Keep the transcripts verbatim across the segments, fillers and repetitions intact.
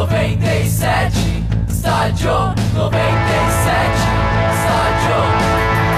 noventa e sete, Estádio noventa e sete, Estádio.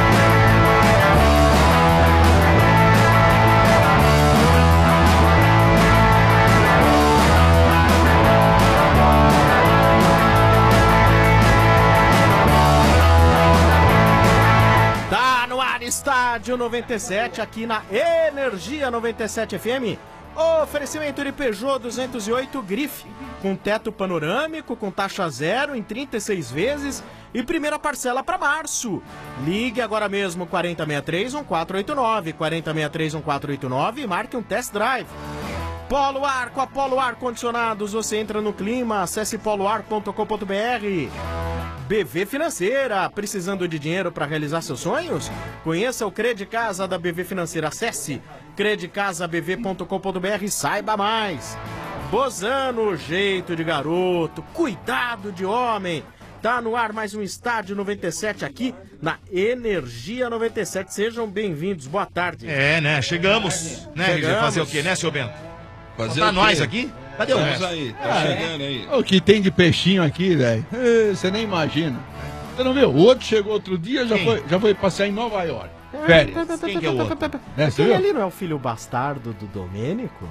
Estádio noventa e sete, aqui na Energia noventa e sete F M. Oferecimento de Peugeot duzentos e oito Grife, com teto panorâmico, com taxa zero em trinta e seis vezes e primeira parcela para março. Ligue agora mesmo quarenta sessenta e três, um quatro oito nove, quarenta sessenta e três, um quatro oito nove e marque um test drive. Polo Ar, com a Polo Ar Condicionados, você entra no clima, acesse poloar ponto com ponto br. B V Financeira, precisando de dinheiro para realizar seus sonhos? Conheça o Crede Casa da B V Financeira, acesse crede casa b v ponto com ponto br e saiba mais. Bozano, jeito de garoto, cuidado de homem. Tá no ar mais um Estádio noventa e sete aqui na Energia noventa e sete. Sejam bem-vindos, boa tarde. É, né? Chegamos. Né, Chegamos. fazer o quê, né, seu Bento? Fazer Tá o nós quê? aqui? Cadê o Vamos resto? aí, tá Ah, chegando aí. O que tem de peixinho aqui, velho? É, você nem imagina. Você não viu? O outro chegou outro dia, já Quem? foi, já foi passear em Nova York. Férias. Quem que é o outro? É, você Aquele viu? ali não é o filho bastardo do Domênico?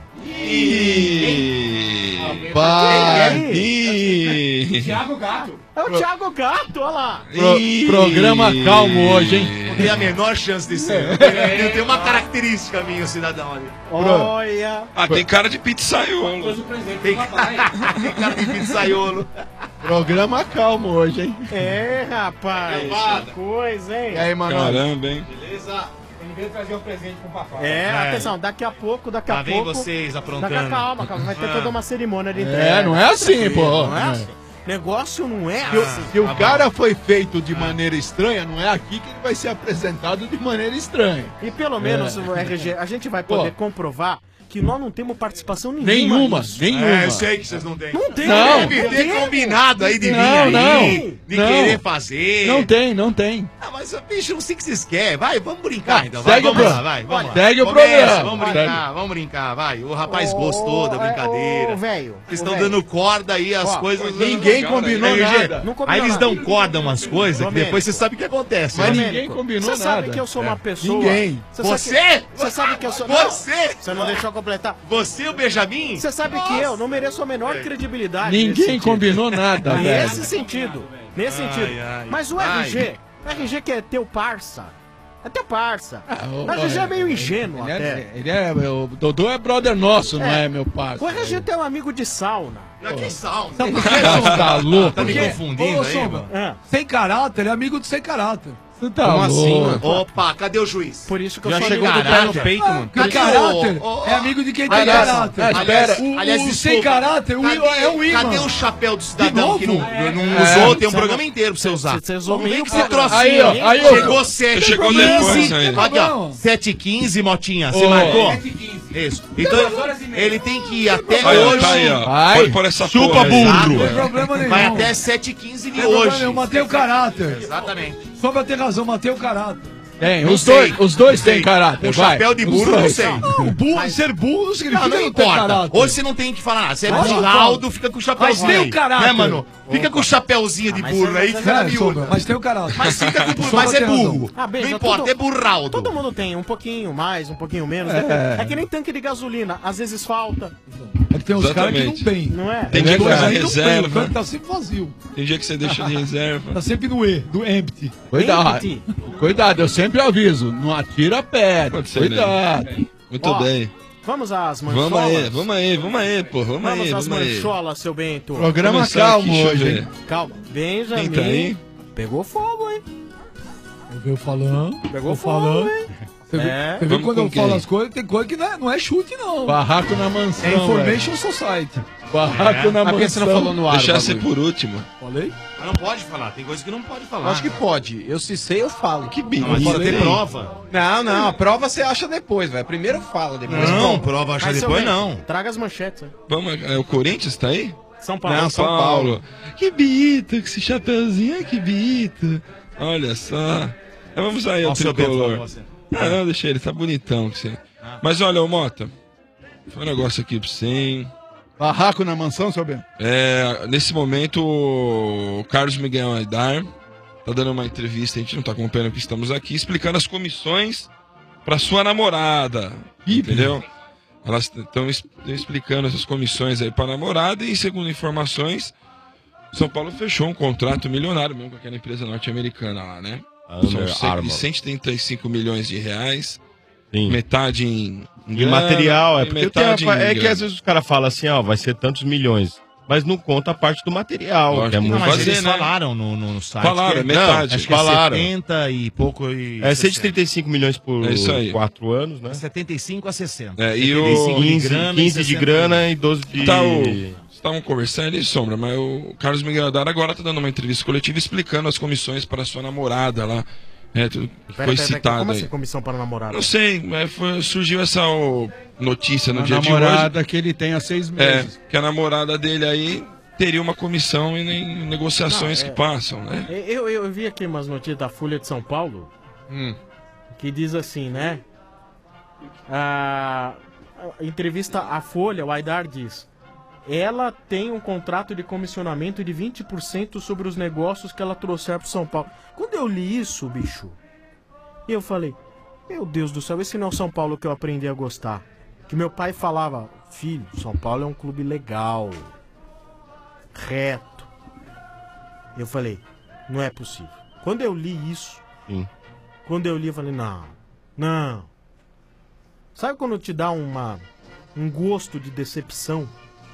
Ih, Quem pá, é? ih. Thiago Gato. É o Thiago Gato, olha lá. Pro- Ih. programa calmo hoje, hein? Não tem a menor chance de ser. Ele tem uma característica minha, o cidadão ali. Olha. Ah, tem cara de pizzaiolo. Tem, tem cara de pizzaiolo. Programa calmo hoje, hein? É, rapaz. Levada. Que coisa, hein? E aí, mano? Caramba, hein? Ele veio trazer um presente pro papai. É, É. atenção, daqui a pouco, daqui Lá a vem pouco... vocês Daqui a aprontando. calma, calma, vai ter Ah. toda uma cerimônia de entrega. É, não é assim, pô. Não é assim. Negócio não é Que o, assim. que o tá bom. cara foi feito de maneira estranha, não é aqui que ele vai ser apresentado de maneira estranha. E pelo menos, o R G, a gente vai poder comprovar que nós não temos participação nenhuma. Nenhuma, nisso. nenhuma. É, eu sei que vocês não têm. Não tem. Não. né? Deve ter combinado aí de vir Não, aí, não. de Não. querer fazer. Não tem, não tem. Ah, mas, bicho, não sei o que vocês querem. Vai, vamos brincar Ah, então. Vai, segue o vamos pro- lá, vai. Vamos lá. segue o Começa, programa. Vamos brincar, vamos brincar, vai. O rapaz Ô, gostou da ô, brincadeira. ô, velho, Eles ô, estão velho. dando corda aí, as Ó, coisas. ninguém combinou R G, nada. Não combinou Aí eles nada. dão corda umas coisas que Domênico. depois você sabe o que acontece. Mas né? ninguém Domênico, combinou Você sabe nada. que eu sou uma É. pessoa... Ninguém. sabe Você? que- Você sabe que eu sou... Não, Você? Você não deixou eu completar. Você e o Benjamin? Você sabe que eu não mereço a menor credibilidade. nesse Ninguém sentido. combinou nada, velho. Nesse sentido. Nesse Ai, sentido. ai, Mas o ai. R G, o R G que é teu parça. É teu parça. Ah, o R G é meio ingênuo Ele até. é, ele é, o Dodô é brother nosso, não é meu parceiro. O R G tem um amigo de sauna. Já que sal. Tá louco? Tá me Porque- confundindo Ô, aí, Sombra, mano? Ah, Sem caráter, ele é amigo do sem caráter. Você tá Como assim, louco? mano? Opa, cadê o juiz? por isso que eu Já sou chegou amigo do do pé pé no no peito, mano. Que Cadê caráter o- o- é amigo de quem tem Aliás, caráter. aliás, o, aliás, o sem desculpa. caráter o Cadê, é o imã. cadê o chapéu do cidadão que não, novo? não É. usou? Tem um Você programa não- inteiro pra você usar. Você usou Não vem meio com esse programa. trocinho. Aí, ó, aí, ó. Chegou sete. Você chegou quinze. depois ainda. Aqui, ó. Não. sete e quinze, Motinha. Você Ô. marcou? sete e quinze. Isso. Então, ele tem que ir até Aí, ó, hoje. tá aí, ó. Vai. Pode pôr essa Chupa, porra aí. burro. Não tem problema nenhum. Vai até sete e quinze de Não tem problema hoje. nenhum, Matei o caráter. Exatamente. Só pra ter razão, matei o caráter. Tem, Não os sei. dois, os dois Não sei. têm caráter, Um vai. chapéu de Os burro, não dois. sei. Não, burro, ser burro não significa Não, não não ter importa. caráter. Hoje você não tem que falar nada. Você é Mas burraldo, fica com o chapéuzinho. tem o aí. caráter. Né, mano? Fica com o chapéuzinho de mas burro você- aí, mas fica É, na Sombra, miúda. mas tem o caráter. Mas fica com burro, Só mas pra é ter razão. burro. Ah, Benja, Não importa, todo- é burraldo. Todo mundo tem um pouquinho mais, um pouquinho menos. É, é que nem tanque de gasolina. Às vezes falta, É que tem uns caras que não Exatamente. tem. não é? Tem Tem dia que coisa você aí não tem, o reserva. tanque tá sempre vazio. Tem dia que você deixa de reserva. Tá sempre no E, do empty. Cuidado, Empty. cuidado, eu sempre aviso, não atira pedra. Pode ser, Cuidado. Muito Ó, bem. Vamos às mancholas? Vamos aí, vamos aí, vamos aí, pô. Vamos, Vamos aí, às vamos aí. mancholas, seu Bento. Programa Começar calmo aqui, deixa eu hoje, ver. hein? Calma. Benjamin. Quem tá aí? Pegou fogo, hein? Eu venho falando. Pegou tô fogo, falando. hein? Você vê, É. você vê Vamos quando com eu falo quem? as coisas, tem coisa que não é, não é chute, não. Barraco na mansão. É Information Society. velho. Barraco na Mas por que você não falou mansão. no ar? Deixar o ser bagulho? por último. Falei? Mas não pode falar, tem coisa que não pode falar. Eu acho que pode. Eu se sei, eu falo. Que Não, bicho. mas precisa ter prova. Não, não, a prova você acha depois, velho. Primeiro fala, depois Não, prova. prova acha Mas, seu depois Bento, não. Traga as manchetes. aí. Vamos, é, o Corinthians tá aí? São Paulo. Não, São São Paulo. Que bito, que esse chapeuzinho, ai, que bito. Olha só. É, vamos aí, Ó, o o seu Bento tricolor. falou você. Ah, não, deixa ele, tá bonitão. Que você... Mas olha, ô Mota, foi um negócio aqui pra você, hein? Barraco na mansão, seu Bento? É, nesse momento, o Carlos Miguel Aidar tá dando uma entrevista, a gente não tá acompanhando que estamos aqui, explicando as comissões para sua namorada, entendeu? Elas estão explicando essas comissões aí para namorada e, segundo informações, São Paulo fechou um contrato milionário mesmo com aquela empresa norte-americana lá, né? Under São Armour. cento e trinta e cinco milhões de reais, Sim. metade em, em De grana, material, é e porque metade tem uma- em é que grana. às vezes os caras falam assim, ó, vai ser tantos milhões. Mas não conta a parte do material. Lógico que é que muito não, Mas fazer, eles né? falaram no, no site. Falaram, que- metade. Não, acho que Falaram. é setenta e pouco e... É cento e trinta e cinco milhões por É isso aí. quatro anos, né? setenta e cinco a sessenta. É, e o setenta e cinco de quinze, grana e quinze de sessenta grana e doze de... Tá, o, estavam conversando ali, Sombra, mas o Carlos Miguel Adar agora tá dando uma entrevista coletiva explicando as comissões para sua namorada lá. É, tudo que Pera, foi pera, pera, citado como aí. assim, comissão para namorada? Não sei, mas foi- surgiu essa ó, notícia no A dia namorada que ele tem há seis de hoje. meses. É, que a namorada dele aí teria uma comissão em, em negociações Não, é- que passam, né? Eu, eu, eu vi aqui umas notícias da Folha de São Paulo que diz assim, né? A, a entrevista à Folha, o Aidar diz: ela tem um contrato de comissionamento de vinte por cento sobre os negócios que ela trouxer para São Paulo. Quando eu li isso, bicho, eu falei: meu Deus do céu, esse não é o São Paulo que eu aprendi a gostar. Que meu pai falava: filho, São Paulo é um clube legal, reto. Eu falei: não é possível. Quando eu li isso, Sim. quando eu li, eu falei: não, não. Sabe quando te dá uma, um gosto de decepção?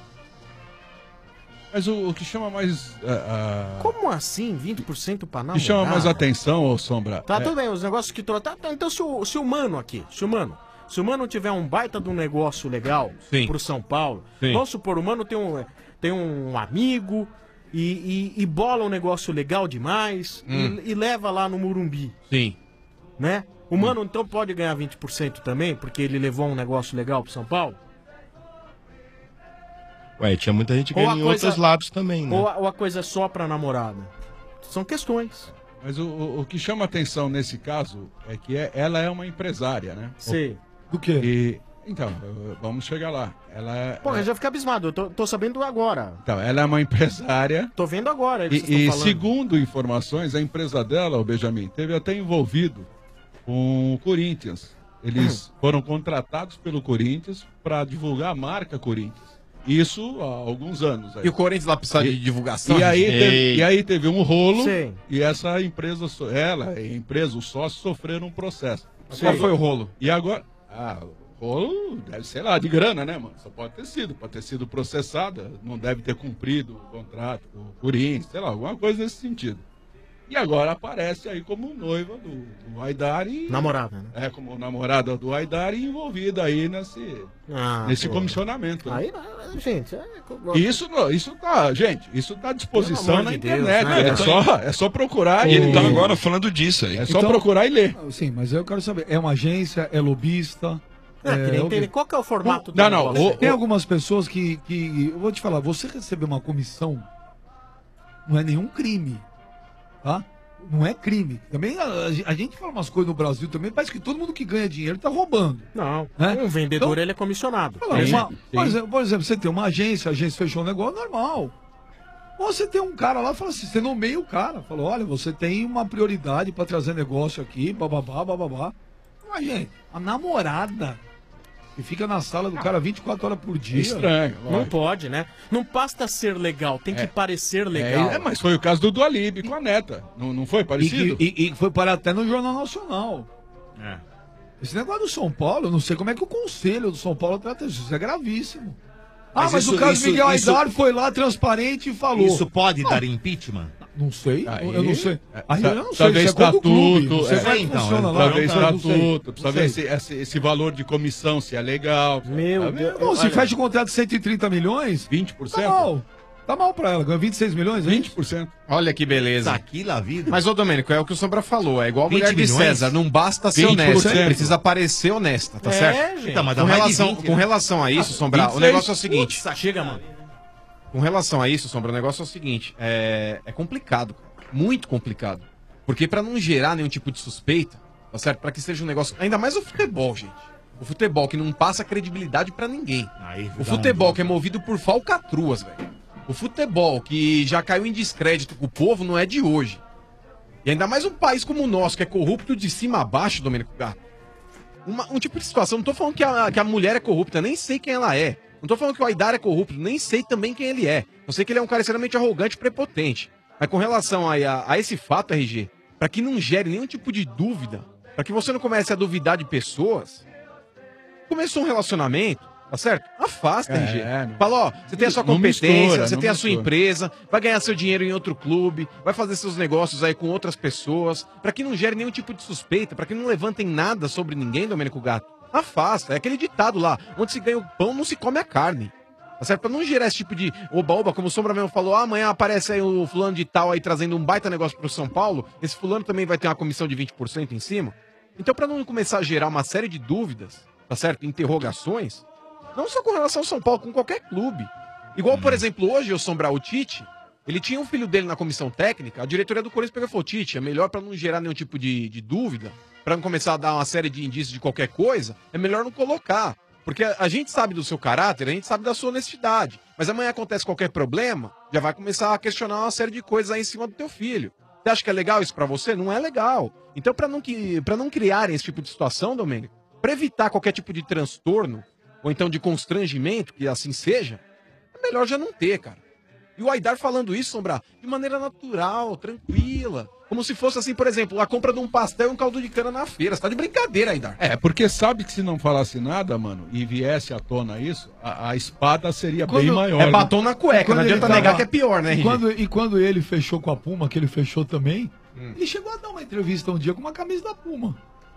Mas o, o que chama mais. ah, ah, Como assim vinte por cento pra o namorar? que chama mais atenção, ô Sombra? Tá, é- tudo bem, os negócios que trouxe. Tá, tá, então, se o, se o Mano aqui, se o Mano, se o Mano tiver um baita de um negócio legal Sim. pro São Paulo, Sim. vamos supor, o Mano tem um, tem um amigo e, e, e bola um negócio legal demais Hum. e, e leva lá no Morumbi, Sim. né? O Mano então pode ganhar vinte por cento também, porque ele levou um negócio legal pro São Paulo? Ué, tinha muita gente Ou a ganhando em coisa- outros lados também, né? Ou, a, ou a coisa é só pra namorada? São questões. Mas o, o, o que chama atenção nesse caso é que é- ela é uma empresária, né? Sei. Do quê? E, então, eh, vamos chegar lá. Ela é, Pô, eu já fiquei abismado, eu tô, tô sabendo agora. então, ela é uma empresária. Tô vendo agora. que E, vocês estão e falando. segundo informações, a empresa dela, o Benjamin, teve até envolvido com o Corinthians. Eles Hum. foram contratados pelo Corinthians para divulgar a marca Corinthians. Isso há alguns anos. aí. E o Corinthians lá precisa de divulgação? E aí, gente? teve, Ei. e aí teve um rolo Sim. e essa empresa, so- ela, a empresa, os sócios sofreram um processo. Qual foi o rolo? E agora, ah, o rolo deve ser lá de grana, né, mano? Só pode ter sido, pode ter sido processada, não deve ter cumprido o contrato com o Corinthians, sei lá, alguma coisa nesse sentido. E agora aparece aí como noiva do, do Aidar e... Namorada, né? É, como namorada do Aidar e envolvida aí nesse, Ah, nesse pô. comissionamento. né? Aí, não, gente, é... E Isso, não- isso tá, gente, isso tá à disposição Pelo na amor de Deus, internet. né? É, só, é só procurar E ele tá e- agora falando disso aí. É só Então- procurar e ler. Sim, mas eu quero saber, é uma agência, é lobista? Ah, é, queria o entender quê? qual que é o formato Não, não, negócio. o- Tem algumas pessoas que, que. Eu vou te falar, você receber uma comissão não é nenhum crime. Tá? Não é crime. Também a, a gente fala umas coisas no Brasil também, parece que todo mundo que ganha dinheiro tá roubando. Não, Né? um vendedor Então- ele é comissionado. Fala, Sim. uma- por, exemplo, por exemplo, você tem uma agência, a agência fechou um negócio normal. Ou você tem um cara lá e fala assim, você nomeia o cara. Fala, olha, você tem uma prioridade pra trazer negócio aqui, bababá, bababá. Mas, gente, a namorada que fica na sala do cara vinte e quatro horas por dia. Estranho. Não lógico. pode, né? Não basta ser legal, tem que É. parecer legal. É, é, mas foi o caso do Dualib com a neta. Não, não foi E, parecido? que- e- e foi parar até no Jornal Nacional. É. Esse negócio do São Paulo, eu não sei como é que o Conselho do São Paulo trata isso. Isso é gravíssimo. Ah, Mas mas, isso- o Carlos isso- Miguel isso- Aidar foi lá transparente e falou. Isso pode dar impeachment? Não sei, Aí- eu não sei. Aí Tá- eu não sei, precisa ver isso é coisa do clube, estatuto, não sei é. como é que Então, funciona eu- lá. Precisa ver não, não sei. estatuto, precisa Não ver sei. esse, esse, esse valor de comissão, se é legal. Meu Tá Deus. vendo? Bom, se Olha, fecha o contrato de cento e trinta milhões, vinte por tá cento? mal. Tá mal pra ela, ganha vinte e seis milhões, hein? vinte por cento. Olha que beleza. Aquilo a vida. Mas, ô Domênico, é o que o Sombra falou. É igual a vinte mulher de milhões? César. Não basta ser vinte por honesta. cento. Precisa parecer honesta, tá É, certo? gente. Então, mas dá Com mais de relação, vinte, com né? relação a isso, Sombra, o vinte e seis? negócio é o seguinte. Putz, chega, mano. Com relação a isso, Sombra, o negócio é o seguinte. É, é complicado, cara. Muito complicado. Porque pra não gerar nenhum tipo de suspeita, tá certo? Pra que seja um negócio... Ainda mais o futebol, gente. O futebol que não passa credibilidade pra ninguém. O futebol que é movido por falcatruas, velho. O futebol que já caiu em descrédito com o povo não é de hoje. E ainda mais um país como o nosso, que é corrupto de cima a baixo, Domênico Gato. Uma- um tipo de situação, não tô falando que a, que a mulher é corrupta, nem sei quem ela é. Não tô falando que o Aidar é corrupto, nem sei também quem ele é. Eu sei que ele é um cara extremamente arrogante e prepotente. Mas com relação a, a, a esse fato, R G, pra que não gere nenhum tipo de dúvida, pra que você não comece a duvidar de pessoas, começou um relacionamento, tá certo? Afasta, É, R G. não- Fala, ó, você tem a sua não competência, mistura, você não tem a sua mistura. empresa, vai ganhar seu dinheiro em outro clube, vai fazer seus negócios aí com outras pessoas, pra que não gere nenhum tipo de suspeita, pra que não levantem nada sobre ninguém, Domênico Gato. Afasta, é aquele ditado lá, onde se ganha o pão, não se come a carne. Tá certo? Pra não gerar esse tipo de oba-oba, como o Sombra mesmo falou, ah, amanhã aparece aí o fulano de tal aí trazendo um baita negócio pro São Paulo, esse fulano também vai ter uma comissão de vinte por cento em cima. Então, pra não começar a gerar uma série de dúvidas, tá certo? Interrogações, não só com relação ao São Paulo, com qualquer clube. Igual, por exemplo, hoje, o Sombra, o Tite, ele tinha um filho dele na comissão técnica, a diretoria do Corinthians pegou e falou, Tite, é melhor pra não gerar nenhum tipo de, de dúvida, pra não começar a dar uma série de indícios de qualquer coisa, é melhor não colocar. Porque a, a gente sabe do seu caráter, a gente sabe da sua honestidade. Mas amanhã acontece qualquer problema, já vai começar a questionar uma série de coisas aí em cima do teu filho. Você acha que é legal isso pra você? Não é legal. Então, pra não, que, pra não criarem esse tipo de situação, Domênico, pra evitar qualquer tipo de transtorno, ou então de constrangimento, que assim seja, é melhor já não ter, cara. E o Aidar falando isso, Sombra, de maneira natural, tranquila. Como se fosse assim, por exemplo, a compra de um pastel e um caldo de cana na feira. Você tá de brincadeira, Aidar. É, porque sabe que se não falasse nada, mano, e viesse à tona isso, a, a espada seria bem Quando- maior. É né? batom na cueca, Quando não ele adianta tava- negar que é pior, né, E R G? quando, e quando ele fechou com a Puma, que ele fechou também, Hum. ele chegou a dar uma entrevista um dia com uma camisa da Puma.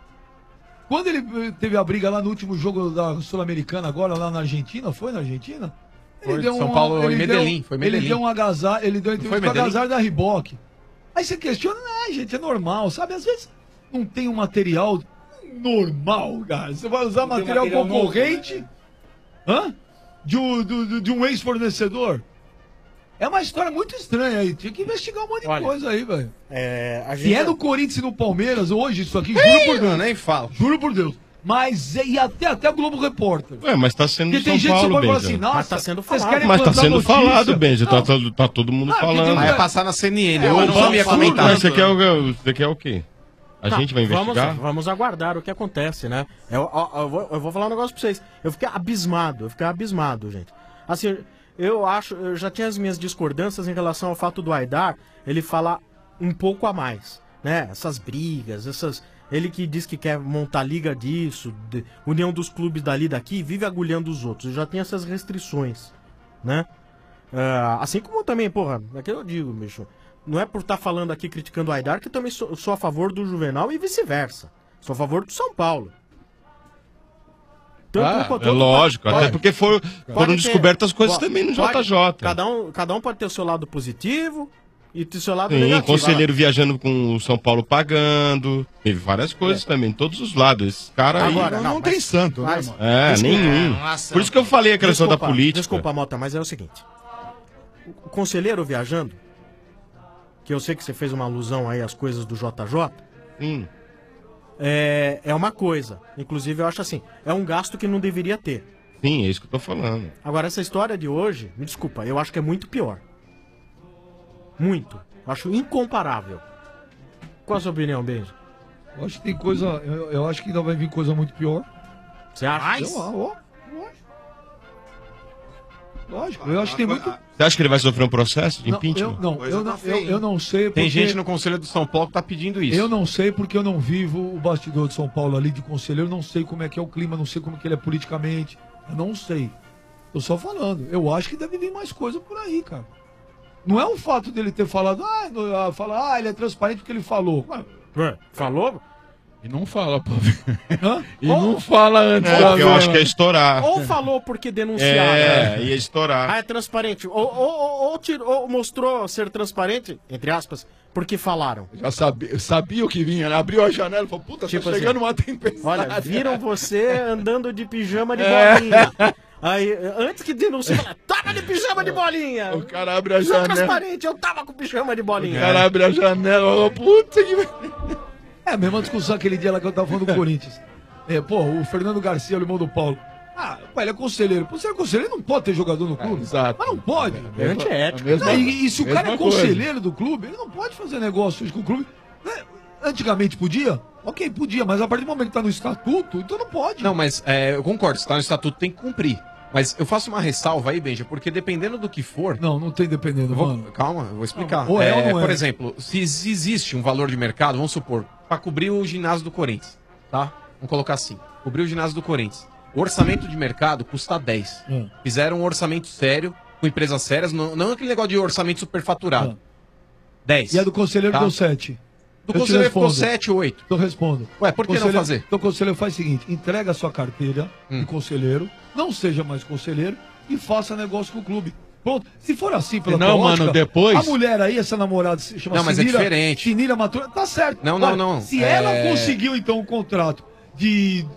Quando ele eh, teve a briga lá no último jogo da Sul-Americana, agora lá na Argentina, foi na Argentina? Foi, São Paulo e Medellín, deu, foi Medellín. Ele deu um agasalho, ele deu Não entrevista foi com o Medellín? agasalho da Reebok. Aí você questiona, né, gente, é normal, sabe? Às vezes não tem um material normal, cara. Você vai usar Não tem material, material novo, concorrente hã? De, um- do- do- de um ex-fornecedor. É uma história muito estranha aí. Tinha que investigar um monte de Olha, coisa aí, velho. É, a Se gente... é no Corinthians e no Palmeiras hoje, isso aqui, juro por Deus. Nem falo. Juro por Deus. Mas é- e até, até o Globo Repórter. Ué, mas tá sendo Porque São tem gente que Paulo, pode falar Benja. assim, nossa, Mas tá sendo vocês falado. querem Mas tá plantar sendo notícia. falado, Benja. Tá, Não. tá, tá todo mundo Ah, porque falando. tem- Vai passar na C N N, É, eu mas não ia não- comentar. Mas você quer, o- você quer o quê? A Tá, gente vai investigar? Vamos, vamos aguardar o que acontece, né? Eu, eu- eu vou, eu vou falar um negócio pra vocês. Eu fiquei abismado, eu fiquei abismado, gente. Assim, eu acho, eu já tinha as minhas discordâncias em relação ao fato do Aidar ele falar um pouco a mais, né? Essas brigas, essas. Ele que diz que quer montar liga disso, de- união dos clubes dali e daqui, vive agulhando os outros. Eu já tinha essas restrições, né? Ah, assim como também, porra, é que eu digo, bicho. Não é por estar falando aqui criticando o Aidar que eu também sou, sou a favor do Juvenal e vice-versa. Sou a favor do São Paulo. Tanto Ah, um quanto é outro lógico, pode- até porque foram, pode foram ter- descobertas coisas pode- também no pode- J J. Cada um, cada um pode ter o seu lado positivo e ter o seu lado Sim, negativo. conselheiro viajando com o São Paulo pagando. Teve várias coisas É. também, todos os lados. Esse cara aí. Agora, Não, não, tem mas- santo, né, mas- mano? É, Desculpa. nenhum. Nossa, Por isso que eu falei a questão da Desculpa, política. Desculpa, Mota, mas é o seguinte. O conselheiro viajando, que eu sei que você fez uma alusão aí às coisas do J J, Sim. é, é uma coisa. Inclusive, eu acho assim, é um gasto que não deveria ter. Sim, é isso que eu tô falando. Agora, essa história de hoje, me desculpa, eu acho que é muito pior. Muito. Eu acho incomparável. Qual a sua opinião, Benji? Eu acho que tem coisa. Eu, eu acho que ainda vai vir coisa muito pior. Você acha? Eu, ó, ó, lógico, eu acho que tem muito. Você acha que ele vai sofrer um processo de Não, impeachment? eu, não, Coisa eu, tá não, feia, eu, hein? eu não sei porque. Tem gente no Conselho do São Paulo que tá pedindo isso. Eu não sei porque eu não vivo o bastidor de São Paulo ali de conselheiro, não sei como é que é o clima, não sei como é que ele é politicamente. Eu não sei. Tô só falando. Eu acho que deve vir mais coisa por aí, cara. Não é o fato dele ter falado, ah, no- ah, fala, ah, ele é transparente porque ele falou. Ué, Ué, falou? E não fala, pô. hã? E não fala antes. É, da porque eu vela. acho que é estourar. Ou falou porque denunciaram. É, ia estourar. Ah, é transparente. Ou, ou, ou, ou tirou- ou mostrou ser transparente, entre aspas, porque falaram. Já sabia, sabia o que vinha, né? Abriu a janela e falou, puta, Tipo tá assim, chegando uma tempestade. Olha, viram você andando de pijama de É. bolinha. Aí, antes que denuncie, fala, tava de pijama de bolinha. O cara abre a Sou janela. transparente, eu tava com pijama de O bolinha. cara abre a janela e falou, puta que... É a mesma discussão aquele dia lá que eu tava falando do Corinthians. É, pô, o Fernando Garcia, o irmão do Paulo. Ah, Ué, ele é conselheiro. Por ser conselheiro, ele não pode ter jogador no clube. É, exato. Mas não pode. É antiético. Não, e, e se o cara é mesma coisa. conselheiro do clube, ele não pode fazer negócios com o clube. Né? Antigamente podia? Ok, podia, mas a partir do momento que tá no estatuto, então não pode. Não, mas é, eu concordo, se tá no estatuto tem que cumprir. Mas eu faço uma ressalva aí, Benja, porque dependendo do que for... Não, não tem dependendo, eu vou, mano. Calma, eu vou explicar. Ou é ou não é? Por exemplo, se se existe um valor de mercado, vamos supor, para cobrir o ginásio do Corinthians, tá? Vamos colocar assim, cobrir o ginásio do Corinthians. O orçamento de mercado custa dez. Hum. Fizeram um orçamento sério, com empresas sérias, não, não aquele negócio de orçamento superfaturado. Hum. dez. E a do conselheiro Tá? deu sete. Do Eu te conselheiro ficou respondo. sete, oito. Então respondo. Ué, por que não Conselheiro- fazer? Então o conselheiro faz o seguinte: entrega a sua carteira Hum. de conselheiro, não seja mais conselheiro e faça negócio com o clube. Pronto. Se for assim, pela Não, tua mano, ótica, depois- a mulher aí, essa namorada, se chama Não, mas é Sinira- diferente. Sinira Matura, tá certo. Não, não, Olha, não. Se É- ela conseguiu, então, um contrato de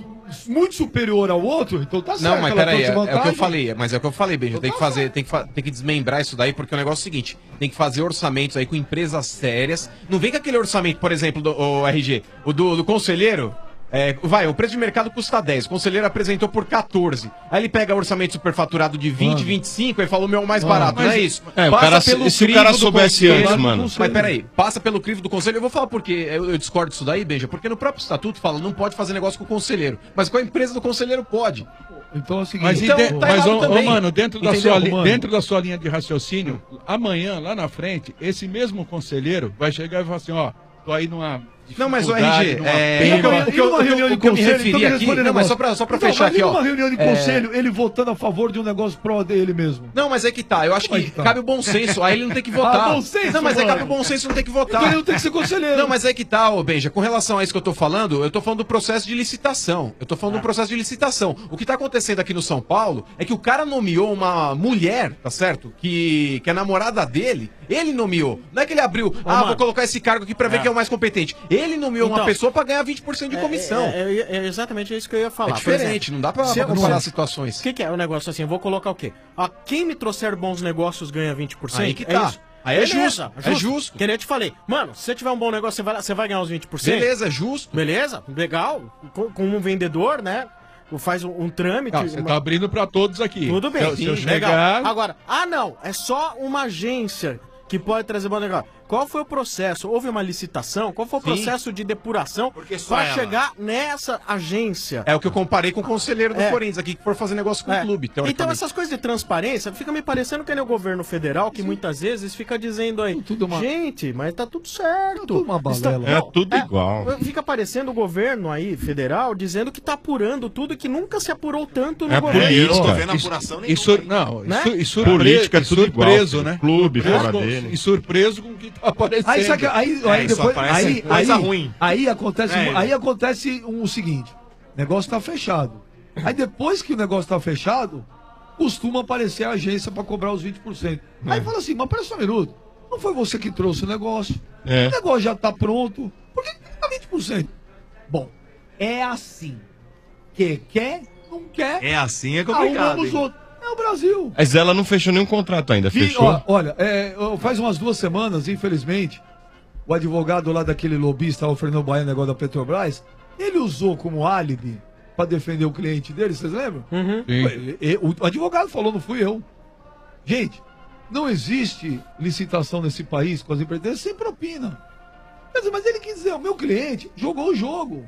muito superior ao outro, então tá certo. Não, mas ela peraí, é, trouxe é o que eu vantagem. falei, mas é o que eu falei, Benja, tem que fazer, tem que, fa- tem que desmembrar isso daí, porque o negócio é o seguinte, tem que fazer orçamentos aí com empresas sérias, não vem com aquele orçamento, por exemplo, do o R G, o do, do conselheiro, é, vai, o preço de mercado custa dez, o conselheiro apresentou por quatorze, aí ele pega o orçamento superfaturado de vinte, Mano. vinte e cinco, e falou, meu, o mais Mano, barato, não mas- é isso? É, o Passa cara- pelo se o crivo cara do soubesse conselho. antes, mano. Mas peraí, passa pelo crivo do conselho, eu vou falar porque eu, eu discordo disso daí, Benja, porque no próprio estatuto fala, não pode fazer negócio com o conselheiro, mas com a empresa do conselheiro pode. Então é o seguinte. Mas, Então, ide- tá mas errado ô, ô, também. mano, dentro da, Entendeu, sua li- mano? dentro da sua linha de raciocínio, amanhã, lá na frente, esse mesmo conselheiro vai chegar e falar assim, ó, tô aí numa Não, mas o R dificuldade, G, numa é, pena. o que eu- o que eu- numa reunião de o que eu me conselho, referi então me aqui, responde o não, mas negócio. só pra, só pra Então, fechar mas aqui, ó. numa reunião de é, conselho, ele votando a favor de um negócio pró dele mesmo. Não, mas é que tá, eu acho Como é que que tá? cabe o bom senso, aí ele não tem que votar. Ah, bom senso, não, mas é mano. cabe o bom senso, não tem que votar. Então ele não tem que ser conselheiro. Não, mas é que tá, ô Benja, com relação a isso que eu tô falando, eu tô falando do processo de licitação. Eu tô falando do processo de licitação. O que tá acontecendo aqui no São Paulo é que o cara nomeou uma mulher, tá certo? Que, que é namorada dele, ele nomeou. Não é que ele abriu, ah, mano. vou colocar esse cargo aqui pra ver É. quem é o mais competente. Ele nomeou uma Então. pessoa pra ganhar vinte por cento de comissão. É, é- é- é exatamente isso que eu ia falar. É Por diferente, exemplo, não dá pra, se pra eu- comparar se- situações. O que, que é o negócio assim? Eu vou colocar o quê? Ah, quem me trouxer bons negócios ganha vinte por cento? Aí que tá. isso? Aí é Beleza, justo, é justo. Que nem eu te falei. Mano, se você tiver um bom negócio, você vai, você vai ganhar os vinte por cento? Beleza, é justo. Beleza? Legal. Com, com um vendedor, né? Faz um, um trâmite. Não, você uma- tá abrindo pra todos aqui. Tudo bem, Se eu- se eu sim, legal. chegar... Agora, ah não, é só uma agência que pode trazer bom negócio. Qual foi o processo? Houve uma licitação? Qual foi o Sim. processo de depuração só para ela? chegar nessa agência? É o que eu comparei com o conselheiro do É. Corinthians aqui, que for fazer negócio com É. o clube, Então teoricamente. essas coisas de transparência fica me parecendo que nem o governo federal, que muitas vezes fica dizendo aí, Tudo uma- gente, mas tá tudo certo. tudo uma balela. É tudo igual. Fica parecendo o governo aí, federal, dizendo que tá apurando tudo e que nunca se apurou tanto no É governo. Eu não tô política. vendo Isso- apuração E nenhuma. sur... Não, Né? e, su... e surpre... Política é e tudo igual, surpreso, filho. né? Clube Surpreso fora com- dele. E surpreso com o que tá aparecendo. Aí, sabe, que- aí, É, aí isso depois, aparece aí, coisa aí, ruim. aí acontece, É. aí acontece um, o seguinte, o negócio tá fechado. Aí depois que o negócio tá fechado, costuma aparecer a agência para cobrar os vinte por cento. Aí fala assim, mas pera só um minuto, não foi você que trouxe o negócio, É. o negócio já tá pronto, por que que tá vinte por cento? Bom, é assim, que quer, não quer, É assim, é complicado. arrumamos hein? outro. É o Brasil. Mas ela não fechou nenhum contrato ainda, Vi- fechou? ó, olha, é, ó, faz umas duas semanas, infelizmente, o advogado lá daquele lobista, o Fernando Baiano, negócio da Petrobras, ele usou como álibi para defender o cliente dele, vocês lembram? Uhum. Sim. Ele- ele- O advogado falou, não fui eu. Gente, não existe licitação nesse país com as empresas sem propina. Quer dizer, mas ele quis dizer, o meu cliente jogou o jogo.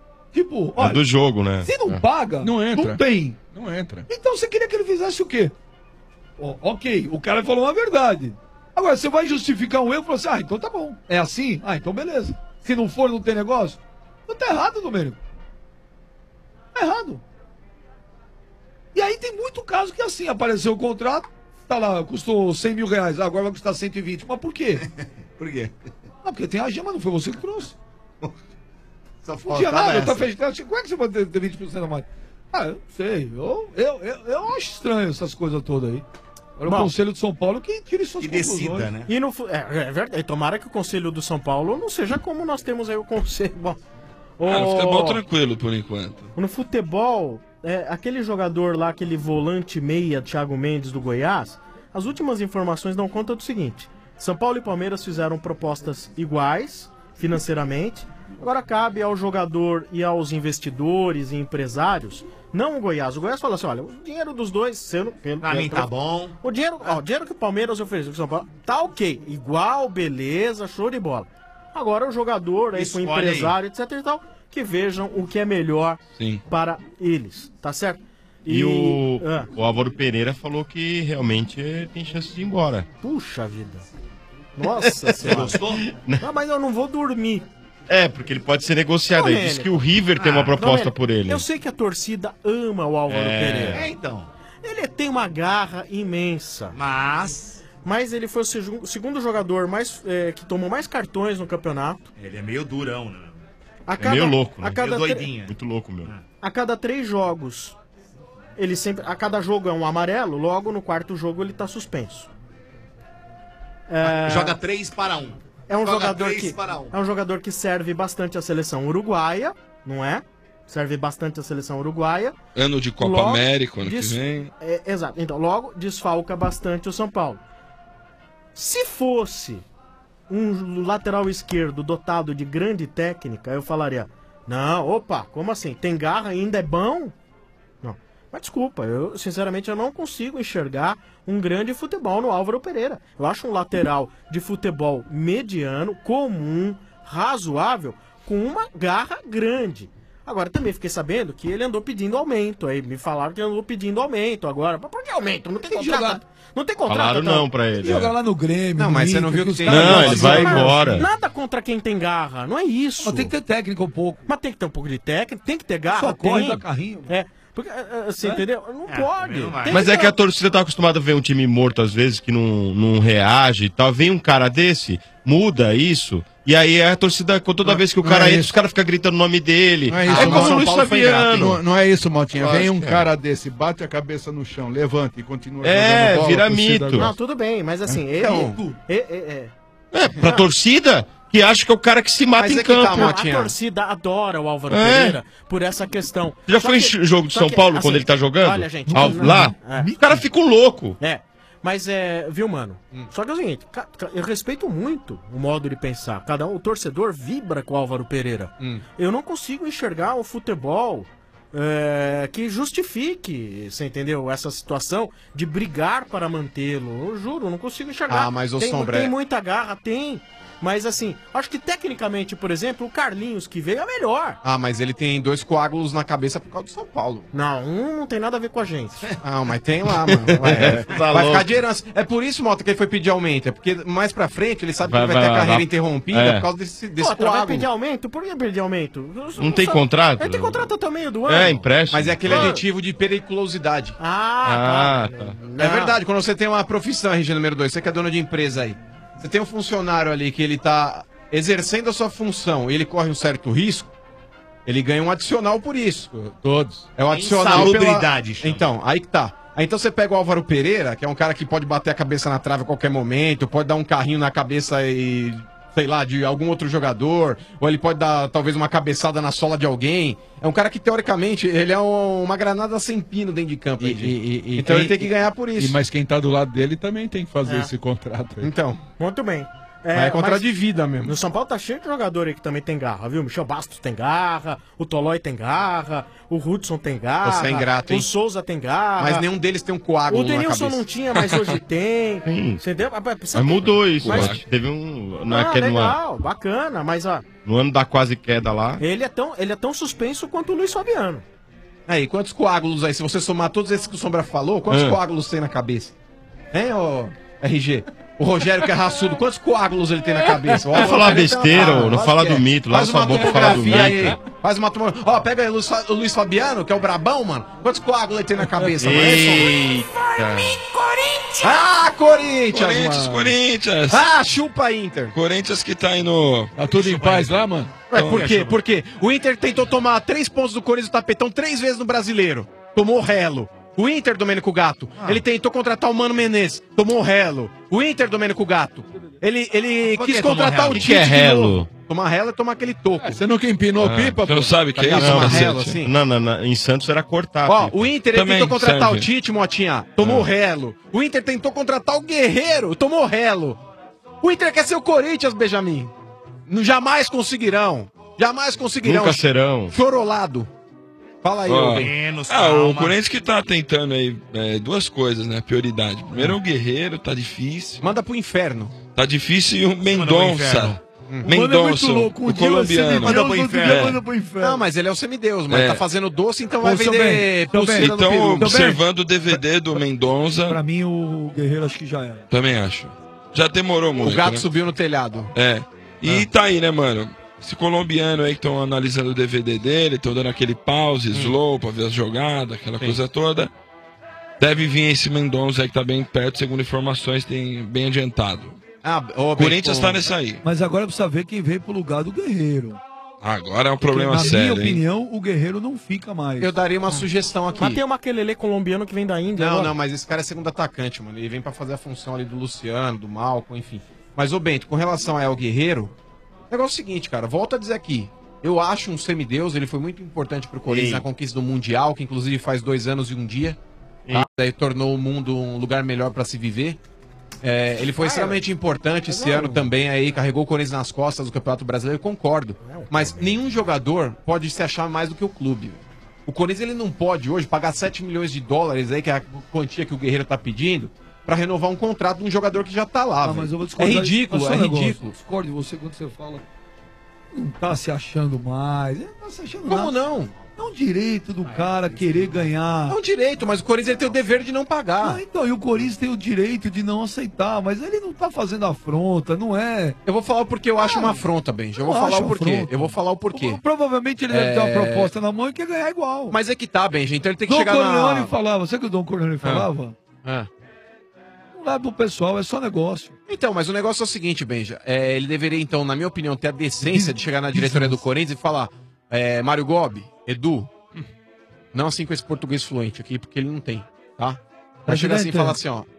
Tipo, É olha, do jogo, né? se não É. paga, Não entra. não tem. Não entra. Então você queria que ele fizesse o quê? Ó, ok, o cara falou uma verdade. Agora, você vai justificar um erro e falar assim, ah, então tá bom. É assim? Ah, então beleza. Se não for, não tem negócio? Não tá errado, Domênico. Tá errado. E aí tem muito caso que assim, apareceu o contrato, tá lá, custou cem mil reais, agora vai custar cento e vinte. Mas por quê? Por quê? Ah, porque tem a gema, não foi você que trouxe. Só Não faltava tinha nada, essa. tá fechado. Como é que você pode ter ter vinte por cento a mais? Ah, eu não sei. Eu, eu, eu, eu acho estranho essas coisas todas aí. Agora Bom. o Conselho de São Paulo que tire suas Que conclusões. decida, né? E no, fu- é, é verdade, tomara que o Conselho do São Paulo não seja como nós temos aí o Conselho. Bom, Ah, no o- futebol tranquilo por enquanto. No futebol, é, aquele jogador lá, aquele volante meia, Thiago Mendes do Goiás, as últimas informações dão conta do seguinte: São Paulo e Palmeiras fizeram propostas iguais financeiramente, Agora cabe ao jogador e aos investidores e empresários, não o Goiás. O Goiás fala assim, olha, o dinheiro dos dois, sendo, pelo, Pra mim tá bom. O dinheiro, ó, o dinheiro que o Palmeiras ofereceu pro São Paulo, tá ok, igual, beleza, show de bola. Agora o jogador, aí, com o Escolhe empresário, etc e tal, que vejam o que é melhor Sim. para eles, tá certo? E, o, Ah, o Álvaro Pereira falou que realmente eh, tem chance de ir embora. puxa vida. Nossa senhora. Gostou? Não, mas eu não vou dormir. É, porque ele pode ser negociado. Ele Domênico. disse que o River tem uma proposta Domênico, por ele. Eu sei que a torcida ama o Álvaro É. Pereira. É, então. Ele tem uma garra imensa. Mas Mas ele foi o segu- segundo jogador mais, é, que tomou mais cartões no campeonato. ele é meio durão, né? A É meio louco, né? A cada, Meio tre- doidinho. Muito louco, meu. a cada três jogos, ele sempre. A cada jogo é um amarelo, logo no quarto jogo ele tá suspenso. É, Joga três para um. é um joga jogador três que para um. é um jogador que serve bastante a seleção uruguaia, não é? Serve bastante a seleção uruguaia. Ano de Copa Logo, América, ano des- que vem. É, exato. Então, logo desfalca bastante o São Paulo. Se fosse um lateral esquerdo dotado de grande técnica, eu falaria: não, opa, como assim? Tem garra, ainda é bom? Não. Mas desculpa, eu sinceramente eu não consigo enxergar um grande futebol no Álvaro Pereira. Eu acho um lateral de futebol mediano, comum, razoável, com uma garra grande. Agora, também fiquei sabendo que ele andou pedindo aumento. Aí me falaram que ele andou pedindo aumento agora. Mas por que aumento? Não tem, Tem que contrato. jogar. Não tem contrato. Falaram então. não pra ele. Ele joga é. lá no Grêmio. Não, no mas você não Inter, viu que os tem- caras Não, gostam ele de vai jogar. embora. Nada contra quem tem garra, não é isso. Mas tem que ter técnica um pouco. Mas tem que ter um pouco de técnica, tem que ter garra, Só corre, tem. dá carrinho. É, porque, é, é, você entendeu? Não É, pode. também não vai. Tem Mas é ter- que a torcida tá acostumada a ver um time morto às vezes, que não, não reage e tal. Vem um cara desse, muda isso. E aí a torcida, toda vez que o não cara é entra, isso. os caras ficam gritando o nome dele. Não é isso, é não. como o São Luiz Paulo foi ingrato, Fabiano. Não, não é isso, Maltinha. Lógico Vem um que é. cara desse, bate a cabeça no chão, levanta e continua É, jogando bola. vira a torcida mito. gosta. Não, tudo bem, mas assim, ele. Então- é, é, é. É, pra torcida, que acha que é o cara que se mata Mas em é que tá, campo. Não, a Motinha. torcida adora o Álvaro É. Pereira por essa questão. Já Só foi que- em jogo de só São que, Paulo assim, quando ele tá jogando? Olha, gente. Ao- não, lá? é. Os caras ficam loucos. É, mas é, viu, mano? Só que é o seguinte, ca- ca- eu respeito muito o modo de pensar. Cada um, o torcedor vibra com o Álvaro Pereira. Eu não consigo enxergar o futebol é, que justifique, você entendeu? Essa situação de brigar para mantê-lo. Eu juro, não consigo enxergar. Ah, mas, ô, tem, Sombra, tem é- muita garra, tem. Mas assim, acho que tecnicamente, por exemplo, o Carlinhos que veio é melhor. Ah, mas ele tem dois coágulos na cabeça por causa do São Paulo. Não, um não tem nada a ver com a gente. Ah, mas tem lá, mano. Vai, Tá vai louco. ficar de herança. É por isso, Mota, que ele foi pedir aumento. É porque mais pra frente ele sabe Vai- que vai, vai ter a lá, carreira vai- interrompida é. por causa desse, desse Outra, vai coágulo. pedir aumento? Por que pedir aumento? Não tem só- contrato? Ele tem contrato até o meio do ano. É, empréstimo. Mas é aquele Ah. aditivo de periculosidade. Ah, Ah, tá. tá. É verdade, quando você tem uma profissão, R G número dois, você que é dono de empresa aí, você tem um funcionário ali que ele tá exercendo a sua função e ele corre um certo risco, ele ganha um adicional por isso. Todos. É o adicional pela... Insalubridade, chama. Então, aí que tá. Aí então você pega o Álvaro Pereira, que é um cara que pode bater a cabeça na trave a qualquer momento, pode dar um carrinho na cabeça e, sei lá, de algum outro jogador, ou ele pode dar talvez uma cabeçada na sola de alguém. É um cara que, teoricamente, ele é um- uma granada sem pino dentro de campo. E- aí, gente. e- e- então quem- ele tem que ganhar por E, isso. mas quem tá do lado dele também tem que fazer É. esse contrato aí. Então, Muito bem. é, é contrato mas de vida mesmo. no São Paulo tá cheio de jogador aí que também tem garra, viu? Michel Bastos tem garra, o Tolói tem garra, o Hudson tem garra, Você é ingrato, hein? o Souza tem garra. Mas nenhum deles tem um coágulo O na Denilson cabeça. não tinha, mas hoje tem. Sim. Entendeu? Ah, precisa Mas ter- mudou isso. Mas- eu acho. Teve um. Ah, Naquele, numa- legal, bacana, mas ó, no ano da quase queda lá. ele é tão, ele é tão suspenso quanto o Luiz Fabiano. Aí, quantos coágulos aí? Se você somar todos esses que o Sombra falou, quantos Ah. coágulos tem na cabeça? Hein, ô R G? O Rogério que é raçudo, quantos coágulos ele tem na cabeça? O Não Álvaro fala Pereira tem uma besteira, barra, não lógico fala que do mito, lava Faz sua uma boca e fala do tomografia mito. aí. Faz uma tomografia. Ó, pega aí o Luiz, Fa- o Luiz Fabiano, que é o brabão, mano. Quantos coágulos ele tem na cabeça, mano? Eita. Ah, Corinthians, Corinthians, mano. Corinthians. Ah, chupa Inter. Corinthians que tá aí no. Tá tudo em paz lá, mano? Ué, por quê? Por quê? O Inter tentou tomar três pontos do Corinthians do tapetão três vezes no Brasileiro. Tomou relo. O Inter, Domênico Gato, Ah. ele tentou contratar o Mano Menezes. Tomou relo. O Inter, Domênico Gato, ele, ele Por quis que tomou contratar relo? o Que Tite que é de relo? novo. Tomar relo é tomar aquele toco. É, você nunca empinou Ah, pipa, você não pô? sabe o que é Tá isso, ligado? cacete? Amarelo, assim. Não, não, não, em Santos era cortar. Ó, pipa. o Inter ele Também tentou contratar serve. o Tite, Motinha. Tomou relo. O Inter tentou contratar o Guerreiro. Tomou relo. O Inter quer ser o Corinthians, Benjamin. Não jamais conseguirão. Jamais conseguirão. Nunca serão. Chorolado. Fala aí, Ó, ô, Ben. Menos, ah, o calma. Corinthians que tá tentando aí é, duas coisas, né? Prioridade. Primeiro é o Guerreiro, tá difícil. Manda pro inferno. Tá difícil e o manda pro Mendonça. inferno. Mano, é Mendonça, muito louco. Um o dia vai ser colombiano. Manda pro Deus, outro inferno. dia manda pro inferno. Não, mas ele é o semideus, mas É. tá fazendo doce, então vai Ô, seu vender Ben, seu Ben. pulseira no Então, peru. observando o D V D do Mendonça, Pra mim, o Guerreiro acho que já era. também acho. Já demorou muito. O gato né? subiu no telhado. É. E tá aí, né, mano? Esse colombiano aí que estão analisando o D V D dele, estão dando aquele pause, slow pra ver as jogadas, aquela coisa toda. Deve vir esse Mendonça aí que tá bem perto, segundo informações, tem bem adiantado. Ah, ô, O Ben, Corinthians pô. tá nessa aí. Mas agora precisa ver quem veio pro lugar do Guerreiro. Agora é um Porque, problema na sério, minha hein? opinião, o Guerreiro não fica mais. Eu daria uma sugestão aqui. Mas tem o Makelele colombiano que vem da Índia. Não, agora. não, mas esse cara é segundo atacante, mano. Ele vem pra fazer a função ali do Luciano, do Malcom, enfim. Mas, ô Bento, com relação a El Guerreiro, o negócio é o seguinte, cara, volto a dizer aqui. Eu acho um semideus, ele foi muito importante pro Corinthians Sim. na conquista do Mundial, que inclusive faz dois anos e um dia. Tá? Daí tornou o mundo um lugar melhor pra se viver. É, ele foi extremamente importante esse ano também, aí carregou o Corinthians nas costas do Campeonato Brasileiro, eu concordo. Mas nenhum jogador pode se achar mais do que o clube. O Corinthians ele não pode hoje pagar sete milhões de dólares, aí, que é a quantia que o Guerreiro tá pedindo, pra renovar um contrato de um jogador que já tá lá. Ah, velho. mas eu vou é discordar. ridículo, Mas é só um negócio, ridículo. Discordo de você quando você fala. Não tá se achando mais. Ele não tá se achando Como nada. não? É um direito do cara querer ganhar. É um direito, mas o Corinthians ele tem o dever de não pagar. Ah, então, e o Corinthians tem o direito de não aceitar, mas ele não tá fazendo afronta, não é. Eu vou falar porque eu acho uma afronta, Benja. Eu vou eu falar acho o porquê. afronta. Eu vou falar o porquê. Provavelmente ele deve ter uma É. proposta na mão e quer ganhar igual. Mas é que tá, Benja. Então ele tem que Dom chegar Corleone na... falava, sabe o que o Dom Corleone falava? Ah. Não leva pro pessoal, é só negócio. Então, mas o negócio é o seguinte, Benja. É, ele deveria, então, na minha opinião, ter a decência de chegar na diretoria do Corinthians e falar: é, Mário Gobi, Edu, não assim com esse português fluente aqui, porque ele não tem, tá? Pra chegar assim e falar assim, ó,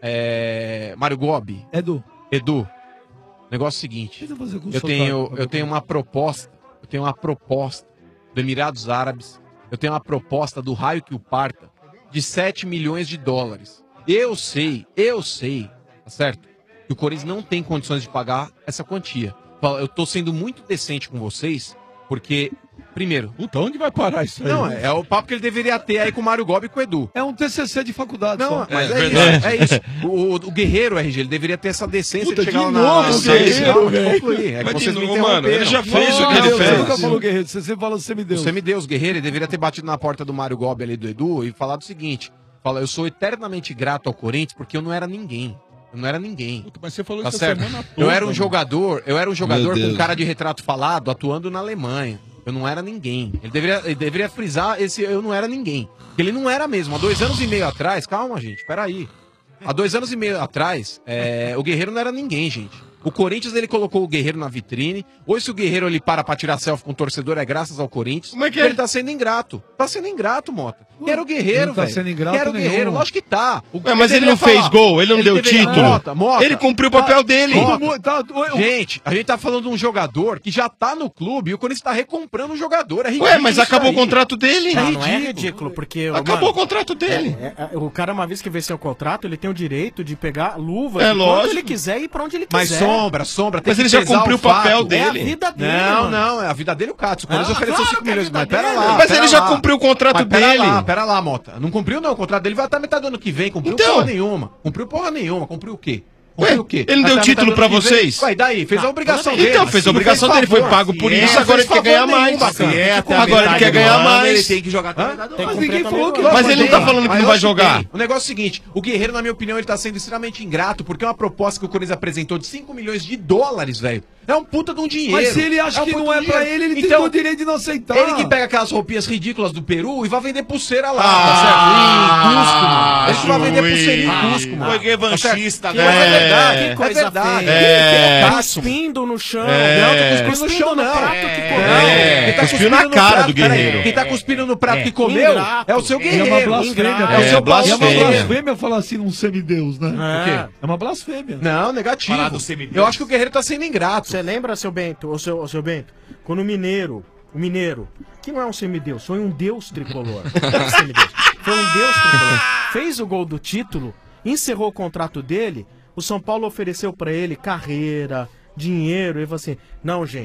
é, Mário Gobi, Edu, Edu, negócio é o seguinte, tenta fazer com eu sotaque, tenho, por eu tenho uma proposta, eu tenho uma proposta do Emirados Árabes, eu tenho uma proposta do raio que o parta de sete milhões de dólares. Eu sei, eu sei, tá certo? Que o Corinthians não tem condições de pagar essa quantia. Fala, eu tô sendo muito decente com vocês, porque, primeiro... Puta, onde vai parar isso aí? Não, é, é o papo que ele deveria ter aí com o Mário Gobi e com o Edu. É um T C C de faculdade Não, só. mas É é, verdade. isso, é isso. O, o Guerreiro, R G, ele deveria ter essa decência Puta, de chegar de lá novo na... o Guerreiro, Calma, velho. concluir. É que Mas de vocês me novo, mano, ele já interromperam. fez Não, o que ele Deus, Você fez. nunca falou guerreiro, você sempre fala O semideus. semideus Guerreiro, ele deveria ter batido na porta do Mário Gobi ali do Edu e falado o seguinte: fala, eu sou eternamente grato ao Corinthians porque eu não era ninguém. Eu não era ninguém. Puta, mas você falou Tá isso certo? a semana toda. Eu era um mano. jogador, eu era um jogador Deus. com cara de retrato falado, atuando na Alemanha. Eu não era ninguém. Ele deveria, ele deveria frisar esse eu não era ninguém. Porque ele não era mesmo. Há dois anos e meio atrás, calma, gente, peraí. Há dois anos e meio atrás, é, o Guerreiro não era ninguém, gente. O Corinthians, ele colocou o Guerreiro na vitrine. Hoje, se o Guerreiro ele para pra tirar selfie com o torcedor, é graças ao Corinthians. Como é que é? Ele tá sendo ingrato. Tá sendo ingrato, Mota. Quem era o Guerreiro, Não tá velho? sendo ingrato Quem era o Guerreiro? nenhum. Lógico que tá. O- Ué, mas ele deveria não fez falar. gol, ele não deu deveria- título. Mota, Mota. Ele cumpriu o papel dele. Mota. Todo mundo- tá, eu- Gente, a gente tá falando de um jogador que já tá no clube e o Corinthians tá recomprando o jogador. É ridículo Ué, mas isso acabou aí. o contrato dele. Não, não é ridículo, porque... Acabou o mano, contrato dele. é- é- o cara, uma vez que venceu o contrato, ele tem o direito de pegar luva É de quando lógico. ele quiser e ir pra onde ele Mas quiser. sombra, sombra. Tem Mas que ele já pesar cumpriu o fato. papel É a dele. vida dele, Não, mano. não, é a vida dele o Cássio. O Corinthians Ah, ofereceu claro cinco que é a milhões. vida Mas pera dele. lá. Mas pera ele já lá. cumpriu o contrato Mas pera dele. lá, pera lá, Mota. Não cumpriu não, o contrato dele vai até metade do ano que vem. Cumpriu Então. porra nenhuma. Cumpriu porra nenhuma. Cumpriu o quê? Cumpriu Ué, o quê? ele não Vai deu até título metade do pra ano que vem? vocês? Ué, daí? Fez a obrigação Então, dele. fez a Não obrigação dele, favor. foi pago por É, isso, não agora fez ele quer favor ganhar nenhum, mais. bacana. Se é até a Agora ele metade quer do ganhar ano, mais. Ele tem que jogar até a Hã? metade do Tem ano. que Mas ninguém cumprir falou que também, Mas ele não tá falando que não vai jogar. O negócio é o seguinte, o Guerreiro, na minha opinião, ele tá sendo extremamente ingrato, porque é uma proposta que o Corinthians apresentou de cinco milhões de dólares, velho. É um puta de um dinheiro. Mas se ele acha um que puta não é de pra dinheiro. ele, ele tem então, o direito de não aceitar. ele que pega aquelas roupinhas ridículas do Peru e vai vender pulseira lá, Ah, tá certo? Em Cusco, mano. Ele que vai vender juiz. pulseira em Cusco, mano. Foi revanchista, Tá certo? né? Mas é verdade, É. é verdade. É. Tá Cuspindo no chão. É. Não, tô cuspindo no chão, não. prato que Não, comeu. É, quem tá cuspiu na cuspindo no cara prato- do peraí, Guerreiro. Quem tá cuspindo no prato que comeu Ingrato. é o seu É Guerreiro. uma blasfêmia. É o cara. seu É É uma blasfêmia. blasfêmia falar assim num semideus, né? O quê? É uma blasfêmia. Não, negativo. Falar do semideus. Eu acho que o Guerreiro tá sendo ingrato. Você lembra, seu Bento, o seu, o seu Bento, quando o Mineiro, o Mineiro, que não é um semideus, foi um deus tricolor. Não é um semideus, foi um deus tricolor. Fez o gol do título, encerrou o contrato dele, o São Paulo ofereceu pra ele carreira, dinheiro, e ele falou assim, não, gente,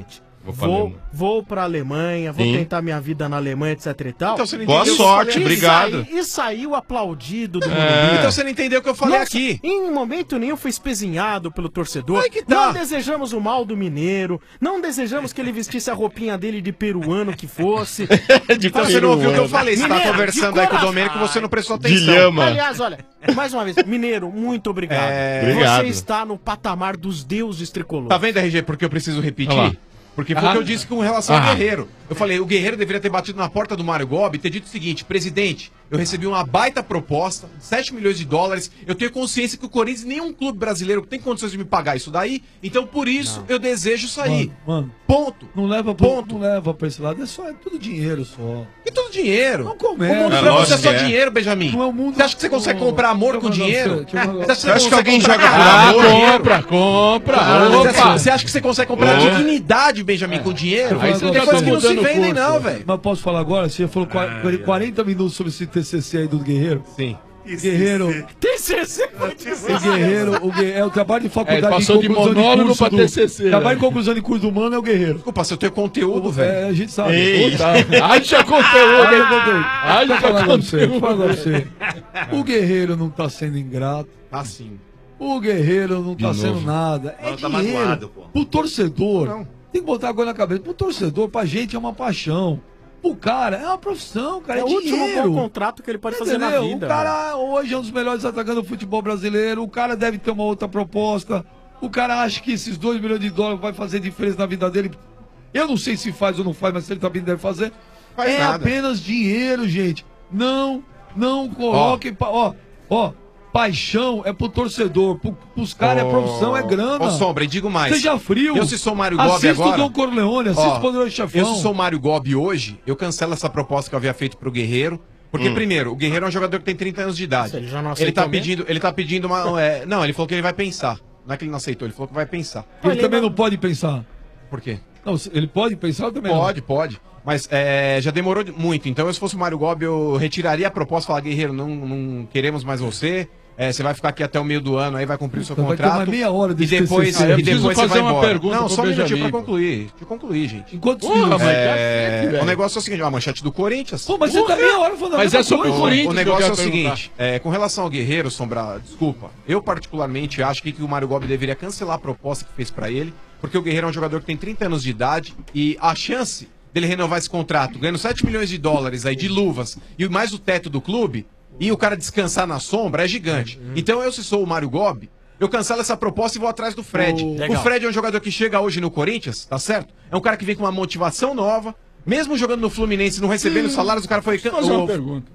Vou pra vou, Alemanha. vou pra Alemanha, vou Sim. tentar minha vida na Alemanha, etc e tal. Então você não Boa entendeu o que eu sorte, falei. obrigado. E, saí, e saiu aplaudido do É. Morumbi. Então você não entendeu o que eu falei Nossa, aqui. em momento nenhum foi espezinhado pelo torcedor. Aí que tá. Não desejamos o mal do mineiro. Não desejamos que ele vestisse a roupinha dele de peruano que fosse. De Então você não ouviu o que eu falei. Você tá Mineiro, conversando de aí com o coração. Domênico, você não prestou De atenção. lhama. Aliás, olha, mais uma vez, mineiro, muito obrigado. É, obrigado. Você está no patamar dos deuses tricolores. Tá vendo, R G, porque eu preciso Olha lá. repetir? Porque foi o que eu disse com relação ao Ah. Guerreiro. Eu falei, o Guerreiro deveria ter batido na porta do Mário Gobi e ter dito o seguinte: presidente, eu recebi uma baita proposta, sete milhões de dólares, eu tenho consciência que o Corinthians, nenhum clube brasileiro tem condições de me pagar isso daí, então por isso eu desejo sair. Mano, mano, Ponto. não leva, pro, Ponto. não leva pra esse lado, é só é tudo dinheiro só. E tudo dinheiro. Não começa. O mundo É pra você é lógico só que é. dinheiro, Benjamin. Não é o mundo- Você acha que você consegue Ô, comprar amor deixa eu com falar dinheiro? pra você, deixa eu falar- Você Você acha que alguém comprar joga por carro amor? com dinheiro? Compra, compra. Ah, Opa. você- Você acha que você consegue comprar Ô. dignidade, Benjamin, com dinheiro? Aí Aí você tem tá coisas que não se mudando o vendem, curso. não, velho. Mas posso falar agora? Você falou qua- quarenta minutos sobre esse T C C aí do Guerreiro. Sim. Guerreiro, T C C, pode dizer. o Guerreiro, o Guerreiro, é o trabalho de É, faculdade ele passou de conclusão monólogo curso pra do- T C C, Trabalho né? de conclusão de curso do Mano é o Guerreiro. Desculpa, se eu tenho conteúdo, velho. É, a gente sabe. Ei. Puta. Haja conteúdo, Olha hein? o conteúdo. Haja Deixa eu falar pra você, deixa eu falar pra conteúdo. você. O Guerreiro não tá sendo ingrato. Assim. O Guerreiro não tá novo. sendo nada. É Não, tá dinheiro. magoado, pô. Pro torcedor, Não. tem que botar agora na cabeça. Pro torcedor, pra gente é uma paixão. Pro cara, é uma profissão, cara. É É, o último dinheiro. bom contrato que ele pode fazer na Entendeu? vida. O cara hoje é um dos melhores atacantes do futebol brasileiro. O cara deve ter uma outra proposta. O cara acha que esses dois milhões de dólares vai fazer diferença na vida dele. Eu não sei se faz ou não faz, mas se ele também deve fazer. Faz é nada. apenas dinheiro, gente. Não, não coloquem. pa- Ó, ó, paixão é pro torcedor. Pro, pros caras é profissão, é grana. Ô, Sombra, e digo mais. Seja frio. Eu, se sou Mário Gobi Assista agora... o Dom Corleone, assista Ó, o Poderoso Chefão. Eu, se sou o Mário Gobi hoje, eu cancelo essa proposta que eu havia feito pro Guerreiro. Porque, primeiro, o Guerreiro é um jogador que tem trinta anos de idade. Ele já não ele tá aceitou mesmo? pedindo, ele tá pedindo uma. é, não, ele falou que ele vai pensar. Não é que ele não aceitou, ele falou que vai pensar. Ele também não pode pensar. Por quê? Não, ele pode pensar também. não. Pode, pode. Mas é, já demorou de- muito. Então, eu, se fosse o Mário Gobi, eu retiraria a proposta e falar, Guerreiro, não, não queremos mais você. É, você vai ficar aqui até o meio do ano, aí vai cumprir o seu Então vai ter contrato. mais meia hora e desse depois, T C C. Ah, eu e preciso depois você fazer vai uma embora. pergunta Não, pro só um minutinho Benjamin. pra concluir. Deixa eu concluir, gente. Enquanto Porra, mas É, cacete, velho. o negócio é o seguinte, a manchete do Corinthians. Pô, mas você tá meia hora falando a Mas mesma é sobre coisa. o Corinthians. O que eu negócio é o quero perguntar. seguinte, é, com relação ao Guerreiro, Sombra, desculpa, eu particularmente acho que, que o Mário Gobi deveria cancelar a proposta que fez pra ele, porque o Guerreiro é um jogador que tem trinta anos de idade e a chance dele renovar esse contrato, ganhando sete milhões de dólares aí de luvas e mais o teto do clube, e o cara descansar na sombra é gigante. Então eu, se sou o Mário Gobi, eu cancelo essa proposta e vou atrás do Fred. Oh, o legal. Fred é um jogador que chega hoje no Corinthians, tá certo? É um cara que vem com uma motivação nova, mesmo jogando no Fluminense, não recebendo salários, o cara foi... Fazer uma o- pergunta.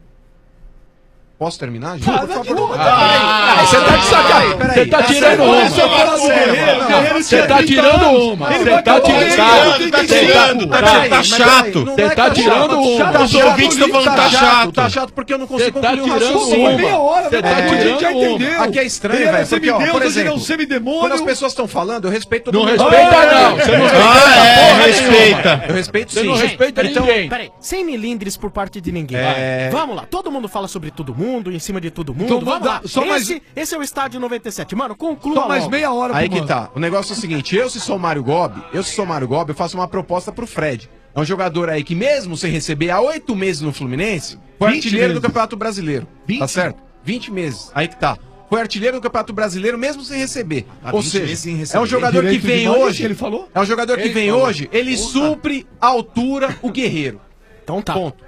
Posso terminar, gente? Ah, não, não, Ah, você tá de sacanagem. peraí. Você tá Tá tirando sério, uma. Você fala do Guerreiro, o Guerreiro Você tinha tá trinta tirando anos. uma. Ele Você vai tá acabar tirando. com Tá, ele, tá tem que ser. tirando. Mas Tá- peraí, tá mas chato. peraí, não Você é que tá tirando chato, uma. tá Os chato, ouvintes tão falando tá tá chato. Tá chato porque eu não consigo Você tá concluir o tirando Pô, raciocínio. mas meia hora, Você velho. tá A gente tirando já uma. entendeu. Aqui é estranho, Ele era velho, porque, ó, semideus, por hoje ele é um exemplo, semidemônio. Quando as pessoas estão falando, eu respeito todo Não mundo. respeita, Ah, não. Você não Ah, respeita. é, porra respeita. nenhuma. Eu respeito Você sim. não respeita Então, ninguém. Peraí, sem milindres por parte de ninguém. É. Vamos lá, todo mundo fala sobre todo mundo, em cima de todo mundo. Então, Vamos dá- lá. só mais- esse, esse é o estádio noventa e sete. Mano, conclua Só mais logo. meia hora Aí pro que mano. tá. O negócio é o seguinte, eu se sou o Mário Gobi, eu se sou o Mário Gobi, eu faço uma proposta pro Fred. É um jogador aí que mesmo sem receber há oito meses no Fluminense, foi vinte artilheiro meses. do Campeonato Brasileiro. vinte? Tá certo? vinte meses. Aí que tá. Foi artilheiro do Campeonato Brasileiro mesmo sem receber. Há Ou vinte seja, meses sem é receber. um jogador que Direito de vem imagem hoje. que ele falou? É um jogador que Ele vem falou. hoje, ele supre à altura o Guerreiro. Então tá. Ponto.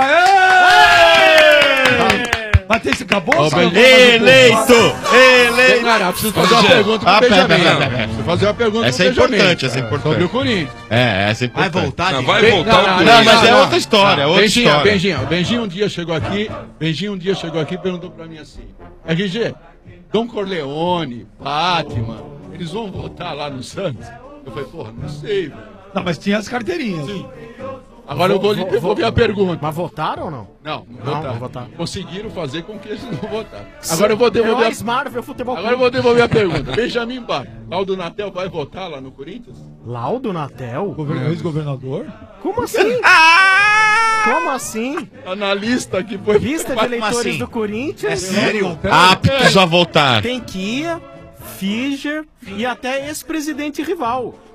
Aê! Matheus, acabou? Ó, Sabe? Eleito! Eleito! Cara, preciso fazer uma pergunta Ah, pro pera, Benjamin. pera, pera, pera. Preciso fazer uma pergunta Essa pro é Benjamin. importante, essa é É, importante. Sobre o Corinthians. É, essa é Vai importante. voltar, Não, gente? vai Bem- voltar não, o não, Não, Corinthians. mas é não. outra história, é outra Benjinho, história. Benjinho, Benjinho um dia chegou aqui, Benjinho um dia chegou aqui e perguntou pra mim assim, R G, Dom Corleone, Fátima, eles vão votar lá no Santos? Eu falei, porra, não sei, velho. Não, mas tinha as carteirinhas. Agora eu vou lhe devolver a pergunta. Mas votaram ou não? Não, não Não, votaram. não votaram. Conseguiram fazer com que eles não votaram. Agora eu vou devolver Heróis a... Marvel Futebol Agora eu vou devolver a pergunta. Benjamin Bar, Aldo Natel vai votar lá no Corinthians? Laudo Natel? Governo- Ex-governador? Como assim? Como assim? Analista que foi... Lista de eleitores assim? do Corinthians? É sério? Aptos a voltar. Tem Kia, Figer e até ex-presidente rival.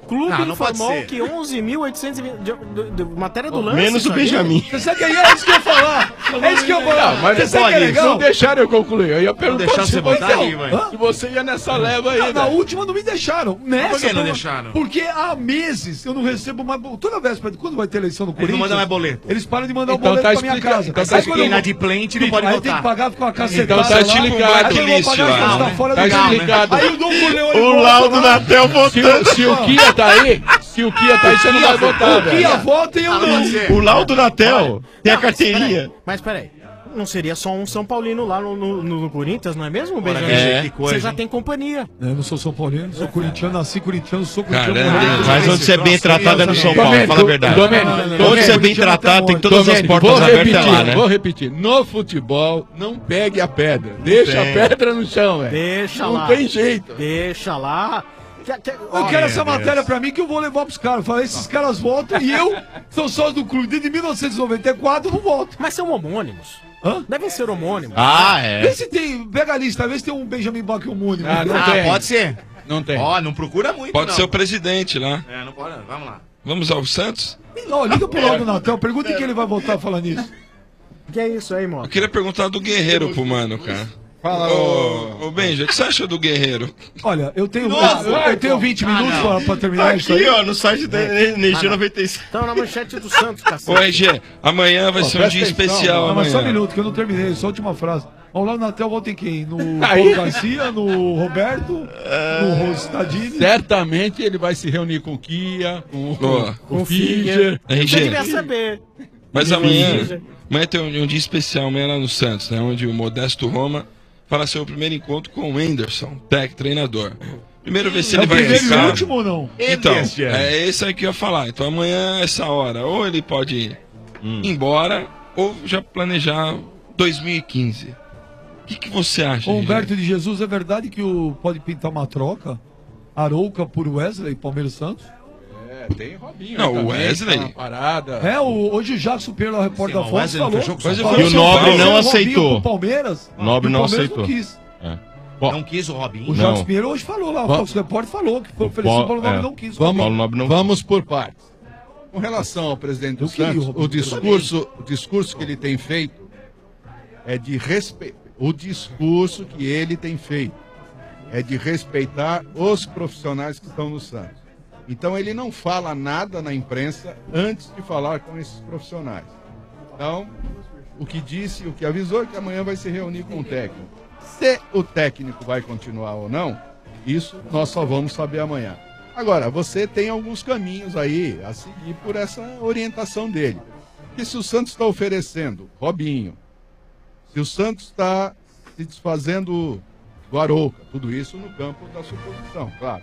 clube Não, não pode informou ser. que onze mil oitocentos e vinte... de- de- de- Matéria do lance. Menos o isso aí. Benjamin. Você sabe que é isso que eu ia falar? É isso que eu ia falar. Não, mas Você sabe que é olha, legal? não deixaram eu concluir. Eu ia perguntar deixaram se você você, botar aí, vai. se você ia nessa leva aí. Na, na velho. última não me deixaram. Nessa, por que não pelo- deixaram? Porque há meses eu não recebo mais. bo- Toda vez, quando vai ter eleição no Eles não Corinthians. mandam mais boleto. Eles param de mandar o Então boleto tá pra minha explicado. casa. Então tá Aí Quem quando é eu- inadimplente não pode Aí tem que votar. pagar com uma cacetada. Então tá lá, explicado. Aí eu vou pagar Lá, quando tá né? fora Tá do jogo. explicado. Aí o Dom Corleone O volta laudo lá. Natel Se, votando. o- se o Kia tá aí, se o Kia tá aí, você não vai votar, O Kia velho. vota e eu Ah, não não. pode ser. O laudo Natel tem a Não, mas carteirinha. peraí, Mas peraí. Não seria só um São Paulino lá no, no, no Corinthians, não é mesmo, Bora, Benjamin? G G, que coisa, Você já hein? tem companhia. Eu não sou São Paulino, sou corintiano, nasci corintiano, sou corintiano. Caramba, morei. hein? Mas onde você é bem tratado é no São Paulo, Domênico, fala a verdade. Domênico, Onde Domênico, você é bem tratado, tem todas as Domênico, portas vou abertas repetir, lá, né? Vou repetir. No futebol, não pegue a pedra. Deixa tem. a pedra no chão, velho. Deixa não lá. tem jeito. Deixa lá. Que- que- Eu ó, quero essa Deus. matéria pra mim que eu vou levar pros caras. Falei, esses caras voltam e eu sou sócio do clube desde mil novecentos e noventa e quatro, não volto. Mas são homônimos. Hã? Devem ser homônimos. Ah, Vê é. se tem, pega a lista, vê se tem um Benjamin Bach homônimo. Ah, não Ah, tem. pode ser. Não tem. Ó, não procura muito, Pode não. ser o presidente lá. É, não pode. Vamos lá. Vamos ao Santos? Não, liga pro Laudo Natel, pergunta em que ele vai voltar falando nisso. Que é isso aí, Eu mano? queria perguntar do Guerreiro pro mano, cara. Fala, Ô, ô Benja, o que você acha do Guerreiro? Olha, eu tenho, Nossa, eu, eu tenho vinte minutos pra, pra terminar isso aí. Aqui, ó, no site da Energia noventa e sete. Estão na manchete do Santos, Ô, cacete. R G, amanhã vai Pô, ser um presta dia atenção, especial Não, mas só um amanhã. minuto, que eu não terminei, só a última frase. O Laudo Natel volta em quem? No Aí. Paulo Garcia, no Roberto, no Rostadini. Certamente ele vai se reunir com o Kia, com, Boa. com o Finger. R Você devia G, saber. mas amanhã, amanhã tem um, um dia especial amanhã lá no Santos, né? Onde o Modesto Roma fará seu primeiro encontro com o Anderson, tec, treinador. Primeiro ver se É ele o vai primeiro e ficar. o último ou não? Então, Esse ano. é esse aí que eu ia falar. Então amanhã, essa hora, ou ele pode ir embora, ou já planejar dois mil e quinze. O que, que você acha, Ô, R G? Humberto de Jesus, é verdade que o, pode pintar uma troca? Arouca por Wesley, Palmeiras Santos? É, tem Robinho. Não, também, o Wesley. tá uma parada. É, o, hoje o Jackson Pedro, o repórter Sim, da o Fox, Wesley não falou. fechou com o Mas São eu Paulo. E o São Nobre Paulo, não o Robinho aceitou. pro Palmeiras, O Nobre e o não Palmeiras aceitou. quis. É. Não quis o Robinho. O Não. Jacques Pinheiro hoje falou lá, o Va- Fox Repórter falou que foi O oferecido Paulo- para o Nobre é. não quis. Vamos, Paulo Nobre não- vamos por partes. Com relação ao presidente do Eu queria Santos, o o Robinho discurso, o discurso que ele tem feito é de respeito. O discurso que ele tem feito é de respeitar os profissionais que estão no Santos. Então ele não fala nada na imprensa antes de falar com esses profissionais. Então, o que disse, o que avisou é que amanhã vai se reunir com o técnico. Se o técnico vai continuar ou não, isso nós só vamos saber amanhã. Agora, você tem alguns caminhos aí a seguir por essa orientação dele. Porque se o Santos está oferecendo Robinho, se o Santos está se desfazendo do Arouca, tudo isso no campo da suposição, claro.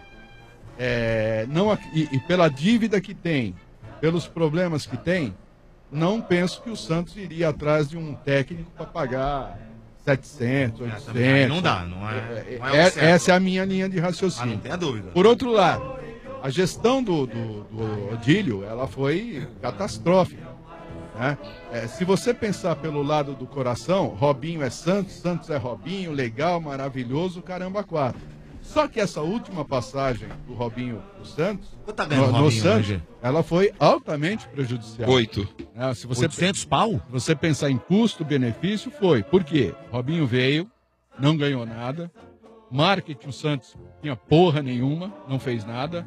É, não, ac- e, e pela dívida que tem, pelos problemas que tem, não penso que o Santos iria atrás de um técnico para pagar setecentos, É, também aí oitocentos. não dá, não é- É, não é o é- certo. essa é a minha linha de Ah, não raciocínio. tenha dúvida. Por outro lado, a gestão do, do, do Odílio, ela foi catastrófica. Né? É, se você pensar pelo lado do coração, Robinho é Santos, Santos é Robinho, legal, maravilhoso, caramba, quatro. Só que essa última passagem do Robinho do Santos, Quanto tá ganhando no, o no Robinho Santos, hoje? ela foi altamente prejudicial. Oito. É, se você, oitocentos pau? se você pensar em custo-benefício, foi. Por quê? Robinho veio, não ganhou nada. Marketing, o Santos tinha porra nenhuma, não fez nada.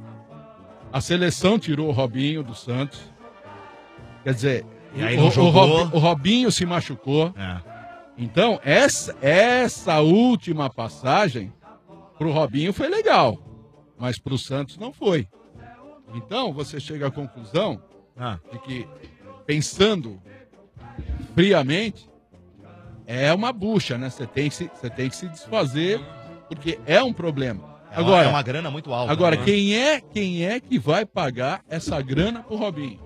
A seleção tirou o Robinho do Santos. Quer dizer, E aí o, não o jogou. Robi- o Robinho se machucou. É. Então, essa, essa última passagem pro Robinho foi legal, mas pro Santos não foi. Então, você chega à conclusão Ah. de que, pensando friamente, é uma bucha, né? Você tem que se, você tem que se desfazer, porque é um problema. É uma- Agora, é uma grana muito alta. agora né? quem é quem é que vai pagar essa grana pro Robinho?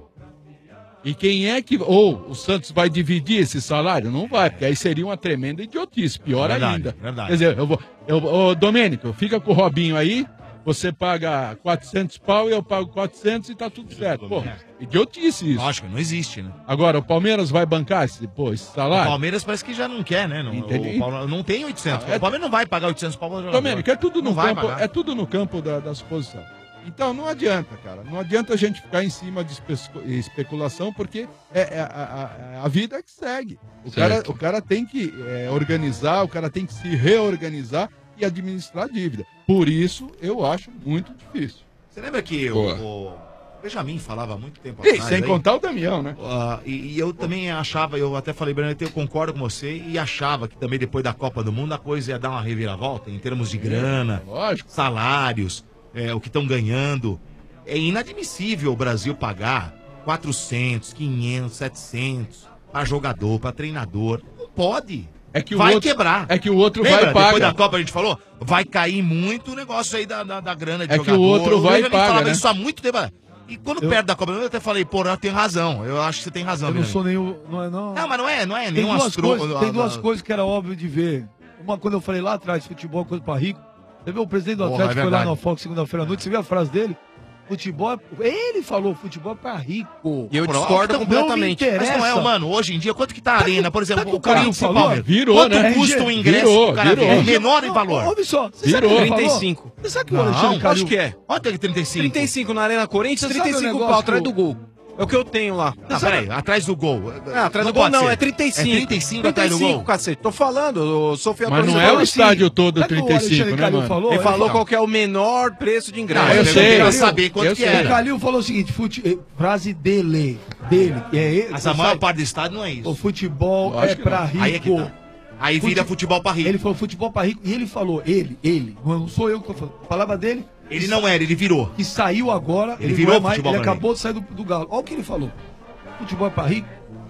E quem é que. Ou o Santos vai dividir esse salário? Não vai, porque aí seria uma tremenda idiotice, pior Verdade, ainda. verdade. Quer dizer, eu vou. Eu, ô, Domênico, fica com o Robinho aí, você paga quatrocentos pau e eu pago quatrocentos e tá tudo certo. Pô, idiotice isso. Lógico, não existe, né? Agora, o Palmeiras vai bancar esse, pô, esse O salário? Palmeiras parece que já não quer, né? Não, Entendi. o Palmeiras não tem oitocentos. Ah, é- O Palmeiras não vai pagar oitocentos pau pra jogador. Domênico, é tudo no Não vai campo, pagar. é tudo no campo da, da suposição. Então não adianta, cara. Não adianta a gente ficar em cima de espe- especulação, porque é, é a, a, a vida que segue. O cara, o cara tem que é, organizar, o cara tem que se reorganizar e administrar a dívida. Por isso, eu acho muito difícil. Você lembra que o, Boa. o Benjamin falava há muito tempo E atrás... sem aí, contar o Damião, né? ah, e, e eu também achava, eu até falei, Breno, eu concordo com você, e achava que também depois da Copa do Mundo a coisa ia dar uma reviravolta em termos de grana, lógico. salários, é, o que estão ganhando. É inadmissível o Brasil pagar quatrocentos, quinhentos, setecentos para jogador, para treinador. Não pode. É que o vai outro- quebrar. é que o outro Lembra, vai e paga. Depois da Copa a gente falou, vai cair muito o negócio aí da, da, da grana de É que jogador. o outro vai e Benjamin paga, falava né? isso há muito tempo. E quando Eu- perto da Copa, eu até falei, pô, eu tenho razão. Eu acho que você tem razão, Eu não Benjamin. sou nenhum. Não, é, não. Não, mas não é, não é Tem nenhum duas, astro... coisas, tem duas coisas que era óbvio de ver. Uma, quando eu falei lá atrás, futebol é coisa pra rico. Você viu o presidente do Porra, Atlético é foi lá verdade. no Fox segunda-feira à noite, você viu a frase dele? Futebol é... Ele falou, futebol é pra rico. E eu Pronto, discordo então, completamente. Não me Mas não é, interessa. mano, hoje em dia, quanto que tá a arena? Por exemplo, tá que o o cara Corinthians e o falou? Palmeiras. Virou, Quanto né? custa o ingresso Virou, pro cara virou. ver? É menor em valor. Ouve só, você sabe Virou. o que ele trinta e falou? cinco. Você sabe que o Não, Alexandre Calil... Acho que é. Olha que trinta e cinco. trinta e cinco na Arena Corinthians, Você sabe trinta e o cinco negócio pau atrás que do gol. É o que eu tenho lá. Não, peraí, atrás do gol. Ah, atrás do gol pode não, ser. é trinta e cinco. É trinta e cinco atrás do trinta e cinco, gol. cacete. Tô falando, eu sou fiel Mas não torcedor. é o estádio todo Sabe o que o trinta e cinco, Alexandre né, Calil mano? falou? Ele falou Ele- qual que é o menor preço de ingresso. Ah, eu Eu sei. queria eu saber quanto eu que sei. O era. Calil falou o seguinte, fute... eh, frase dele, dele, que é ele, Mas a você maior sabe? parte do estádio não é isso. O futebol Lógico é que pra não. rico. Aí é que tá. Aí vira Fute- futebol pra rico. Ele falou futebol pra rico. E ele falou, ele, ele, não sou eu que tô falando. A palavra dele, Ele não era, ele virou. que saiu agora. Ele não virou é mais, futebol Ele pra acabou de sair do, do Galo. Olha o que ele falou. Futebol é pra rico.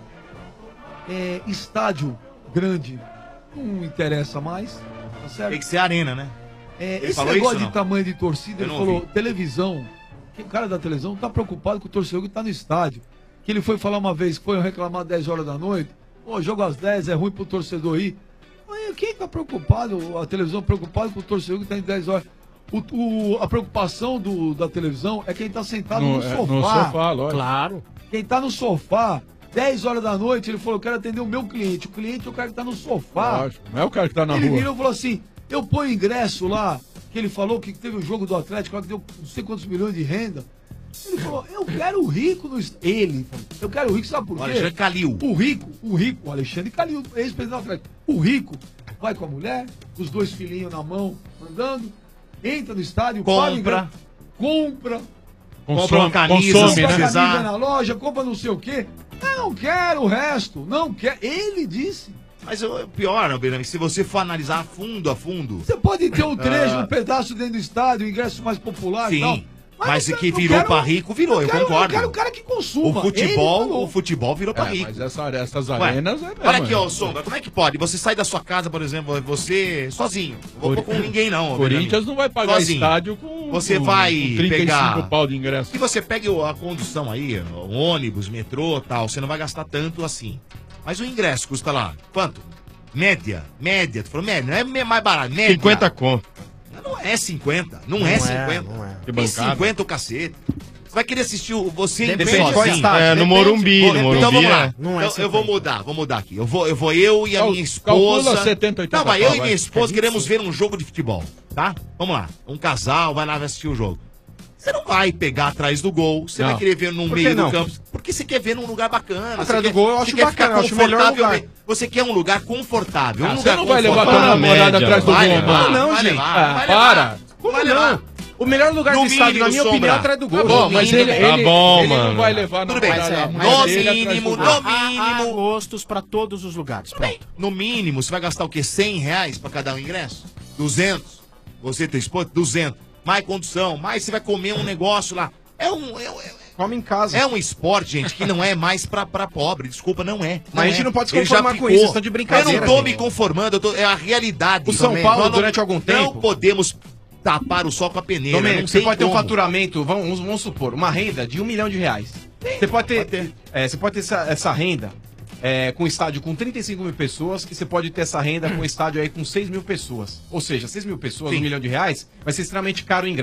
É, estádio grande não interessa mais. Tá certo? Tem que ser arena, né? É, Ele esse falou negócio isso, de não? tamanho de torcida, Eu ele não falou, ouvi. televisão, que o cara da televisão tá preocupado com o torcedor que tá no estádio. Que ele foi falar uma vez, foi reclamar dez horas da noite, pô, jogo às dez, é ruim pro torcedor ir. Aí, quem tá preocupado, a televisão preocupado com o torcedor que tá em dez horas? O, o- a preocupação do, da televisão é quem tá sentado no, No, é, sofá. no sofá, lógico. Claro. Quem tá no sofá, dez horas da noite, ele falou, eu quero atender o meu cliente. O cliente é o cara que tá no sofá. Lógico. Não é o cara que tá na Ele rua. virou e falou assim: eu ponho ingresso lá, que ele falou que teve o jogo do Atlético, lá que deu não sei quantos milhões de renda. Ele falou: eu quero o rico no. est-" Ele falou: eu quero o rico, sabe por O quê? Alexandre Calil. O rico, o rico, o Alexandre Calil, ex-presidente do Atlético. O rico vai com a mulher, com os dois filhinhos na mão, andando, entra no estádio, paga Compra. ingresso, compra, Compra uma camisa, consome, se compra né? camisa precisar. na loja, compra não sei o quê. Eu não quero o resto, não quero. Ele disse. Mas o pior, né, Benjamin, se você for analisar a fundo, a fundo... Você pode ter um trecho, Ah. um pedaço dentro do estádio, ingresso mais popular e Sim, tal. mas eu que não virou quero- pra rico, virou, eu quero- concordo. Eu quero o cara que consuma. O futebol, Ele falou. o futebol virou pra É, rico. mas essa, essas Ué, arenas é mesmo, olha aqui, é. ó, Sombra, como é que pode? Você sai da sua casa, por exemplo, você sozinho. Não vou com ninguém, não. O Corinthians Benjamin. não vai pagar Sozinho. estádio com, Você com, vai com trinta e cinco pegar- pau de ingresso. Se você pega o- a condução aí, o ônibus, metrô tal, você não vai gastar tanto assim. Mas o ingresso custa lá, quanto? Média, média, tu falou média, não é me- mais barato, média. cinquenta conto. Não é cinquenta, não, Não é é, cinquenta. não é. Que Tem bancada. cinquenta o cacete. Você vai querer assistir o- você Depende indo qual sozinho. estádio. É, no depende. Morumbi, Vou- no então Morumbi vamos lá. é. Não é eu, eu vou cinquenta. mudar, vou mudar aqui. Eu vou, eu vou eu e a Cal- minha esposa. calcula setenta, oitenta Não, vai, eu pau, e vai. minha esposa queremos ver um jogo de futebol, tá? Vamos lá. Um casal vai lá assistir o jogo. Você não vai pegar atrás do gol, você Não. vai querer ver num Por que meio não? do campo. Porque você quer ver num lugar bacana. Atrás você do quer- gol eu você acho quer bacana, ficar eu acho o melhor confortável. lugar. Você quer um lugar confortável. um Ah, lugar você não vai levar confortável. tua namorada média, atrás do Vai gol, levar, mano. não, vai gente. levar, Ah, vai para. levar. Como Vai não? levar. O melhor lugar No do estádio, na mínimo, minha Sombra. opinião, é atrás do gol. Tá Bom, mas ele, Tá ele, bom, ele não mano. vai levar a Tudo bem, namorada- mas é, a mas mulher no dele atrás mínimo, do no gol. Há, há mínimo. gostos pra todos os lugares. Pronto. No mínimo, você vai gastar o quê? cem reais pra cada um ingresso? duzentos? Você e tua esposa? duzentos. Mais condução, mais você vai comer um negócio lá. É um, é, é- Come em casa. é um esporte, gente, que não é mais pra, pra pobre. Desculpa, não é. Mas a gente é. não pode se Ele já conformar com ficou. isso, vocês estão de brincadeira, Eu não tô gente. me conformando, eu tô- é a realidade. O São Também. Paulo, Nós não- durante algum Não tempo- podemos tapar o sol com a peneira. Domênico, não você tem pode ter um como. faturamento, vamos, vamos supor, uma renda de um milhão de reais. Você pode ter, pode ter. é, você pode ter essa, essa renda é, com estádio com trinta e cinco mil pessoas e você pode ter essa renda com estádio aí com seis mil pessoas. Ou seja, seis mil pessoas, Sim. um milhão de reais, vai ser extremamente caro o ingresso.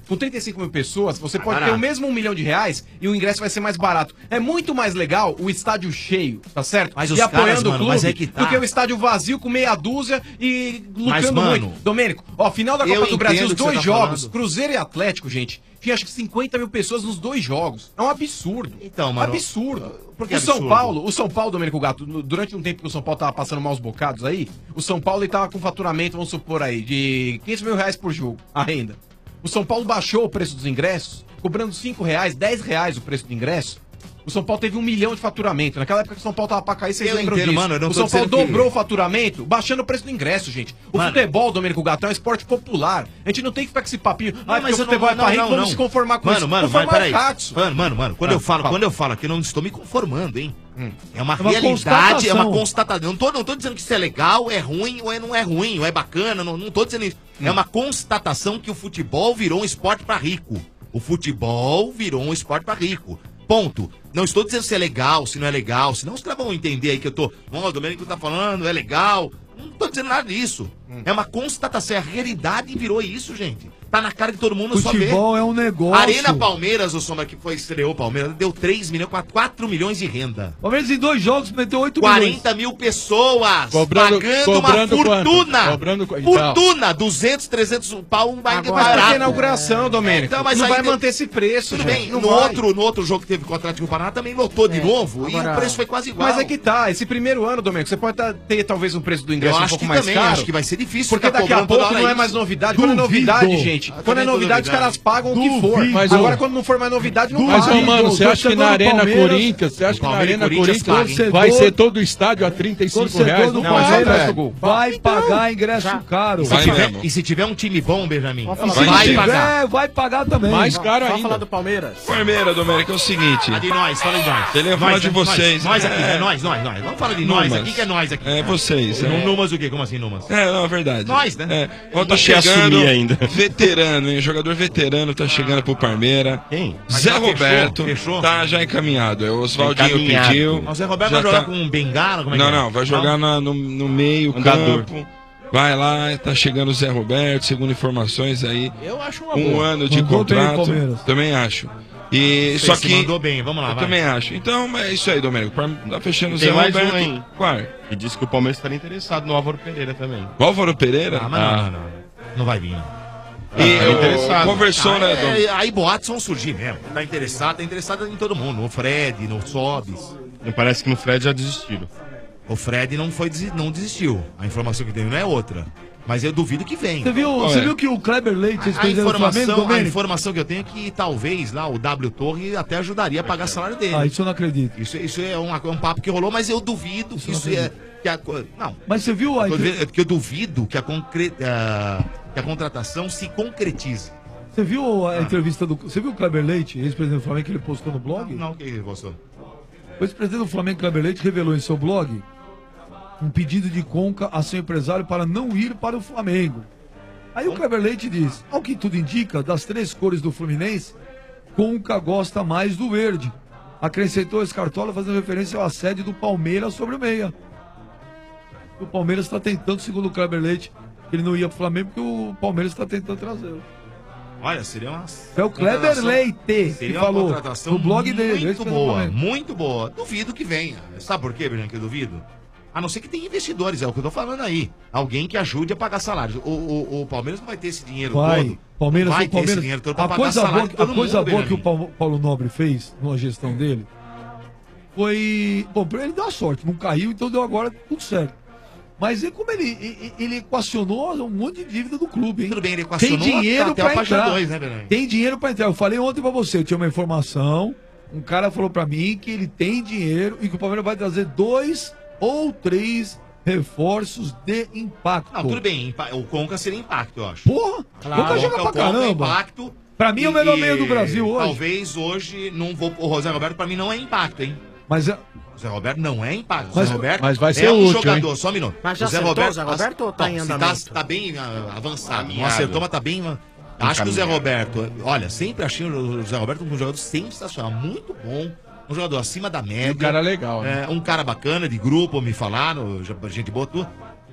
com trinta e cinco mil pessoas, você pode barato. ter o mesmo um milhão de reais e o ingresso vai ser mais barato. É muito mais legal o estádio cheio, tá certo? Mas e os apoiando caras, o mano, clube mas é que tá. do que o estádio vazio com meia dúzia e Mas, lucrando mano, muito. Domênico, ó, final da eu Copa do Brasil, entendo os o que dois você tá jogos, falando. Cruzeiro e Atlético, gente, tinha acho que cinquenta mil pessoas nos dois jogos. É um absurdo. Então, mano, Absurdo. por que o São absurdo? Paulo, o São Paulo, Domênico Gato, no- durante um tempo que o São Paulo tava passando maus bocados aí, o São Paulo ele tava com faturamento, vamos supor aí, de quinhentos mil reais por jogo, a renda. O São Paulo baixou o preço dos ingressos, cobrando cinco reais, dez reais o preço do ingresso. O São Paulo teve um milhão de faturamento. Naquela época que o São Paulo tava pra cair, vocês Eu lembram entendo, disso. mano, eu não o tô São Paulo dizendo que- dobrou o faturamento, baixando o preço do ingresso, gente. O Mano. futebol, Domênico Gato, é um esporte popular. A gente não tem que ficar com esse papinho. Não, Ah, mas o eu futebol é pra rico, vamos se conformar com mano, isso. Mano, mano, Conformar peraí. o Katsu. Mano, mano, mano, quando Ah, eu falo, fala. quando eu falo aqui, eu não estou me conformando, hein? É uma É uma realidade, constatação. é uma constatação. Não tô, não tô dizendo que isso é legal, é ruim, ou é, não é ruim, ou é bacana, não, não tô dizendo isso. É uma constatação que o futebol virou um esporte pra rico. O futebol virou um esporte pra rico. Ponto. Não estou dizendo se é legal, se não é legal, senão os caras vão entender aí que eu tô. Ó, o Domênico tá falando, é legal. Não tô dizendo nada disso. É uma constatação, a realidade virou isso, gente. Tá na cara de todo mundo, só vê. Futebol é um negócio. Arena Palmeiras, o Sombra que foi, estreou o Palmeiras, deu três milhões, quatro milhões de renda. Palmeiras em dois jogos meteu oito milhões. quarenta mil pessoas Cobrando- pagando cobrando uma quanto? fortuna. Cobrando qu- então. Fortuna, duzentos, trezentos pau vai Agora vai ter barato. inauguração, Domênico. Então, mas não aí vai tem- manter esse preço, Tudo gente. bem, Não no vai. outro, no outro jogo que teve com o Atlético do Paraná também lotou de novo e Agora- o preço foi quase igual. Mas é que tá, esse primeiro ano, Domênico, você pode tá- ter talvez um preço do ingresso Eu um acho pouco que mais também, caro. acho que vai ser difícil Porque ficar daqui a cobrando toda pouco hora não é isso. mais novidade. Quando é Duvido. novidade, gente. Ah, Quando é também tô novidade, os duvidando. caras pagam o que Duvido. for. Mas Agora, o- quando não for mais novidade, não Mas, paga. ô, mano, você acha que torcedor na do Arena Palmeiras- Corinthians, você acha que na Palmeiras e Arena Corinthians Corinthians paguem. vai Torcedor- ser todo o estádio a trinta e cinco Torcedor reais? do Não Não, vai, isso é Palmeiras ingresso velho. gol. vai pagar ingresso caro. E se, Vai tiver, mesmo. e se tiver um time bom, Benjamin, falar Se do vai Palmeiras. tiver, pagar. vai pagar também. Mais caro Só ainda. falar do Palmeiras. Palmeiras, Domênico, é o seguinte. Fala de nós, fala de nós. Ele ia falar Nós, de né? vocês. Nós, nós aqui, É. é nós, nós, nós. Vamos falar de nós Numas. aqui, que é nós aqui. É vocês. Num- É. Numas o quê? Como assim, Numas? É, não, é verdade. Nós, né? É. Ó, tá Não quer chegando. assumir ainda. Veterano, hein? Jogador veterano tá chegando pro Palmeiras. Quem? Mas Zé já fechou? Roberto Fechou? tá já encaminhado. É o Oswaldinho Encaminhado. pediu. O Zé Roberto Já vai jogar tá- com um bengala? Como é Não, que é? não, vai jogar na- no, no meio Andador. campo. Vai lá, tá chegando o Zé Roberto, segundo informações aí. Eu acho uma Um boa. ano de Mandou bem o contrato. Palmeiras. Também acho. E Você só se que. mandou bem, vamos lá, Eu vai. também acho. Então é isso aí, Domênico. Tá fechando o Tem Zé mais um, Roberto. hein? Qual? E disse que o Palmeiras estaria interessado no Álvaro Pereira também. O Álvaro Pereira? Ah, mas não, não, não. Não vai vir. E Ah, o- interessado. conversou, Ah, né, é, Dom? aí boatos vão surgir mesmo. Tá interessado, tá interessado em todo mundo. No Fred, no Sobis. Me parece que no Fred já desistiram. O Fred não, foi, desi- não desistiu. A informação que tem não é outra. Mas eu duvido que venha. Você viu, Qual você é? viu que o Kleber Leite, A ex-presidente do Flamengo, informação, a Domênico? informação que eu tenho é que talvez lá o W Torre até ajudaria a pagar o salário dele. Ah, isso eu não acredito. Isso, isso é um, é um papo que rolou, mas eu duvido que isso é. Que a, co- não. Mas você viu a Eu duvido- que eu duvido que a, concre, ah, que a contratação se concretize. Você viu a entrevista do. Você viu o Kleber Leite, ex-presidente do Flamengo, que ele postou no blog? Não, o que você. O ex-presidente do Flamengo, Kleber Leite, revelou em seu blog um pedido de Conca a seu empresário para não ir para o Flamengo. Aí o Kleber Leite diz: ao que tudo indica, das três cores do Fluminense, Conca gosta mais do verde. Acrescentou esse cartola fazendo referência ao assédio do Palmeiras sobre o meia. O Palmeiras está tentando, segundo o Kleber Leite, que ele não ia para o Flamengo porque o Palmeiras está tentando trazê-lo. Olha, seria uma. É o Kleber contratação- Leite que Seria uma falou contratação no blog dele. Muito ex-presidente do boa, Flamengo. muito boa. Duvido que venha. Sabe por quê, Brilhante, que eu duvido? A não ser que tenha investidores, é o que eu tô falando aí. Alguém que ajude a pagar salários. O, o, o Palmeiras não vai ter esse dinheiro Vai. todo. Palmeiras, não vai o ter esse Palmeiras, dinheiro todo pra a pagar coisa salário boa, de a todo coisa mundo, boa que o Benjamin. Paulo, Paulo Nobre fez na gestão dele foi. Bom, pra ele deu a sorte, não caiu, então deu agora tudo certo. Mas é como ele, ele, ele equacionou um monte de dívida do clube, hein? Tudo bem, ele Tem equacionou dinheiro até pra o Pajé entrar. dois, né, Bernardo? Tem dinheiro pra entrar. Eu falei ontem pra você, eu tinha uma informação. Um cara falou pra mim que ele tem dinheiro e que o Palmeiras vai trazer dois ou três reforços de impacto. Não, tudo bem, impa- o Conca seria impacto, eu acho. Porra! Claro. Conca joga O pra Conca é caramba. impacto. Pra mim é o melhor meio do Brasil hoje. Talvez hoje não vou. O José Roberto pra mim não é impacto, hein? Mas é- O Zé Roberto não é impacto. O Mas- Zé Roberto mas vai é ser um útil, jogador, hein? só um minuto. Mas já o Zé acertou Roberto, o Zé Roberto ou tá em se andamento? Tá, tá bem ah, avançado. Não Caminhado. acertou, mas tá bem. ah, Acho que o Zé Roberto, olha, sempre achei o Zé Roberto um jogador sensacional, muito bom. Um jogador acima da média. Um cara legal, né? É, um cara bacana, de grupo, me falaram, já- gente boa tudo. O,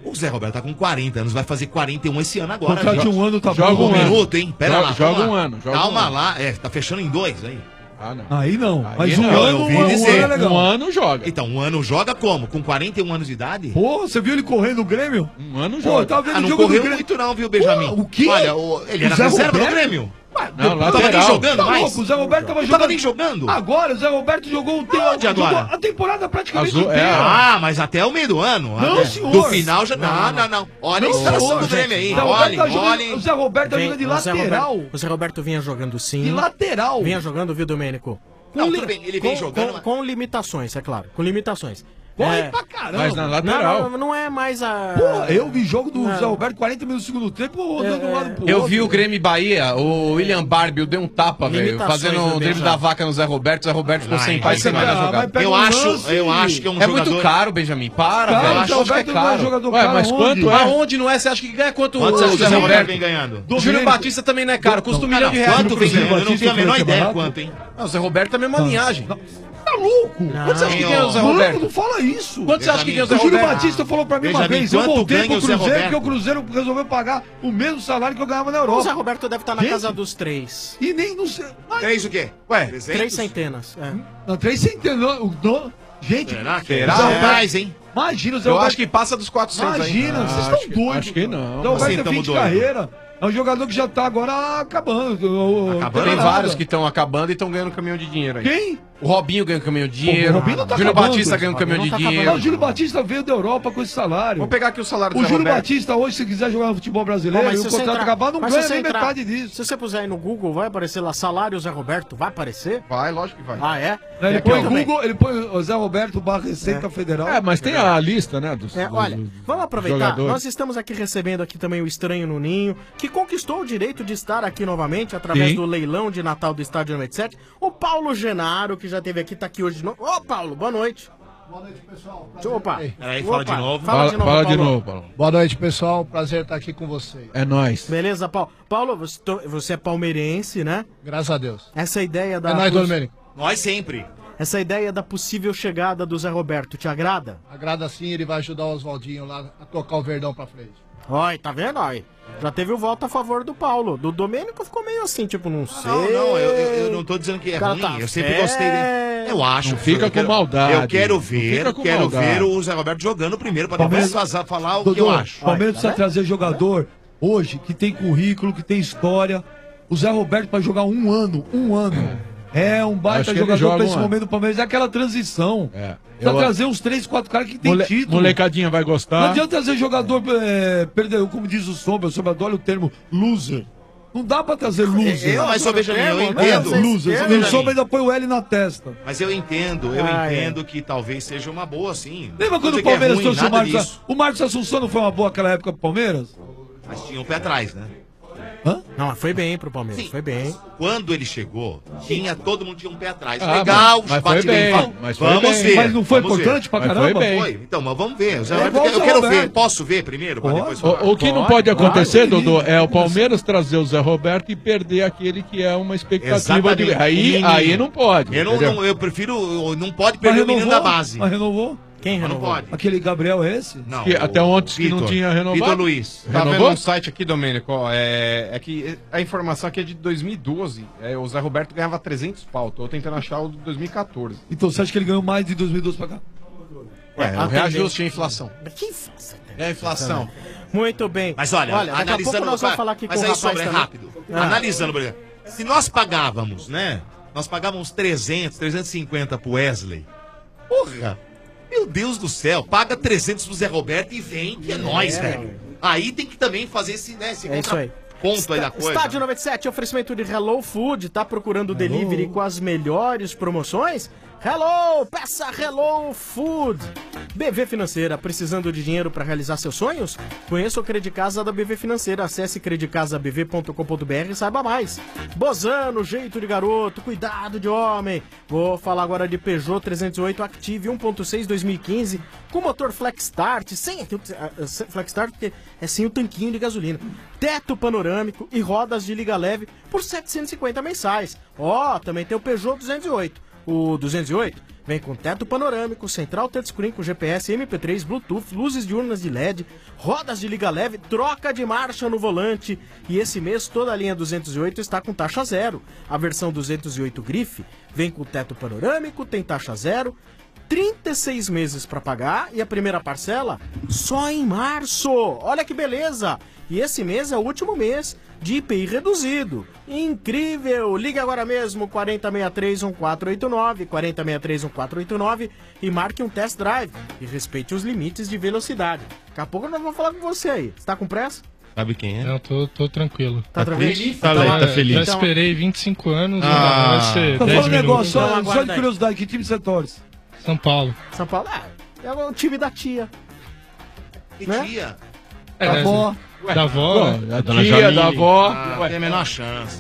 O Zé Roberto tá com quarenta anos, vai fazer quarenta e um esse ano agora. Contrato de um ano tá Joga bom. um Um ano. minuto, hein? Pera Joga- lá. joga calma um lá. ano, joga Calma um ano. lá. É, tá fechando em dois aí. Ah, não. Aí não. Aí Mas um não, ano, eu vi um, dizer. ano é legal. Um ano joga. Então, um ano joga como? Com quarenta e um anos de idade? Pô, você viu ele correndo no Grêmio? Um ano Pô, joga. eu tava vendo Ah, o não jogo do correu Grêmio. muito não, viu, Benjamin? Pô, o quê? Olha, o- ele O era Zé reserva do Roberto? Grêmio. Não, Não tava nem lateral. jogando Tá mais. louco, o Zé Roberto tava Não jogando. tava nem jogando. Agora, o Zé Roberto jogou o tempo. Onde agora? jogou a temporada praticamente Azul- é, inteira. Ah, mas até o meio do ano. Não, até. senhor. Do final já. Não, não, não. Olha a Não, instalação senhor, do Grêmio gente. aí. O Zé Roberto Olhem, tá jogando- olhem. O Zé Roberto tá Vem- jogando de o Zé lateral. Roberto- o Zé Roberto vinha jogando sim. De lateral. Vinha jogando, viu, Domênico? Não, li- tudo bem, ele vem com, jogando, Com, mas- com limitações, é claro. Com limitações. Corre É, pra caramba. Mas na não, lateral. não, não é mais a. Pô, eu vi jogo do Não. Zé Roberto quarenta minutos do segundo tempo rodando de um lado pro Eu outro. vi o Grêmio e Bahia, o William Barbie deu um tapa, velho, Limitações fazendo do o drible Benja. da vaca no Zé Roberto, o Zé Roberto ficou Ai, sem vai pai e sem ser nada mais- jogar. vai pegar Eu um acho, lance. eu acho que é um É jogador. muito caro, Benjamin, para, Cara, velho. o Zé Acho que é Roberto não é caro. jogador Ué, caro mas aonde? quanto é? Aonde não é? Você acha que ganha quanto Quanto você acha o que o Zé Zé Roberto Roberto? vem ganhando? O Júnior Batista também não é caro, custa um Não, milhão de reais. Quanto vem Cruzeiro ganhando? Eu não tenho a Batista menor foi ideia barato? quanto, hein? Não, o Zé Roberto é a mesma linhagem. Tá louco? Quanto você acha que Não, ganha o Zé Mano, Roberto? não fala isso. Quanto você acha que ganha o Zé O Júlio Roberto? Batista falou pra mim uma Benjamin, vez, eu quanto voltei ganha pro o Zé Cruzeiro Roberto? porque o Cruzeiro resolveu pagar o mesmo salário que eu ganhava na O Zé Europa. Roberto deve estar na Gente. casa dos três. E nem não sei. Mas, Três o quê? Ué, trezentos? Três centenas. É. não, três centenas. não, não. Gente, Será que Será? é? Zé Roberto- mais, hein? imagina o Zé Eu Roberto. acho que passa dos quatrocentos aí. Imagina, vocês Acho estão que- doidos. acho que não. Zé Roberto Assim, é tamo fim de doido. carreira. É um jogador que já tá agora acabando. O- Acabando? Tem nada. vários que estão acabando e estão ganhando um caminhão de dinheiro aí. Quem? O Robinho ganha um caminhão de dinheiro. O Robinho não tá Júnior acabando. Batista ganha um O caminhão Robinho de não tá dinheiro. Ah, o Júlio Batista veio da Europa com esse salário. Vamos pegar aqui o salário do O Zé Júlio Roberto. Batista hoje, se quiser jogar no futebol brasileiro, Bom, mas e se o você contrato entrar- acabar, não mas ganha se você nem entrar- metade disso. Se você puser aí no Google, vai aparecer lá, salário Zé Roberto, vai aparecer? Vai, lógico que vai. Ah, é? Né, Ele É, põe o muito bem. Google, ele põe o Zé Roberto barra Receita Federal. É, mas tem a lista, né? Dos, É, dos- olha, dos vamos aproveitar. jogadores. Nós estamos aqui recebendo aqui também o Estranho no Ninho, que conquistou o direito de estar aqui novamente através Sim. do leilão de Natal do Estádio noventa e sete. O Paulo Genaro, que já esteve aqui, tá aqui hoje de novo. Ô, Paulo, boa noite. Boa noite, pessoal. Opa. Peraí, fala Opa, de novo. Fala, Fala, de novo, fala de Paulo. novo, Paulo. Boa noite, pessoal. Prazer estar aqui com vocês. É nóis. Beleza, Paulo. Paulo, você, to- você é palmeirense, né? Graças a Deus. Essa ideia da É nóis, Domênico. Nós sempre. essa ideia da possível chegada do Zé Roberto te agrada? Agrada sim, ele vai ajudar o Oswaldinho lá a tocar o Verdão pra frente. Oi, tá vendo? Aí. Já teve o voto a favor do Paulo. Do Domênico ficou meio assim, tipo, não sei. Não, não, eu, eu, eu não tô dizendo que é Cara, ruim. tá eu sempre fé. gostei dele. Eu acho. Não fica eu com quero- maldade. Eu quero Não ver, fica com quero maldade. ver o Zé Roberto jogando primeiro pra depois Palmeiras- fazer- falar o que eu Dodô, acho. o Palmeiras Olha, precisa tá trazer jogador hoje que tem currículo, que tem história. O Zé Roberto para jogar um ano, um ano. É um Acho baita que ele jogador joga pra um esse ano. momento do Palmeiras. É aquela transição. É. Precisa Eu- trazer uns três, quatro caras que tem Mole- título. Molecadinha vai gostar. Não adianta trazer jogador, é, perdeu, como diz o Sombra, o Sombra adora o termo loser. Não dá pra trazer loser. Eu, mas só veja bem, eu É, entendo. vocês- loser. eu, E o Benjamin. Sombra ainda põe o L na testa. Mas eu entendo, eu Ah, é. entendo que talvez seja uma boa, sim. Lembra Não quando dizer o que é Palmeiras ruim, trouxe o nada Marcos? disso. O Marcos Assunção não foi uma boa aquela época pro Palmeiras? Mas tinha um pé atrás, né? Hã? Não, mas foi bem pro Palmeiras, Sim. foi bem. Quando ele chegou, tinha, todo mundo tinha um pé atrás. Ah, Legal, mas- mas foi bate bem. bem, Vamos, mas foi vamos bem. ver. Mas não foi vamos ver. importante pra Mas caramba? foi bem. Foi, então, mas vamos ver. Zé É Roberto, igual o eu Zé quero Roberto. ver. Posso ver primeiro? Pra Pode. depois falar? O, o que não Pode, pode acontecer, pode. Dodô, é o Palmeiras trazer o Zé Roberto e perder aquele que é uma expectativa Exatamente. de. O Aí, menino. aí não pode. Eu, não, entendeu? não- eu prefiro. eu- Não pode Mas perder o menino renovou? da base. Mas renovou? Quem Mas não renovou? pode. Aquele Gabriel é esse? Não, Que o até ontem que não Vitor. tinha renovado. Vitor Luiz. Tá vendo Renovou? um site aqui, Domênico, ó, é, é que a informação aqui é de dois mil e doze. É, o Zé Roberto ganhava trezentos pau. Tô tentando achar o de dois mil e quatorze. Então você acha que ele ganhou mais de dois mil e doze pra cá? É, a o reajuste e a inflação. Que faça. É a inflação. Muito bem. Mas olha, daqui a pouco analisando. nós vamos falar aqui mas com o aí, rapaz Sombra, é também. rápido. Ah. Analisando, por exemplo, se nós pagávamos, né? Nós pagávamos trezentos, trezentos e cinquenta pro Wesley. Porra! Meu Deus do céu, paga trezentos pro Zé Roberto e vem, que é, nóis, velho. Aí tem que também fazer esse, né, esse É isso aí. ponto aí da coisa. Estádio noventa e sete, oferecimento de Hello Food. Tá procurando delivery com as melhores promoções? Hello! Peça Hello Food! B V Financeira, precisando de dinheiro para realizar seus sonhos? Conheça o Credicasa da B V Financeira. Acesse credicasa b v ponto com ponto b r e saiba mais. Bozano, jeito de garoto, cuidado de homem. Vou falar agora de Peugeot trezentos e oito Active um ponto seis dois mil e quinze com motor Flex Start, sem Flex Start porque é sem o tanquinho de gasolina. Teto panorâmico e rodas de liga leve por setecentos e cinquenta mensais. Ó, também tem o Peugeot duzentos e oito. O duzentos e oito Vem com teto panorâmico, central touchscreen com G P S, M P três, Bluetooth, luzes diurnas de L E D, rodas de liga leve, troca de marcha no volante. E esse mês toda a linha duzentos e oito está com taxa zero. A versão duzentos e oito Grife vem com teto panorâmico, tem taxa zero, trinta e seis meses para pagar e a primeira parcela só em março. Olha que beleza! E esse mês é o último mês de I P I reduzido. Incrível! Ligue agora mesmo, quatro zero seis três, um quatro oito nove, quatro zero seis três, um quatro oito nove e marque um test drive e respeite os limites de velocidade. Daqui a pouco nós vamos falar com você aí. Você tá com pressa? Sabe quem é? Não, tô, tô tranquilo. Tá, Tá tranquilo? feliz? Tá, Então, tá feliz. Já então- esperei vinte e cinco anos, Ah. vai ser Tá dez falando um minutos. negócio, só, Então, só aguarda de aí. curiosidade, que time você torce? São Paulo. São Paulo, é, é o time da tia. Que Né? tia? É, Tá bom. Da avó, né? A Dona tia, Jamile. da avó. Ah, Ué. tem a menor chance.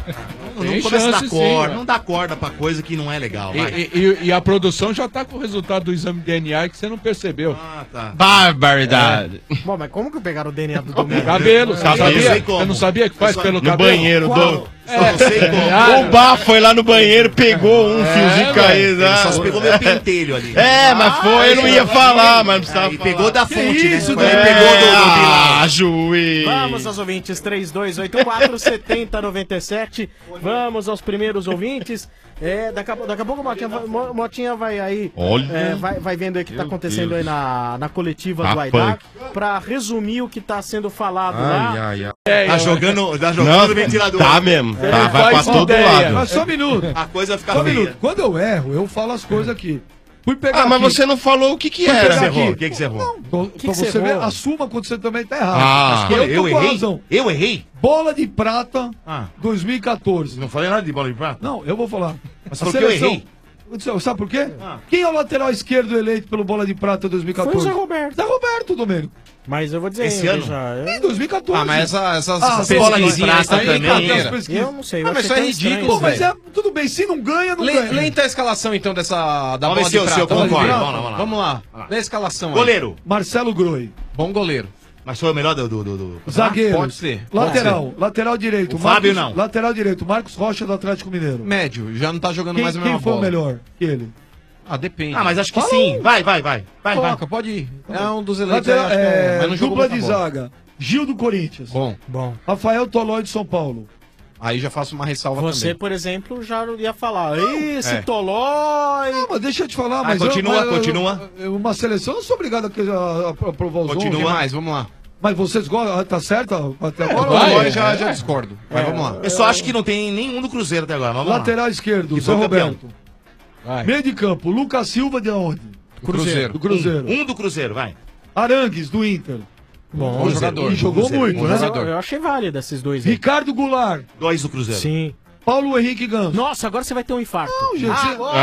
não Tem não começa a dar chance, sim, corda, ué. não dá corda pra coisa que não é legal. Vai. E, e- e a produção já tá com o resultado do exame de D N A que você não percebeu. Ah, tá. Barbaridade. Bom, mas como que pegaram o D N A do Domingos? Cabelo, você não Cabelo. sabia? Eu sei como. Você não sabia que faz Eu só- pelo No cabelo? banheiro, do... Só não sei como. Ah, O Bar foi lá no banheiro, pegou um fiozinho velho. caído. Ele só ah. se pegou meu pentelho ali. É, mas foi, eu não ia falar, mas não precisava Aí falar. pegou da fonte, né? isso, Foi, né? pegou do, do Ah, Bilal. juiz. Vamos aos ouvintes, três dois oito quatro, sete zero nove sete. Vamos aos primeiros ouvintes. É, daqui, a, daqui a pouco o Motinha vai, Mo- Motinha vai aí. Olha. é, vai, vai vendo aí o que tá Meu acontecendo Deus. aí na, na coletiva Tá do Aidar. punk. Pra resumir o que tá sendo falado Ai, lá. ai, ai. É, Tá eu- jogando, tá jogando Não, no ventilador. tá mesmo. Tá, vai pra faz todo ideia. lado. Mas só um minuto. A coisa fica Só um feia. minuto. Quando eu erro, eu falo as coisas aqui. Fui pegar Ah, mas aqui. você não falou o que que Fui era. pegar Você aqui. errou. O que que você errou? Então, que pra você você ver, errou? assuma quando você também tá errado. Ah. eu, Eu tô com errei? razão. Eu errei? Bola de prata, Ah. dois mil e quatorze. Não falei nada de bola de prata? Não, eu vou falar. Mas A falou que eu seleção- errei. Eu disse, Sabe por quê? Ah. Quem é o lateral esquerdo eleito pelo Bola de Prata dois mil e quatorze? Foi o Zé Roberto. Zé Roberto, Domênico. Mas eu vou dizer, Esse hein, ano? veja, Em dois mil e quatorze. Ah, mas essa, essas, Ah, essas bola de pesquisinhas prata aí, também. brincadeira. As pesquisas. eu não sei. Eu Ah, mas achei isso é tão estranho ridículo, Pô, mas velho. é, tudo bem, se não ganha, não Lê, ganha. lê então a escalação então dessa da Vamos bola ver de se eu- prata. se eu Bola de concordo. prata. Vamos lá, vamos lá. Vamos lá. Vamos lá. Lê a escalação aí. Goleiro. Marcelo Groi. Bom goleiro. Mas foi o melhor do... do, do, do... Zagueiro. pode ser. Lateral. Lateral direito. O Fábio, Marcos- não. Lateral direito. Marcos Rocha do Atlético Mineiro. Médio, já não tá jogando Quem, mais a quem mesma foi bola. o melhor que ele? Ah, depende. Ah, mas acho que Fala sim. um. Vai, vai, vai. Vai, vai. Coloca, pode ir. É um dos eleitos Lateral, aí, acho que é, é, mas não jogou dupla muita de bola. zaga. Gil do Corinthians. Bom, Bom, Rafael Tolói de São Paulo. aí já faço uma ressalva você, também. por exemplo, já ia falar. Esse É. Tolói. Não, mas deixa eu te falar, Ah, mas. eu- continua, mas eu- continua. eu- Uma seleção, eu não sou obrigado a, a, a aprovar os O Continua. que onze. mais? Vamos lá. Mas vocês gostam? ah, Tá certo? Até agora? Agora Vai. eu já, já discordo. Mas vamos lá. Eu só acho que não tem nenhum do Cruzeiro até agora. Mas vamos Lateral esquerdo, Que Zé foi campeão. Roberto. Vai. Meio de campo, Lucas Silva de onde? Cruzeiro. Do Cruzeiro. lá. Um do Cruzeiro, vai. Arangues, do Inter. Bom, Bom jogador. E jogou Cruzeiro, muito, bom né? eu, eu achei válido esses dois aí. Ricardo Goulart. Dois do Cruzeiro. Sim. Paulo Henrique Ganso. Nossa, agora você vai ter um infarto. Não, gente.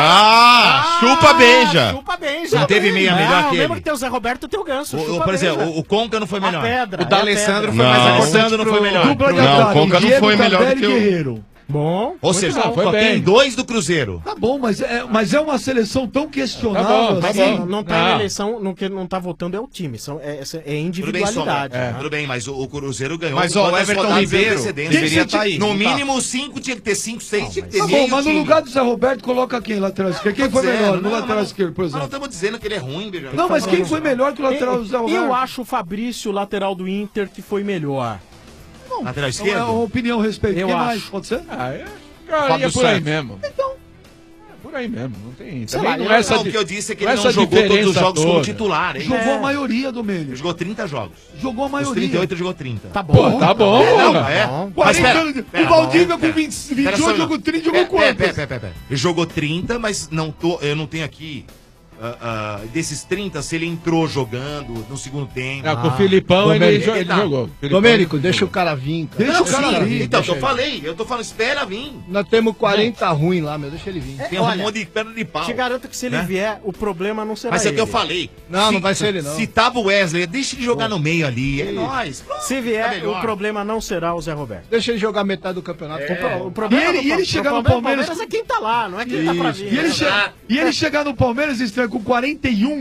Ah, chupa beija. Chupa bem, já. Não teve meia melhor que ele. Lembra que tem o Zé Roberto e tem o Ganso. O- o- chupa por exemplo, bem, o, o Conca não foi já. melhor. A pedra. O D'Alessandro é foi Não. mais importante Alessandro não foi pro- melhor. Dupla de Não, ataque, Conca não Diego foi melhor Tardelli do que o- Guerreiro. Bom. Ou muito seja, bom. foi só bem. tem dois do Cruzeiro. Tá bom, mas é, mas é uma seleção tão questionável Tá bom, tá assim. bom. Não, não tá Não. em eleição, não, que não tá votando é o time, são, é, é Tudo bem, individualidade. Sombra. né? Tudo bem, mas o, o Cruzeiro ganhou. Mas, ó, o quantas Everton rodadas de Ribeiro antecedência? deveria estar aí. No não tá? mínimo cinco, tinha que ter cinco, seis, tinha que ter Tá meio bom, mas no time. lugar do Zé Roberto, coloca quem lateral esquerdo? Quem foi Dizendo, melhor no não, lateral mas- esquerdo, por Nós não exemplo? estamos dizendo que ele é ruim, Benjamin. Não, mas quem foi melhor que o lateral do Zé Eu, Roberto? eu acho o Fabrício, lateral do Inter, que foi melhor. Lateral É esquerdo? uma opinião, respeito. Eu Quem acho. mais? Pode ser? Ah, é, cara, Fábio é por aí Santos. mesmo. Então. É por aí mesmo. Não tem. Sei Também lá, não eu- é essa Não, o di- que eu disse é que não ele é não essa jogou todos os diferença jogos como toda. titular, hein? Jogou É. a maioria, Domênio. Ele jogou trinta jogos. Jogou a Os maioria. trinta e oito ele jogou trinta. Tá bom. Pô, tá bom, Não, porra. é. bom. Mas quarenta pera, anos. pera, O Valdívia não, com pera. vinte, Pera vinte e oito só, jogou não. trinta, jogou Pera, pera, quantas? pera, pera, pera. Ele jogou trinta, mas não tô, eu não tenho aqui. ah, ah, desses trinta, se ele entrou jogando no segundo tempo. É, com o Filipão ele, Domênico, jo- ele tá. jogou. Filipão, Domênico, ele deixa o jogou. cara vir, cara. Deixa Não, o cara sim, vir. então, deixa eu ele. falei, eu tô falando, espera vir. Nós temos quarenta ruim lá, meu. Deixa ele vir. Tem olha, um monte de perna de pau. Te garanto que se ele Né? vier, o problema não será Mas é o ele. que eu falei. Não, Se- não vai ser ele, não. Se tava o Wesley, deixa ele jogar no meio ali. É nóis. Se Tá vier, melhor. o problema não será o Zé Roberto. Deixa ele jogar metade do campeonato. O, pro- o problema E ele- do- e ele o chegar no problema do Palmeiras- é quem tá lá, não é quem tá pra vir. E ele, né? che- e ele chegar no Palmeiras estranho com quarenta e um.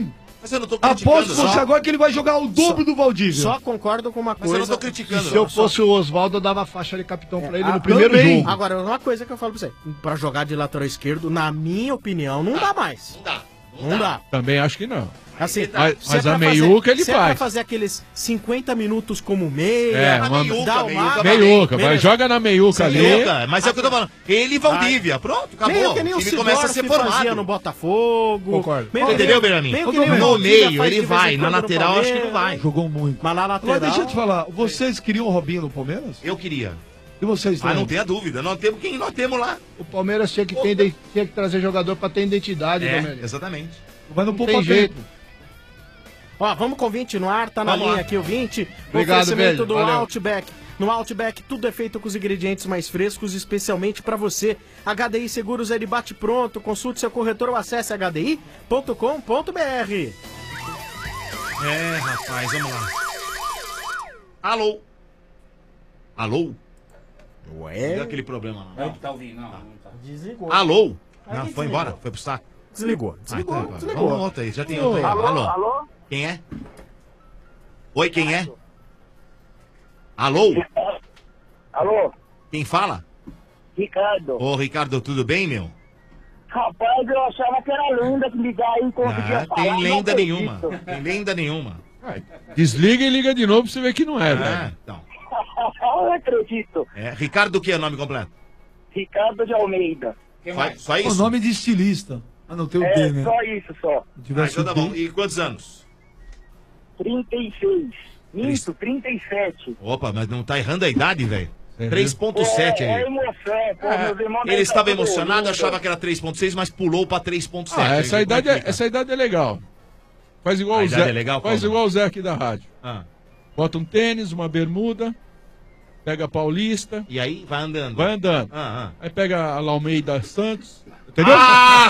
Mas eu não tô criticando. Aposto você só. agora que ele vai jogar o dobro do Valdívia. Só concordo com uma Mas coisa. eu não tô criticando. Se eu não, só- fosse o Oswaldo, eu dava faixa de capitão pra ele Ah, no primeiro também. jogo. Agora, uma coisa que eu falo pra você. Pra jogar de lateral esquerdo, na minha opinião, não dá mais. Não dá. Não dá. Também acho que não. Assim, Mas- se mas é a pra meiuca fazer- ele se é pra faz. fazer aqueles cinquenta minutos como meia, É, uma meiuca, dá o meiuca, máximo. Meiuca, vai, Beleza. joga na meiuca ali. Meiuca, mas é o que eu tô falando. Ele e Valdívia. Pronto, acabou. Meio que nem o o time começa a ser Sidorf fazia formado. no Botafogo. Concordo. Meio que nem- Entendeu, Benjamin? meio que nem o No Valdívia meio, faz ele de vez em vai. quando Na no lateral, acho que não vai. Palmeiras. Jogou muito. Mas na Agora lateral... deixa eu te falar, vocês queriam o Robinho no Palmeiras? Eu queria. E vocês Ah, também? não tenha dúvida. Nós temos quem nós temos lá. O Palmeiras tinha que, ter, ide- tinha que trazer jogador pra ter identidade, É, Domênico. exatamente. Mas não Não poupa tem jeito. tempo. Ó, vamos com o vinte no ar, tá na Vamos linha lá. aqui o vinte. Obrigado, Oferecimento velho, do valeu. Outback. No Outback, tudo é feito com os ingredientes mais frescos, especialmente pra você. H D I Seguros é de bate pronto. Consulte seu corretor ou acesse h d i ponto com ponto b r. É, rapaz, vamos lá. Alô? Alô? Ué? Deu aquele problema lá. Não, tá ouvindo, não, não tá. Desligou. Alô? Aí Não, foi desligou. embora? Foi pro saco? Desligou. Desligou. Ah, então, tá. desligou. Vamos outra aí, já tem outra aí. Alô? Alô? Alô? Quem é? Oi, quem é? Alô? Alô? Quem fala? Ricardo. Ô, Ricardo, tudo bem, meu? Rapaz, eu achava que era lenda que ligar aí e conseguia Ah, falar. tem não lenda acredito. nenhuma. Tem lenda nenhuma. Desliga e liga de novo pra você ver que não é, É, velho. então. Eu não acredito. É, Ricardo, o que é o nome completo? Ricardo de Almeida. Só, só O isso? nome de estilista. Ah, não tem o É, D, né? só isso, só. Se Ah, tivesse então tá o D. bom. E quantos anos? trinta e seis. Isso, trinta e sete. Opa, mas não tá errando a idade, velho? É, três ponto sete É, é aí. emoção, pô, É, meus irmãos ele tá estava tudo emocionado, lindo. achava que era três ponto seis, mas pulou pra três ponto sete. Ah, essa, Aí, idade como é, que fica? essa idade é legal. Faz igual A o idade Zé. é legal, faz como? igual o Zé aqui da rádio. Ah, Bota um tênis, uma bermuda, pega a Paulista, e aí, vai andando. vai andando. Ah, Aí pega a Almeida Santos, entendeu? ah. Ah,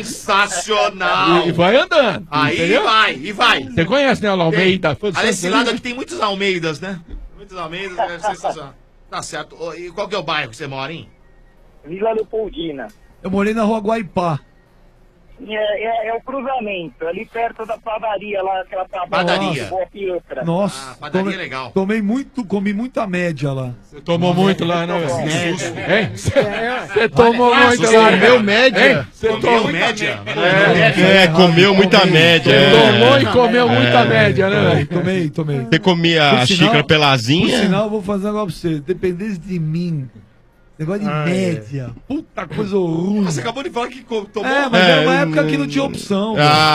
sensacional! E, e vai andando. Aí entendeu? vai, e vai. Você conhece, né, a Almeida? Tem. Ali esse lado aqui tem muitos Almeidas, né? Muitos Almeidas, é sensacional. Tá certo. Ô, e qual que é o bairro que você mora, hein? Vila Leopoldina. Eu morei na rua Guaipá. É, é, é o cruzamento, ali perto da padaria lá, aquela Padaria. Boa Pietra. Nossa, Ah, padaria tomei, é legal. tomei muito, comi muita média lá. Você tomou muito lá, né, velho? Média. Hein? Você tomou muito Você lá, comeu né? média? Hein? Você Comeu tomou média? É, comeu muita média. Você é. tomou e comeu muita média, né, velho? Tomei, tomei. Você comia Por a sinal- xícara Por pelazinha? sinal, eu vou fazer um negócio pra você. Dependesse de mim, negócio de média. Puta coisa ruim. Você acabou de falar que co- tomou. É, mas É, era uma época hum. que não tinha opção.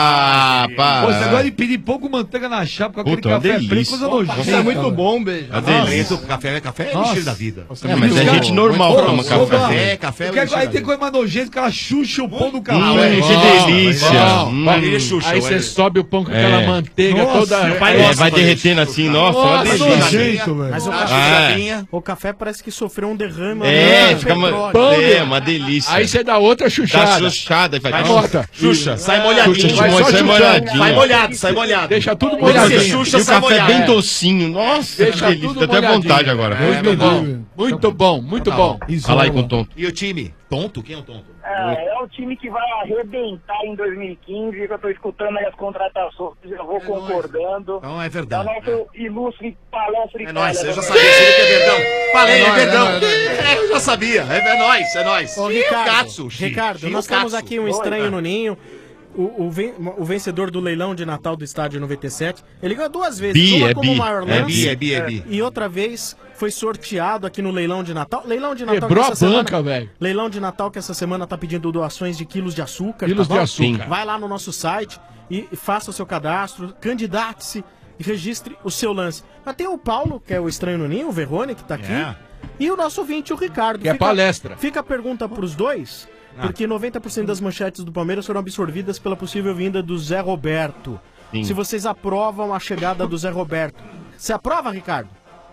Ah, Pô, para. esse negócio de pedir pouco manteiga na chapa com aquele Puta, uma café preto, delícia. coisa nojenta. Isso é muito velho. bom, beijo. A delícia. Isso, café, café é Nossa. estilo da vida. É, mas é Muito gente bom. normal Muito toma bom. café. Café, café é o Porque estilo aí da tem vida. coisa mais nojenta que ela xuxa o pão do Ah, café. ué, Que delícia. Bom, Hum. Família Xuxa, Aí ué. você sobe o pão com aquela É. manteiga Nossa, toda. meu pai É, gosta vai de fazer derretendo isso. assim, nossa, uma Nossa, delícia. nojento, velho. Mas o Ah, café, Ah, chuchadinha. o café parece que sofreu um derrame. É, no fica uma, petróleo. é, uma delícia. Aí você dá outra dá chuchada. chuchada e vai. Vai, Bota. Xuxa, sai Xuxa, molhadinho. Vai sai só chuchando. molhadinho. Sai molhado, sai molhado. Deixa tudo Quando você molhadinho. xuxa, E o sai café molhado. bem docinho. Nossa, Deixa que delícia. tudo Dá até molhadinho. vontade agora. É, Muito bom. Muito bom, muito Tá bom. Isso, Fala aí ó. com o Tom. E o time? Tonto? Quem é o tonto? É, é o time que vai arrebentar em dois mil e quinze, que eu tô escutando aí as contratações, já vou concordando. Então é É o verdade. nosso ilustre palestra É Itália nóis, eu já também. sabia que ele é verdão. Falei, É é nóis, é verdão. nóis, É, eu já sabia. É, é nóis, é nóis. Ô, Ih, o Ricardo, Katsu, Xi. Ricardo, Xi, nós o temos Katsu. aqui um Oi, estranho cara. no ninho. O, o, ven- o vencedor do leilão de Natal do estádio noventa e sete, ele ganhou duas vezes. Bi, uma é como bi. maior É lance bi, é bi, é bi. e outra vez foi sorteado aqui no leilão de Natal. Leilão de Natal Quebrou que a essa banca, semana, velho. Leilão de Natal que essa semana tá pedindo doações de quilos de açúcar. Quilos tá de bom? açúcar. Vai lá no nosso site e e faça o seu cadastro, candidate-se e registre o seu lance. Mas tem o Paulo, que é o estranho no ninho, o Verrone, que tá aqui. É. E o nosso ouvinte, o Ricardo. Que é palestra. Fica a pergunta pros dois, porque noventa por cento das manchetes do Palmeiras foram absorvidas pela possível vinda do Zé Roberto. Sim. Se vocês aprovam a chegada do Zé Roberto. Você aprova, Ricardo?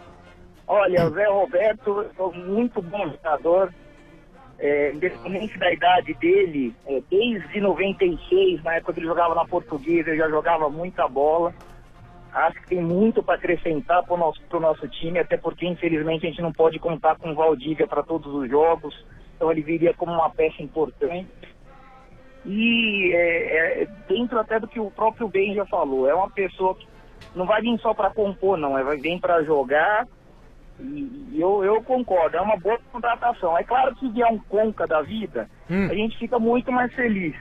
Olha, o Zé Roberto é um muito bom jogador, é, independente da idade dele, é, desde noventa e seis, na época que ele jogava na Portuguesa, ele já jogava muita bola. Acho que tem muito para acrescentar para o nosso, pro nosso time, até porque infelizmente a gente não pode contar com o Valdívia para todos os jogos, então ele viria como uma peça importante. E é, é, dentro até do que o próprio Ben já falou, é uma pessoa que não vai vir só para compor, não, é vai vir para jogar. E, e eu, eu concordo, é uma boa contratação. É claro que se vier um Conca da vida, hum. a gente fica muito mais feliz.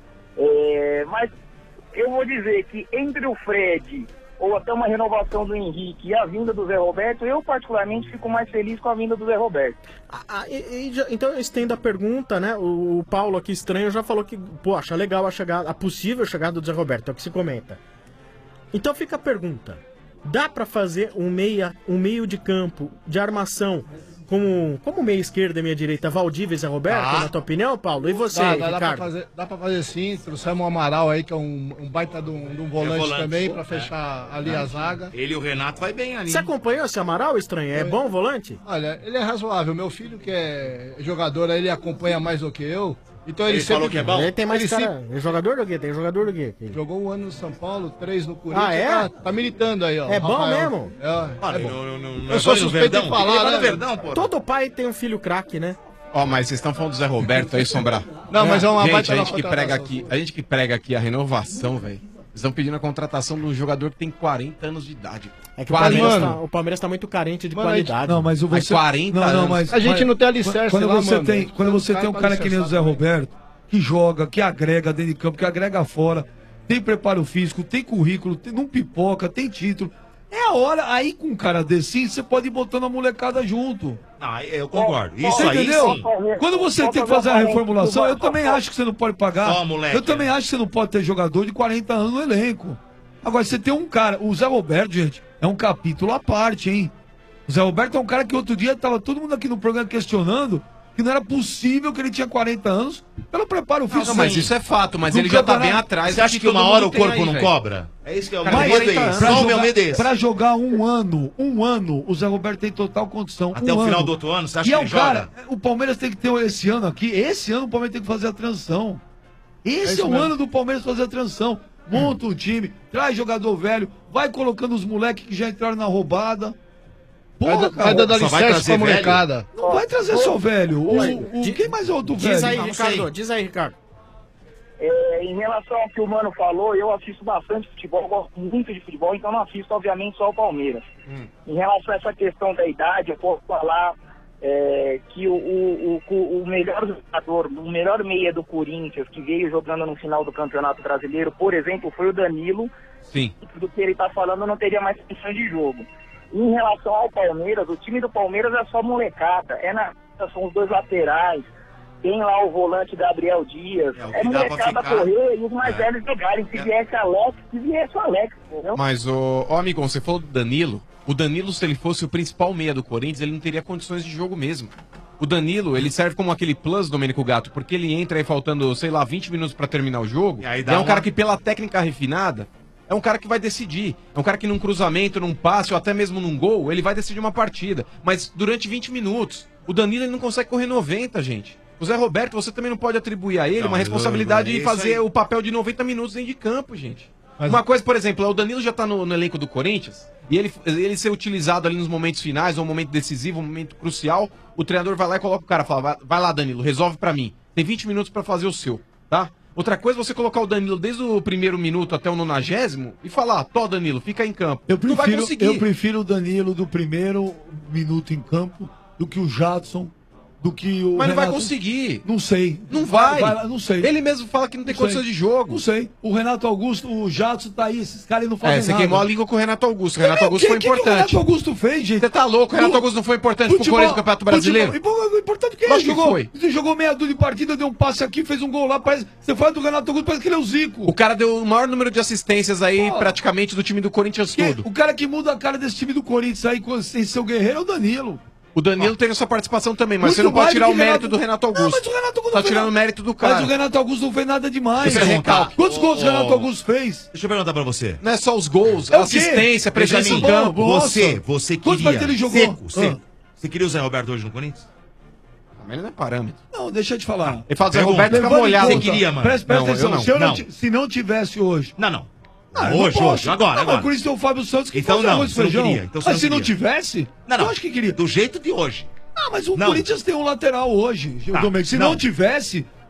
É, mas eu vou dizer que entre o Fred ou até uma renovação do Henrique e a vinda do Zé Roberto, eu particularmente fico mais feliz com a vinda do Zé Roberto. Ah, e, e já, então eu estendo a pergunta, né? O, o Paulo aqui estranho já falou que, pô, acha legal a, chegada, a possível chegada do Zé Roberto, é o que se comenta. Então fica a pergunta, dá pra fazer um, meia, um meio de campo de armação como, como meia esquerda e meia direita, Valdívia e Zé Roberto, ah. na tua opinião, Paulo? E você, dá, dá, Ricardo? Dá pra, fazer, dá pra fazer sim, trouxemos o Amaral aí, que é um, um baita de um, de um volante, é volante também, pra fechar é. ali é. a zaga. Ele e o Renato vai bem ali. Você acompanhou esse Amaral, estranho? É bom o volante? Olha, ele é razoável. Meu filho, que é jogador, ele acompanha mais do que eu. Então ele, ele sempre falou que é bom? Ele tem mais ele cara... sempre... É jogador do quê? Tem jogador do quê? Jogou um ano no São Paulo, três no Corinthians. Ah, é? Tá, tá militando aí, ó. É bom mesmo? É, ah, é bom. Não, não, não, eu sou suspeito de falar, né? Verdão, pô. Todo pai tem um filho craque, né? Ó, oh, mas vocês estão falando do Zé Roberto aí, Sombra? Não, mas é uma gente, baita a gente que prega aqui, a gente que prega aqui a renovação, velho. Eles estão pedindo a contratação de um jogador que tem quarenta anos de idade. É que o Palmeiras, tá, o Palmeiras tá muito carente de mano, Gente, qualidade. não, mas o você... quarenta não, não, anos. mas, a gente mas, não tem alicerce quando lá, você mano. tem, quando você tem um cara que nem o Zé Roberto, que joga, que agrega dentro de campo, que agrega fora, tem preparo físico, tem currículo, tem, não pipoca, tem título. É a hora, aí com um cara desse, você pode ir botando a molecada junto. Ah, eu concordo. Isso você aí, entendeu? sim. Quando você tem que fazer a reformulação, eu também acho que você não pode pagar. Só, moleque, eu também né? acho que você não pode ter jogador de quarenta anos no elenco. Agora, você tem um cara, o Zé Roberto, gente, é um capítulo à parte, hein? O Zé Roberto é um cara que outro dia tava todo mundo aqui no programa questionando que não era possível que ele tinha quarenta anos pelo preparo físico. Não, mas isso é fato, mas ele já tá bem atrás. Você acha que uma hora o corpo não cobra? É isso que é o meu medo é isso. Só o meu medo é esse. Pra jogar um ano, um ano, o Zé Roberto tem total condição. Até o final do outro ano, você acha que ele joga? E é o cara, o Palmeiras tem que ter esse ano aqui, esse ano o Palmeiras tem que fazer a transição. Esse é o ano do Palmeiras fazer a transição. Monta um time, traz jogador velho, vai colocando os moleques que já entraram na roubada. Porra, vai, cara, vai dando alicerce pra molecada. Não vai trazer só velho. O, o, quem mais é outro velho? Diz aí, Ricardo. Diz aí, Ricardo. É, em relação ao que o Mano falou, eu assisto bastante futebol, gosto muito de futebol, então não assisto, obviamente, só o Palmeiras. Hum. Em relação a essa questão da idade, eu posso falar é, que o, o, o, o melhor jogador, o melhor meia do Corinthians, que veio jogando no final do Campeonato Brasileiro, por exemplo, foi o Danilo. Sim. Do que ele está falando, não teria mais função de jogo. Em relação ao Palmeiras, o time do Palmeiras é só molecada, é na, são os dois laterais, tem lá o volante Gabriel Dias, é, é molecada correr e os mais é. velhos jogarem, se é. viesse Alex, se viesse o Alex, entendeu? Mas, ô, ô amigão, você falou do Danilo, o Danilo, se ele fosse o principal meia do Corinthians, ele não teria condições de jogo mesmo. O Danilo, ele serve como aquele plus, Domênico Gato, porque ele entra aí faltando, sei lá, vinte minutos pra terminar o jogo, e aí dá é um uma... cara que pela técnica refinada, é um cara que vai decidir. É um cara que num cruzamento, num passe ou até mesmo num gol, ele vai decidir uma partida. Mas durante vinte minutos, o Danilo ele não consegue correr noventa, gente. O Zé Roberto, você também não pode atribuir a ele não, uma responsabilidade de fazer o papel de noventa minutos dentro de campo, gente. Mas... Uma coisa, por exemplo, o Danilo já tá no, no elenco do Corinthians e ele, ele ser utilizado ali nos momentos finais, ou um momento decisivo, um momento crucial, o treinador vai lá e coloca o cara, fala, vai, vai lá, Danilo, resolve pra mim. Tem vinte minutos pra fazer o seu, tá? Outra coisa é você colocar o Danilo desde o primeiro minuto até o nonagésimo e falar, tó, Danilo, fica em campo. Eu prefiro, não vai conseguir. Eu prefiro o Danilo do primeiro minuto em campo do que o Jadson, do que o Mas Renato... não vai conseguir. Não sei. Não vai. vai, vai não sei. Ele mesmo fala que não tem não condições sei. de jogo. Não sei. O Renato Augusto, o Jadson tá aí, esses caras não fazem nada. É, você queimou a língua com o Renato Augusto. O Renato Augusto que, foi que importante. O que o Renato Augusto fez, gente? Você tá louco? O Renato Augusto não foi importante futebol, pro Corinthians no Campeonato Brasileiro? Futebol, importante que ele jogou. Foi. Você jogou meia dúzia de partida, deu um passe aqui, fez um gol lá, parece... Você fala do Renato Augusto, parece que ele é o Zico. O cara deu o maior número de assistências aí, Pô, praticamente, do time do Corinthians que, todo. O cara que muda a cara desse time do Corinthians aí, sem ser o Guerreiro, é o Danilo. O Danilo ah. teve a sua participação também, mas Muito você não pode tirar o mérito Renato... do Renato Augusto. Não, mas o Renato Augusto tá tirando o mérito do cara. Mas o Renato Augusto não fez nada demais. É recalque. Quantos oh, gols o Renato Augusto fez? Deixa eu perguntar pra você. Não é só os gols, é a assistência, presença em campo. Você, você queria... ele jogou? Seco, seco. Ah. Você queria o Zé Roberto hoje no Corinthians? Mas ele não é parâmetro. Não, deixa eu te falar. Ele fala Zé Roberto fica molhado. Você queria, mano? Presta, presta não, atenção. não. Se, eu não. Não. se não tivesse hoje... Não, não. Ah, hoje, não hoje, agora, não, agora. Mas por isso tem o Fábio Santos que então, faz não, arroz e feijão. Queria, então mas não se queria. não tivesse, não, não. eu acho que queria. Do jeito de hoje. Ah, mas o não. Corinthians tem um lateral hoje, Tá, Domênico. Se não. não tivesse,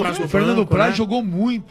o Fernando banco, Praz né? jogou muito.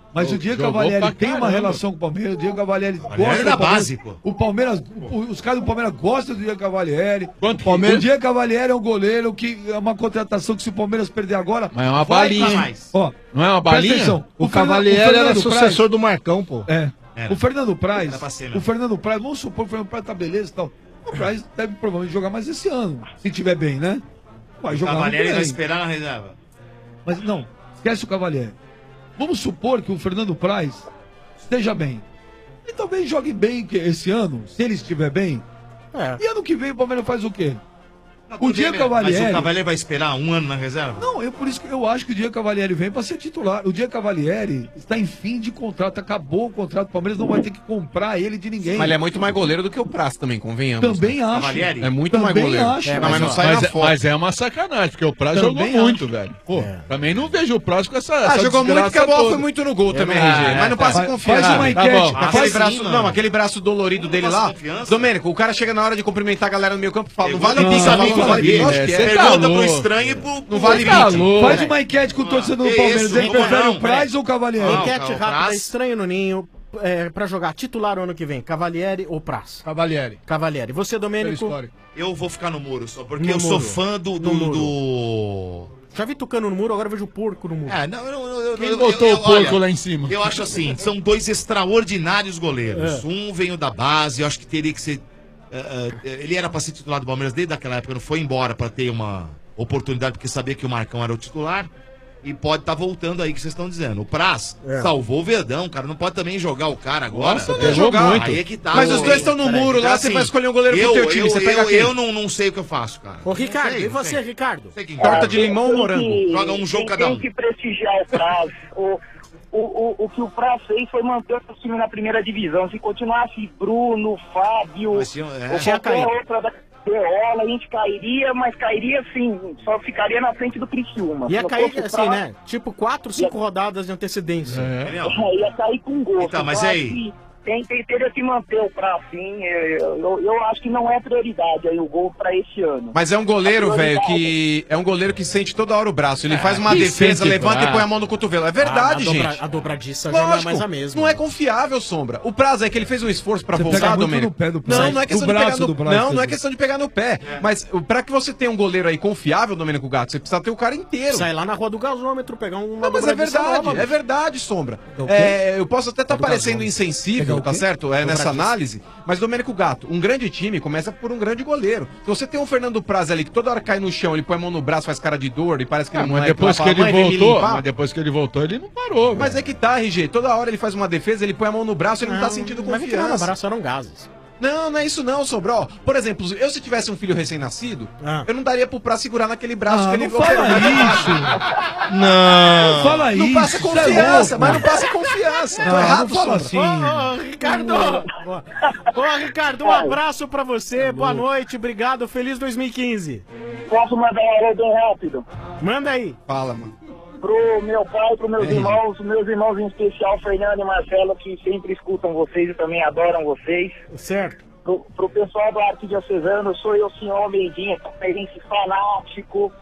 Mas o Diego Jogou Cavalieri pra tem uma caramba. relação com o Palmeiras. O Diego Cavalieri Cavalieri gosta da do Palmeiras. base, pô. O Palmeiras, o- os caras do Palmeiras gostam do Diego Cavalieri. Quanto O Palmeiras? Diego Cavalieri é um goleiro que é uma contratação que se o Palmeiras perder agora... Mas é uma vai balinha, pra hein? mais. Ó, Não é uma presta balinha? atenção. O, Fernando- Cavalieri o Fernando era Praz- sucessor do Marcão, pô. É. Era. O Fernando Praz, Era pra ser mesmo. o Fernando Praz, vamos supor que o Fernando Praz tá beleza e tal. O Praz deve provavelmente jogar mais esse ano, se tiver bem, né? Vai O jogar muito Cavalieri vai bem. esperar na reserva. Mas não, esquece o Cavalieri. Vamos supor que o Fernando Praz esteja bem. E talvez jogue bem que- esse ano, se ele estiver bem. É. E ano que vem o Palmeiras faz o quê? Não, O tudo Diego bem, Mas Cavalieri- o Cavalieri vai esperar um ano na reserva? Não, eu por isso que eu acho que o Diego Cavalieri vem para ser titular. O Diego Cavalieri está em fim de contrato, acabou o contrato. O Palmeiras não vai ter que comprar ele de ninguém. Mas ele é muito mais goleiro do que o Praz também, convenhamos. Também né? acho. Cavalieri? É muito Também mais goleiro. acho. É, mas, Mas, não ó, sai Mas na é, foto. mas é uma sacanagem, porque o Praz Também jogou muito, acho. velho. Pô, É. também não vejo o Praz com essa. Ah, essa jogou muito desgraça que a bola toda. foi muito no gol também, É, R G. é, Mas não passa tá. confiança. Faz uma Tá enquete. bom. Aquele Faz braço, sim, não, mano. aquele braço dolorido dele passa lá. confiança. Domênico, o cara chega na hora de cumprimentar a galera no meio campo e fala: não vale Não, pica, não, amigo, não, não vale não, Lógico que é, é. cê tá Pergunta pro louco. estranho e pro... Não vale Tá vinte. louco. Faz uma enquete com o torcedor do Que Palmeiras. isso, Ele não, prefere não, o Praz peraí. ou o Cavalieri? Não, Enquete cara, o rápida, Praz- estranho no ninho, é, pra jogar titular o ano que vem, Cavalieri ou Praz? Cavalieri. Cavalieri. Você, Pela Domênico? história. Eu vou ficar no muro só, porque No eu sou muro. fã do... do, No muro. do... Já vi tucano no muro, agora eu vejo porco no muro. É, não, eu, eu, eu, Quem eu- botou eu- o porco olha, lá em cima? Eu acho assim, são dois extraordinários goleiros. É. Um veio da base, eu acho que teria que ser... eh, eh, ele era pra ser titular do Palmeiras desde aquela época, não foi embora pra ter uma oportunidade, porque sabia que o Marcão era o titular. E pode estar voltando aí que vocês estão dizendo. O Praz É. salvou o Verdão, cara. Não pode também jogar o cara agora. Nossa, Não, pegou jogar. muito. Aí é que tá. Mas os Ô, dois estão no peraí, muro lá, então, você vai escolher um goleiro pro eu, teu time, eu, você pega eu, quem? eu não, não sei o que eu faço, cara. Ô, Ricardo, Sei, e você, sei. Ricardo? Sei quem Torta gosta. de limão ou Tem morango? que- Joga um jogo tem- cada um. Tem que prestigiar o Praz. O, o, o, o que o Praz fez foi manter o time na primeira divisão. Se continuasse Bruno, Fábio, Mas tinha- é. ou Tinha qualquer caído. outra da Deola, a gente cairia, mas cairia sim, só ficaria na frente do Criciúma. Ia Se não cair fosse o assim, Praz, né? Tipo quatro, cinco rodadas de antecedência. Entendeu? É, ia cair com gosto. Então, mas Eu e acho aí? que Tem, tem, teria que manter o Praz, sim. Eu, eu, eu acho que não é prioridade aí o gol pra esse ano. Mas é um goleiro, A velho, prioridade- que. É um goleiro que sente toda hora o braço. Ele faz uma que defesa, sente levanta braço. e põe a mão no cotovelo. É verdade, Ah, a, dobra- gente. a dobradiça já não é Lógico, mais a mesma. não é confiável, Sombra. O Praz é que ele fez um esforço pra Você voltar, pega muito Domênico. no pé do Praz. Não, não é questão Do de pegar braço no do Praz, Não, não é quer questão de pegar no pé. Mas o- pra que você tenha um goleiro aí confiável, Domênico Gato, você precisa ter o cara inteiro. Sai lá na rua do gasômetro, pegar um. Não, mas é verdade, é verdade, Sombra. É, eu posso até estar Pegar o parecendo quê? insensível, Pegar o tá quê? certo? É, nessa Dobradiça. análise. Mas, Domênico Gato, um grande time começa por um grande goleiro. Se você tem um Fernando Praz ali que toda hora cai no chão, ele põe a mão no braço, faz cara de dor e parece que Ah, ele é mas moleque depois lá, que fala, ele "Mãe, vem me voltou, limpar." mas depois que ele voltou, ele não parou. Mas é que tá, R G. Toda hora ele faz uma defesa, ele põe a mão no braço, ele não, tá sentindo Mas que não, o confiança. braço eram gases. Não, não é isso não, Sombra. Ó, por exemplo, eu se tivesse um filho recém-nascido, Ah. eu não daria pro Praz segurar naquele braço Ah, que ele não fala isso. Não. Não fala Não isso. passa isso é confiança, louco. mas não passa confiança. Não, Tô errado, não fala Sombra. assim. Ô, ô, Ricardo! Ô, ô, Ricardo, um abraço pra você, boa noite, obrigado, feliz dois mil e quinze. Posso mandar um alô bem rápido? Manda aí. Fala, mano. Pro meu pai, pros meus irmãos, meus irmãos em especial, Fernando e Marcelo, que sempre escutam vocês e também adoram vocês. Certo. Pro, pro pessoal do Arquidiocesano, sou eu, senhor Almeidinha, palmeirense fanático.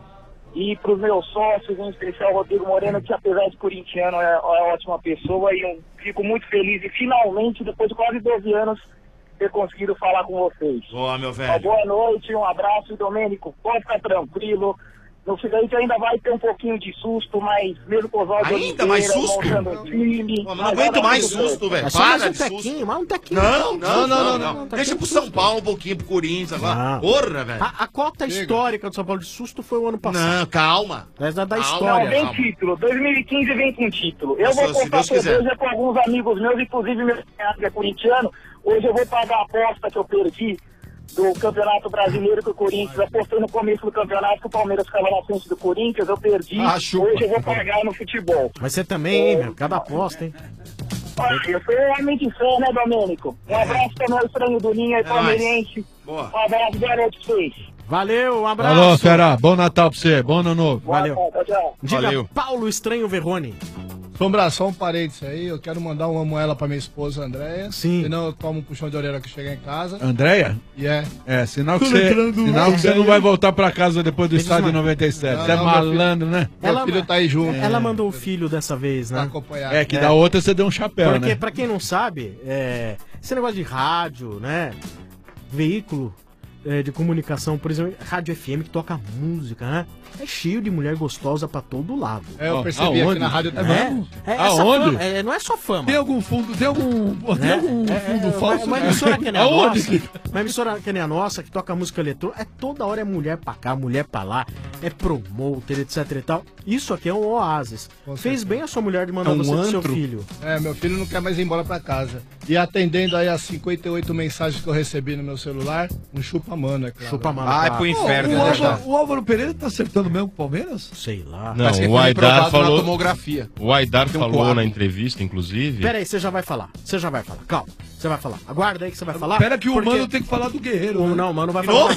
E pros meus sócios, em especial Rodrigo Moreno, que apesar de corintiano é, é uma ótima pessoa. E eu fico muito feliz de finalmente, depois de quase doze anos, ter conseguido falar com vocês. Boa, meu Uma velho. boa noite, um abraço, Domênico, pode ficar tranquilo. No Figueiredo ainda vai ter um pouquinho de susto, mas mesmo com os olhos Ainda mais susto? montando o time. Pô, mas não aguento mais susto, velho. É só mais Para um de susto. tequinho, mais um tequinho. Não, não, não, não. não, tá Deixa aqui pro um São susto. Paulo um pouquinho, pro Corinthians agora. Não. Porra, velho. A, a cota histórica do São Paulo de susto foi o ano passado. Não, calma. Essa é da Calma. Não, história. vem calma. título. dois mil e quinze vem com título. Eu Nossa, vou se comprar Deus quiser. cerveja com alguns amigos meus, inclusive meu cunhado que é corintiano. Hoje eu vou pagar a aposta que eu perdi do Campeonato Brasileiro que o Corinthians apostei no começo do campeonato que o Palmeiras ficava na frente do Corinthians, eu perdi. Ah, chupa. Hoje eu vou pagar no futebol. Mas você também, hein, meu? Cada aposta, hein? Olha, eu sou um homem de fé, né, Domênico? Um abraço para nós, estranho do Ninho e palmeirense. Boa. Um abraço, boa noite pra vocês. Valeu, um abraço. Alô, Fera, bom Natal pra você, bom ano novo. Boa Valeu. noite, tchau, tchau. Diga Valeu. Paulo Estranho Verrone. Sombra, só um parênteses aí. Eu quero mandar um amo ela pra minha esposa, Andréia. Sim. Senão eu tomo um puxão de orelha que chegar em casa. Andréia? E é. É, sinal que Tô você, lembrando. sinal que você É. não vai voltar pra casa depois do Deixa eu estádio desma- noventa e sete. Não, Você é não, meu filho- malandro, né? Meu filho tá aí junto. Ela mandou o filho dessa vez, né? acompanhar. É, que da outra você deu um chapéu, Porque, né? pra quem não sabe, é, esse negócio de rádio, né? Veículo é, de comunicação, por exemplo, rádio F M que toca música, né? É cheio de mulher gostosa pra todo lado. É, eu percebi aqui na rádio também. É, é, essa Aonde? fama, é, não é só fama. Tem algum fundo, tem algum, tem né? algum É, fundo é, falso? Uma, uma né? emissora que nem a Aonde? nossa, uma emissora que nem a nossa, que toca música eletrônica, é toda hora é mulher pra cá, mulher pra lá, é promoter, etc e tal. Isso aqui é um oásis. Fez bem a sua mulher de mandar É um você pro seu antro. filho. É, meu filho não quer mais ir embora pra casa. E atendendo aí as cinquenta e oito mensagens que eu recebi no meu celular, um chupa-mano, é claro. Chupa-mano. Vai pro inferno, o, né, Álvaro, já? o Álvaro Pereira tá acertando mesmo com o Palmeiras? Sei lá. Não, Parece que o foi Aidar reprovado na falou. tomografia. O Aidar Tem um falou quadro. na entrevista, inclusive. Pera aí, você já vai falar. Você já vai falar. Calma. Você vai falar. Aguarda aí que você vai falar. Espera que o porque- Mano tem que falar do Guerreiro. O- né? Não, o Mano vai falar.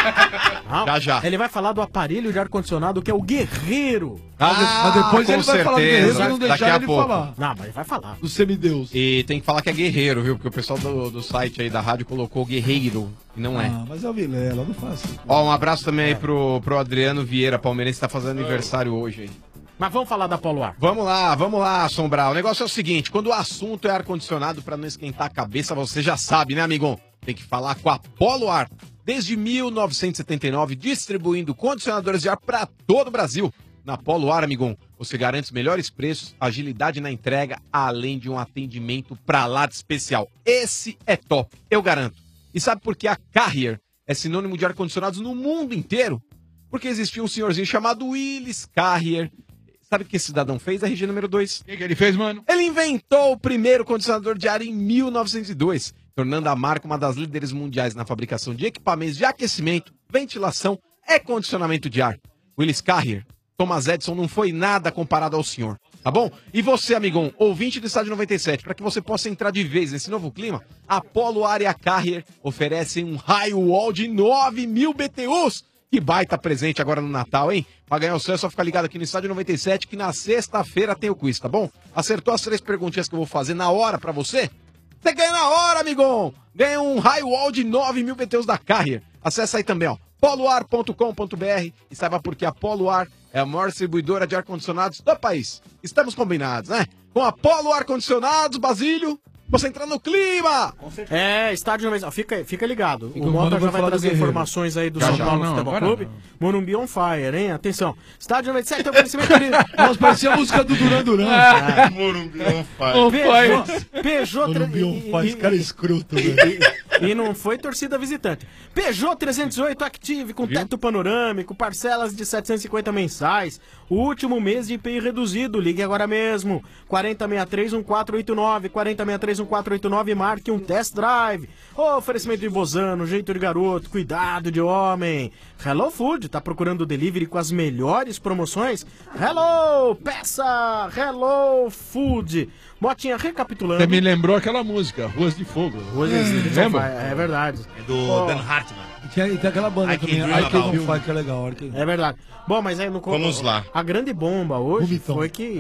Não, Já, já. Ele vai falar do aparelho de ar-condicionado que é o Guerreiro. Ah, Mas depois com ele vai falar do Guerreiro certeza. se não Daqui deixar a ele pouco. falar. Não, mas ele vai falar. Do semideus. E tem que falar que é guerreiro, viu? Porque o pessoal do, do site aí da rádio colocou guerreiro e não é. Ah, mas é o Vilela, não faça. Ó, um abraço também aí pro, pro Adriano Vieira, palmeirense, que tá fazendo aniversário hoje aí. Mas vamos falar da Polo Ar. Vamos lá, vamos lá, Assombrar. O negócio é o seguinte, quando o assunto é ar-condicionado, pra não esquentar a cabeça, você já sabe, né, amigão? Tem que falar com a Polo Ar. Desde mil novecentos e setenta e nove, distribuindo condicionadores de ar pra todo o Brasil. Na Polo Ar, amigão, você garante os melhores preços, agilidade na entrega, além de um atendimento pra lá de especial. Esse é top, eu garanto. E sabe por que a Carrier é sinônimo de ar-condicionados no mundo inteiro? Porque existia um senhorzinho chamado Willis Carrier. Sabe o que esse cidadão fez? A R G número dois. O que, que ele fez, mano? Ele inventou o primeiro condicionador de ar em mil novecentos e dois, tornando a marca uma das líderes mundiais na fabricação de equipamentos de aquecimento, ventilação e condicionamento de ar. Willis Carrier, Thomas Edison não foi nada comparado ao senhor, tá bom? E você, amigão, ouvinte do Estádio noventa e sete, para que você possa entrar de vez nesse novo clima, a Polo Ar e a Carrier oferecem um raio wall de nove mil B T Us. Que baita presente agora no Natal, hein? Pra ganhar o seu é só ficar ligado aqui no Estádio noventa e sete, que na sexta-feira tem o quiz, tá bom? Acertou as três perguntinhas que eu vou fazer na hora pra você? Você ganha na hora, amigão! Ganha um raio wall de nove mil B T Us da Carrier. Acesse aí também, ó, poloar ponto com ponto br e saiba por que a Polo Ar é a maior distribuidora de ar-condicionados do país. Estamos combinados, né? Com a Polo Ar-Condicionados, Basílio, você entra no clima! É, estádio noventa e sete. Fica, fica ligado. Fica, o o Mota Mano já vai vai falar do trazer Guerreiro. informações aí do Já, São já. Paulo Não, Futebol agora Clube. não. Morumbi on fire, hein? Atenção. Estádio noventa e sete tem oferecimento de... Nossa, parecia a música do Duran Duran. Morumbi on Peugeot, Peugeot tre- Morumbi on e- fire. e- Esse cara é escroto, velho. E não foi torcida visitante. Peugeot trezentos e oito Active com teto panorâmico, parcelas de setecentos e cinquenta mensais. O último mês de I P I reduzido. Ligue agora mesmo. quarenta sessenta e três, quatorze oitenta e nove. quarenta sessenta e três, quatorze oitenta e nove. Marque um test drive. Oferecimento de Bozano, jeito de garoto, cuidado de homem. Hello Food, tá procurando delivery com as melhores promoções? Hello, peça Hello Food. Motinha, recapitulando. Você me lembrou aquela música, Ruas de Fogo. Hoje existe, Lembra? É verdade. É do Ó, Dan Hartman. E tem, e tem aquela banda I Can também, Dream I Can About Don't Fight, que é legal. I Can- É verdade. Bom, mas aí no Vamos lá. A grande bomba hoje Vomitão. foi que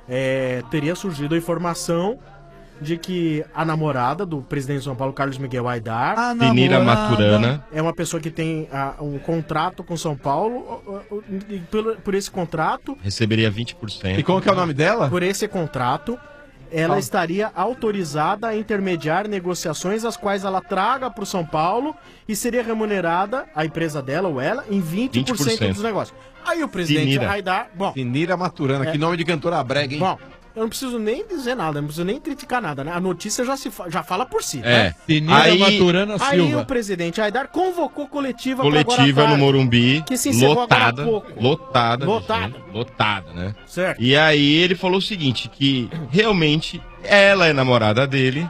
é, teria surgido a informação de que a namorada do presidente de São Paulo, Carlos Miguel Aidar, A Denira namorada- Maturana. é uma pessoa que tem ah, um contrato com São Paulo. ah, ah, E por, por esse contrato, Receberia vinte por E cento. como que é o nome dela? por esse contrato, ela estaria autorizada a intermediar negociações as quais ela traga para o São Paulo e seria remunerada, a empresa dela ou ela, em vinte por cento, vinte por cento dos negócios. Aí o presidente Denira. Aidar, bom, Denira Maturana, É. que nome de cantora brega, hein? bom, eu não preciso nem dizer nada, não preciso nem criticar nada, né? A notícia já, se fa- já fala por si. É. né? Denira Aí- Maturana Aí Silva. o presidente Aidar convocou coletiva pra Coletiva agora à no tarde, Morumbi. que se encerrou agora há Lotada. pouco. Lotada. de Lotada. gente, Lotada, né? Certo. E aí ele falou o seguinte, que realmente ela é namorada dele,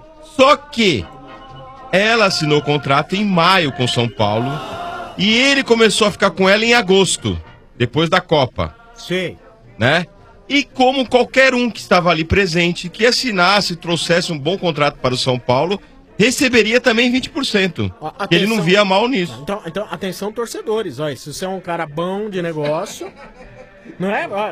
só que ela assinou o contrato em maio com São Paulo e ele começou a ficar com ela em agosto, depois da Copa, Sim. né? E como qualquer um que estava ali presente, que assinasse, trouxesse um bom contrato para o São Paulo, receberia também vinte por cento. Ó, Ele não atenção. via mal nisso. Então, então, atenção, torcedores. Olha, se você é um cara bom de negócio, não é? Olha,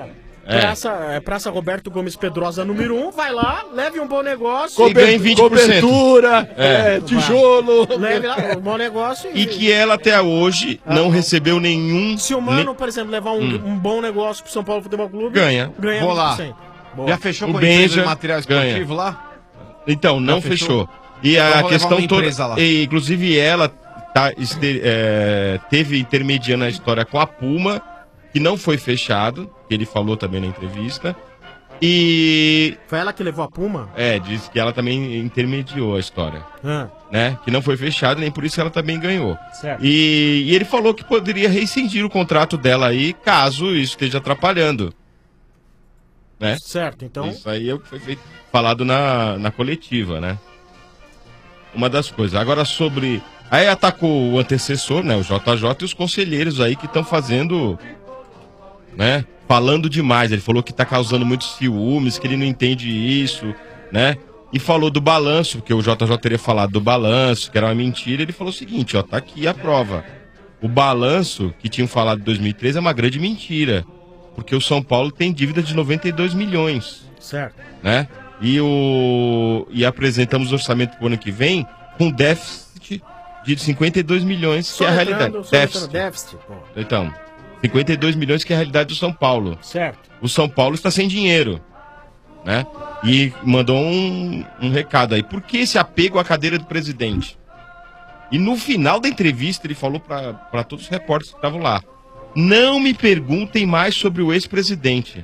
É. Praça, é, Praça Roberto Gomes Pedrosa, número um, vai lá, leve um bom negócio. E ganha vinte por cento. Cobertura, É. é, tijolo. Leve lá um bom negócio E que ela até hoje não recebeu nenhum. Se o Mano, nem- por exemplo, levar um, Hum. um bom negócio pro São Paulo Futebol Clube, Ganha. ganha Vou lá. vinte por cento. Boa. Já fechou O com a empresa Benja de material ganha. esportivo lá? Então, não Já fechou. fechou? E Então a vou levar questão uma toda. empresa lá. E, inclusive, ela tá, este- é, teve intermediando a história com a Puma, que não foi fechado, que ele falou também na entrevista. E. Foi ela que levou a Puma? É, disse que ela também intermediou a história. Ah. Né? Que não foi fechado, nem por isso ela também ganhou. Certo. E, e ele falou que poderia rescindir o contrato dela aí, caso isso esteja atrapalhando. Né? Certo, então. Isso aí é o que foi feito, falado na, na coletiva, né? Uma das coisas. Agora sobre... Aí atacou o antecessor, né? O J J e os conselheiros aí que estão fazendo... Né? Falando demais. Ele falou que tá causando muitos ciúmes, que ele não entende isso, né? E falou do balanço, porque o J J teria falado do balanço, que era uma mentira. Ele falou o seguinte, ó, tá aqui a prova. O balanço que tinham falado em dois mil e treze é uma grande mentira. Porque o São Paulo tem dívida de noventa e dois milhões. Certo. Né? E, o... e apresentamos o orçamento pro ano que vem com déficit de cinquenta e dois milhões, que é a realidade. Déficit. Déficit. Déficit, pô. Então, cinquenta e dois milhões que é a realidade do São Paulo. Certo. O São Paulo está sem dinheiro, né? E mandou um, um recado aí. Por que esse apego à cadeira do presidente? E no final da entrevista ele falou para todos os repórteres que estavam lá: não me perguntem mais sobre o ex-presidente.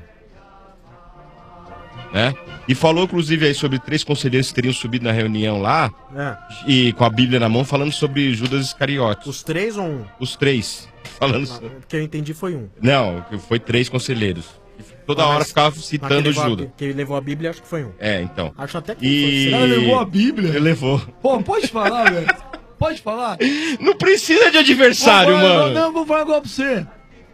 Né? E falou inclusive aí sobre três conselheiros que teriam subido na reunião lá, É. e com a Bíblia na mão, falando sobre Judas Iscariotes. Os três ou um? Os três. Falando so- O que eu entendi foi um. Não, foi três conselheiros. Toda Ah, hora mas- ficava mas que citando levou a Judas. Bí- Que levou a Bíblia, acho que foi um. É, então. Acho até que E... foi. Ela levou a Bíblia. Ele levou. Pô, pode falar, velho. Pode falar. Não precisa de adversário, Pô, mano. Não, não, vou falar igual pra você.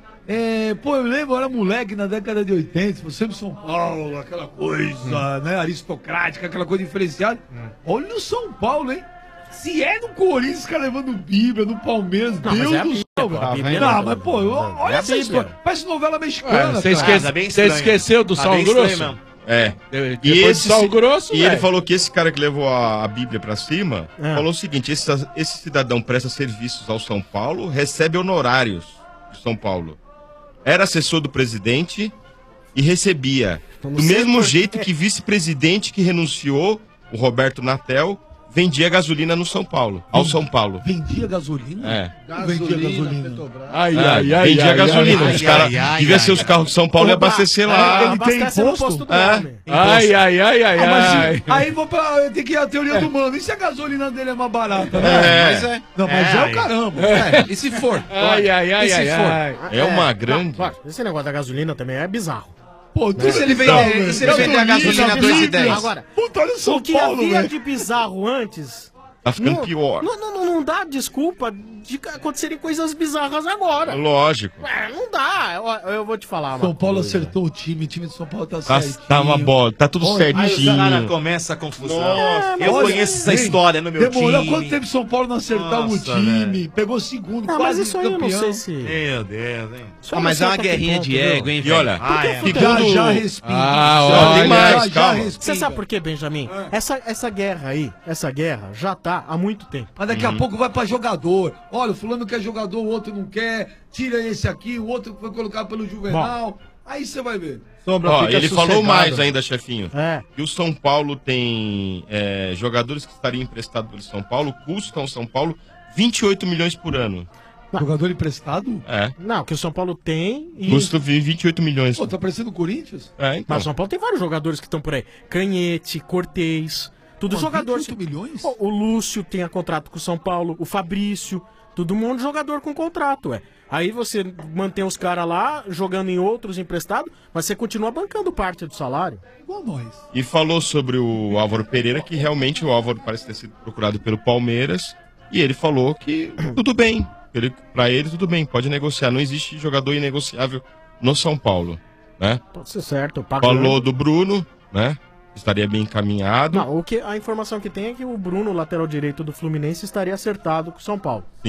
É, pô, eu lembro, eu era moleque na década de oitenta, você em São Paulo, aquela coisa, né, aristocrática, aquela coisa diferenciada. Olha o São Paulo, hein? Se é no Corinthians, fica levando Bíblia, no Palmeiras, Não, mas Deus é a do Bíblia, céu, pô, a velho. Bíblia Não, é- mas pô, eu- olha é a essa Bíblia. história. Parece novela É, mexicana, você cara. esquece- tá bem você estranho. esqueceu do Tá Sal bem Grosso? estranho mesmo. É. Depois E, do esse, Sal Grosso, e ele velho. falou que esse cara que levou a, a Bíblia pra cima É. falou o seguinte: esse, esse cidadão presta serviços ao São Paulo, recebe honorários de São Paulo. Era assessor do presidente e recebia. Não Do sei mesmo por jeito quê. que vice-presidente que renunciou, o Roberto Natel, vendia gasolina no São Paulo, ao São Paulo. Vendia gasolina? É. Vendia gasolina. Petrobras. Ai, Ah, ai, ai, vendia ai, gasolina. ai, Os ai, caras ai, devia ai, ser os ai. carros de São Paulo e Oba, abastecer é, lá. ele tem abastece no imposto? posto do É. homem. Ai, ai, ai, ai, Ah, mas ai. se- aí vou pra. Tem que ir a teoria do mano. E se a gasolina dele é mais barata, né? É. Mas é. Não, mas é, É, o caramba. É, e se for? Ai, ai, ai, E se ai, for? ai. É uma grande. Claro, esse negócio da gasolina também é bizarro. Pô, E se ele vender, e se ele vender a gasolina a dois e dez? Agora, Puta, olha o São o que Paulo, havia velho. de bizarro antes... Tá ficando não, pior. Não, não, não, não dá desculpa de acontecerem coisas bizarras agora. Lógico. É, não dá. Eu, eu vou te falar, São uma Paulo coisa. acertou o time, o time de São Paulo tá Tá, certinho. tá uma bola, tá tudo Olha, Aí o cara certinho. começa a confusão. Nossa, eu olha, conheço essa hein, história no meu Demorou time. quanto tempo São Paulo não acertava Nossa, o time? Pegou segundo, Não, mas quase isso aí eu não campeão. sei se... Meu Deus, hein? isso Ah, eu mas é não uma sei até que guerrinha ponto, de viu? ego, hein, E velho? olha, Ah, é. Já, segundo... já respinga. Ah, Ó, olha. tem mais, já, calma. já respinga. Você sabe por quê, Benjamin? Essa, essa guerra aí, essa guerra já tá há muito tempo. Mas daqui a pouco vai pra jogador. Olha, o fulano quer jogador, o outro não quer. Tira esse aqui, o outro foi colocado pelo Juvenal. Aí você vai ver. Sombra, Ó, fica ele falou sossegado. mais ainda, chefinho. É. Que o São Paulo tem é, jogadores que estariam emprestados pelo São Paulo, custam ao São Paulo vinte e oito milhões por ano. Jogador emprestado? É. Não, que o São Paulo tem e... Custa vinte e oito milhões. Pô, tá parecendo o Corinthians? É, então. Mas o São Paulo tem vários jogadores que estão por aí. Canhete, Cortez, tudo Pô, jogador... vinte e oito milhões? O, o Lúcio tem a contrato com o São Paulo, o Fabrício, todo mundo jogador com contrato, ué. Aí você mantém os caras lá, jogando em outros emprestados, mas você continua bancando parte do salário. Igual nós. E falou sobre o Álvaro Pereira, que realmente o Álvaro parece ter sido procurado pelo Palmeiras. E ele falou que tudo bem. Ele, pra ele, tudo bem, pode negociar. Não existe jogador inegociável no São Paulo, né? Pode ser certo, pagando. Falou do Bruno, né? Estaria bem encaminhado. Não, o que, a informação que tem é que o Bruno, lateral direito do Fluminense, estaria acertado com o São Paulo. Sim.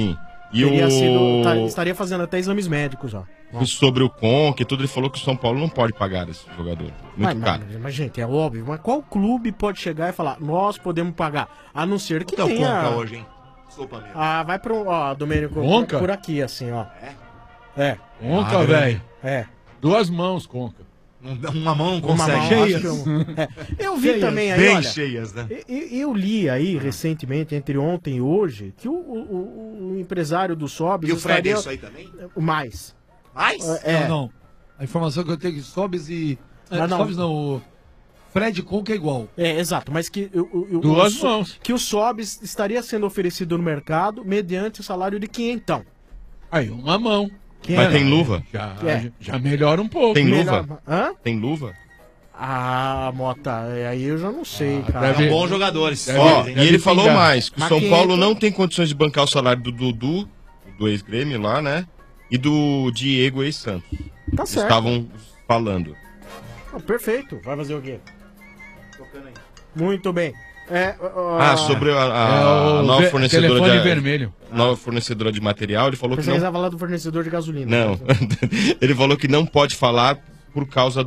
E Teria o... sido, tá- estaria fazendo até exames médicos já. Sobre o Conca e tudo, ele falou que o São Paulo não pode pagar esse jogador. Muito mas, caro. Mas, mas, gente, é óbvio. Mas qual clube pode chegar e falar, nós podemos pagar? A não ser que Quanto é o tenha... Conca hoje, hein? Desculpa mesmo. Ah, vai pro... Ó, Domênico, Conca? por aqui, assim, ó. É? É. Conca, Ah, velho. É. Duas mãos, Conca. Uma mão não Uma consegue. mão, Cheias. acho que eu, é. Eu vi Cheias. também aí, Bem olha, cheias, né? eu, eu li aí recentemente, entre ontem e hoje, que o, o- o empresário do Sobis E o Fred é estaria... isso aí também? Mais. Mais? É. Não, não. A informação que eu tenho é que Sobis e... Ah, É, não. Sobis não, o Fred Conca é igual. É, exato, mas que o, o, o- Duas o, So- mãos. que o Sobis estaria sendo oferecido no mercado mediante o salário de quinhentão. Aí, uma mão. Mas tem luva? Já, É. já melhora um pouco. Tem Melhor- luva? Hã? Tem luva? Ah, Mota, é, aí eu já não sei, cara. deve- São bons jogadores. Deve- Ó, Deve- e ele falou pingar. mais, que o Mas São quem Paulo entra- não tem condições de bancar o salário do Dudu, do ex-Grêmio lá, né? E do Diego ex-Santos. Tá certo. Estavam falando. Ah, perfeito, vai fazer o quê? Muito bem. É, ó, Ah, sobre a, a- É o a nova ve- fornecedora telefone de vermelho. nova fornecedora de material, ele falou que Pensei que não. você ia falar do fornecedor de gasolina. Não. Ele falou que não pode falar por causa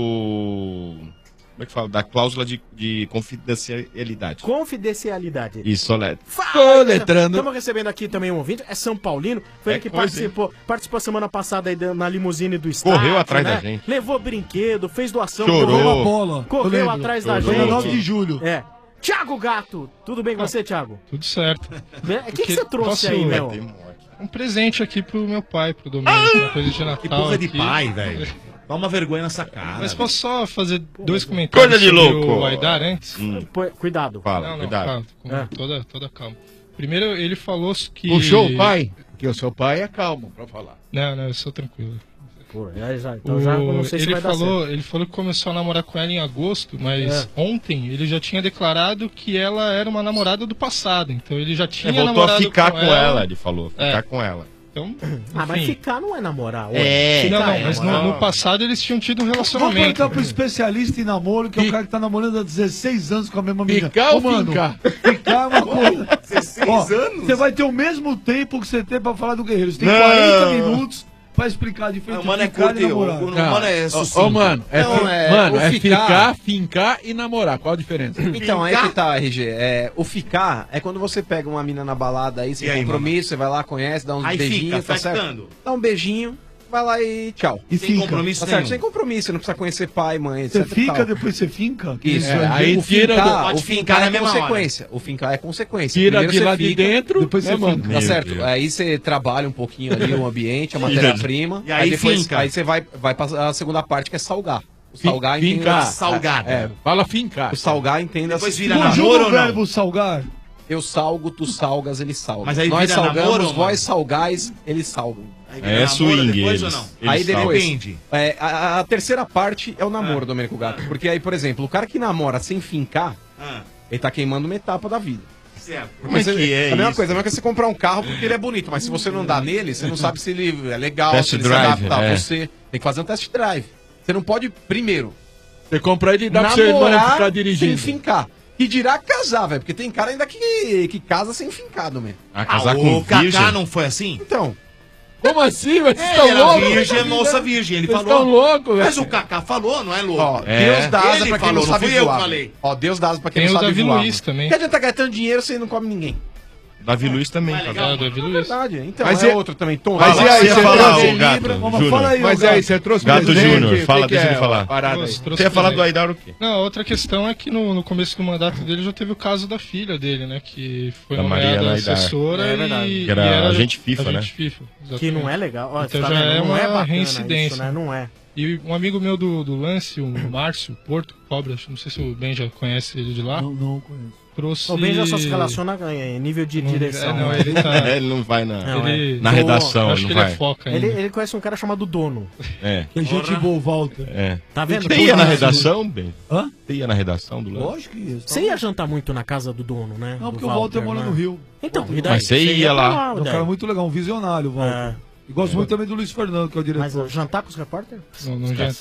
do como é que fala? Da cláusula de, de confidencialidade. Confidencialidade. Isso, Olé. Soletrando. Estamos recebendo aqui também um ouvinte, é São Paulino, foi É ele que coisa, participou, participou semana passada aí da- na limusine do estádio. Correu atrás né? da gente. Levou brinquedo, fez doação. Chorou. correu- Uma bola. Eu Correu lembro. atrás da Chorou. Foi gente. no nove de julho. É. Thiago Gato, tudo bem com você, Thiago? Tudo certo. O que, que Porque você trouxe posso- aí, Vai meu? ter morte. Um presente aqui pro meu pai, pro Domênico, uma coisa de Natal. Que porra de aqui. pai, velho. Toma vergonha nessa cara. Mas velho. posso só fazer dois comentários Coisa de sobre louco. o Aidar antes? Hum, Pô, cuidado. fala, Não, não, cuidado. calma, com É. toda, toda calma. Primeiro, ele falou que... Puxou o pai? Que o seu pai é calmo pra falar. Não, não, eu sou tranquilo. Pô, já, já, então já eu não sei se ele vai dar falou, certo. ele falou que começou a namorar com ela em agosto, mas É. ontem ele já tinha declarado que ela era uma namorada do passado. Então ele já tinha Ele voltou a namorado ficar com ela, ele falou. Ficar É. com ela. Então, Ah, mas enfim. ficar não é namorar. ué. É. Ficar Não, não, é mas no, namorar. no passado eles tinham tido um Vamos relacionamento. perguntar pro especialista em namoro, que é o cara que tá namorando há dezesseis anos com a mesma menina. Ficar ou Ô, mano, fincar? Ficar é uma coisa. dezesseis Ó, anos? Você vai ter o mesmo tempo que você tem pra falar do Guerreiro. Você tem Não. quarenta minutos pra explicar a diferença O mano é entre ficar curto e e o namorar. o mano é Ô, sucinto. ô, mano, é, Não, fi- é, mano, o é ficar- ficar, fincar e namorar. Qual a diferença? Então, aí que tá, R G. É, o ficar é quando você pega uma mina na balada aí, sem E aí, compromisso, você vai lá, conhece, dá uns Aí beijinhos, fica, tá certo? flertando. Dá um beijinho, vai lá e tchau. E Sem fica. compromisso Tá certo? nenhum. Sem compromisso, você não precisa conhecer pai, mãe, Você etcétera e fica, tal. depois você finca? Isso, É, é, aí o tira fincar, do- pode o fincar fincar na é mesma hora. consequência. O fincar é consequência. Tira Primeiro de você lá de fica, dentro, depois né, você mano? finca. Tá Meu certo? Deus. Aí você trabalha um pouquinho ali o ambiente, a matéria-prima. E aí depois finca. aí você vai, vai pra a segunda parte que é salgar. O Fi- salgar entende. fincar. Salgada. É, Fala fincar. o salgar entende Depois assim. vira Conjuga namoro o ou não? verbo salgar. Eu salgo, tu salgas, ele salga. Mas aí Nós vira namoro, salgamos, mano? vós salgais, eles salgam. Aí vira É namoro swing depois eles. ou não? Eles Aí depois- Depende. É, a, a terceira parte é o namoro, Domênico Gato. Porque aí, por exemplo, o cara que namora sem fincar, Ah, ele tá queimando uma etapa da vida. certo. Como é Você- que é a mesma isso? coisa, a mesma coisa que você comprar um carro porque ele é bonito, mas se você não dá nele, você não sabe se ele é legal, Test se ele drive, se adapta a é. você. Tem que fazer um test drive. Você não pode, primeiro, Você compra ele e dá pro seu irmão namorar ficar sem dirigindo. fincar. E dirá casar, velho, porque tem cara ainda que, que casa sem fincar, Domênico. Ah, Ah, casar o com Kaká virgem? não foi assim? Então, Como assim? Mas vocês É, estão ele era loucos? virgem, é moça virgem, ele Vocês falou. estão loucos, Mas velho. o Kaká falou, não é louco? ó, É. Deus dá asa Ele pra quem falou, não não sabe fui eu que voar. falei. Ó, Deus dá asa pra quem Tem não o sabe Davi voar. Luiz mano. também. Que adianta gastando dinheiro se não come ninguém? Davi Luiz também. Vai, tá legal. É, o Davi É Luiz. verdade. Então, Mas é é- outro também. Tom, Mas Fala, e aí, você ia você falar, trouxe ô Gato, Vamos, Júnior. fala aí, Mas ô aí, Gato. você trouxe Gato presente, Júnior, o que fala, que deixa é ele falar. a parada Trouxe, aí? trouxe Você ia falar presente. do Aidar o quê? Não, outra questão é que no, no começo do mandato dele já teve o caso da filha dele, né? Que foi Da Maria nomeada Naidar. assessora É e, verdade. e Que era agente FIFA, né? agente FIFA, Que exatamente. não é legal. Ó, Então tá já vendo? é não uma é bacana reincidência. isso, né? Não é. E um amigo meu do, do lance, o Márcio Porto Cobra, não sei se o Ben já conhece ele de lá, Não, não conheço. trouxe... O Ben já só se relaciona em nível de Não- direção. é, não, né? ele tá... É, ele não vai na, Não, ele- na Tô- redação, acho não que ele vai. é foca ainda. Ele, ele conhece um cara chamado Dono. É, Que gente boa, Walter. é. Tá vendo? Você ia na Dono. redação, Ben? Hã? Você ia na redação do lance? Lógico que isso. Você ia jantar muito na casa do dono, né? Não, Do porque o Walter mora né? no Rio. Então, e daí? Mas você ia pra lá. É um daí? cara muito legal, um visionário, o Walter. É. E gosto muito também do Luiz Fernando, que é o Mas diretor. uh, jantar com os repórteres? Não, não adianta.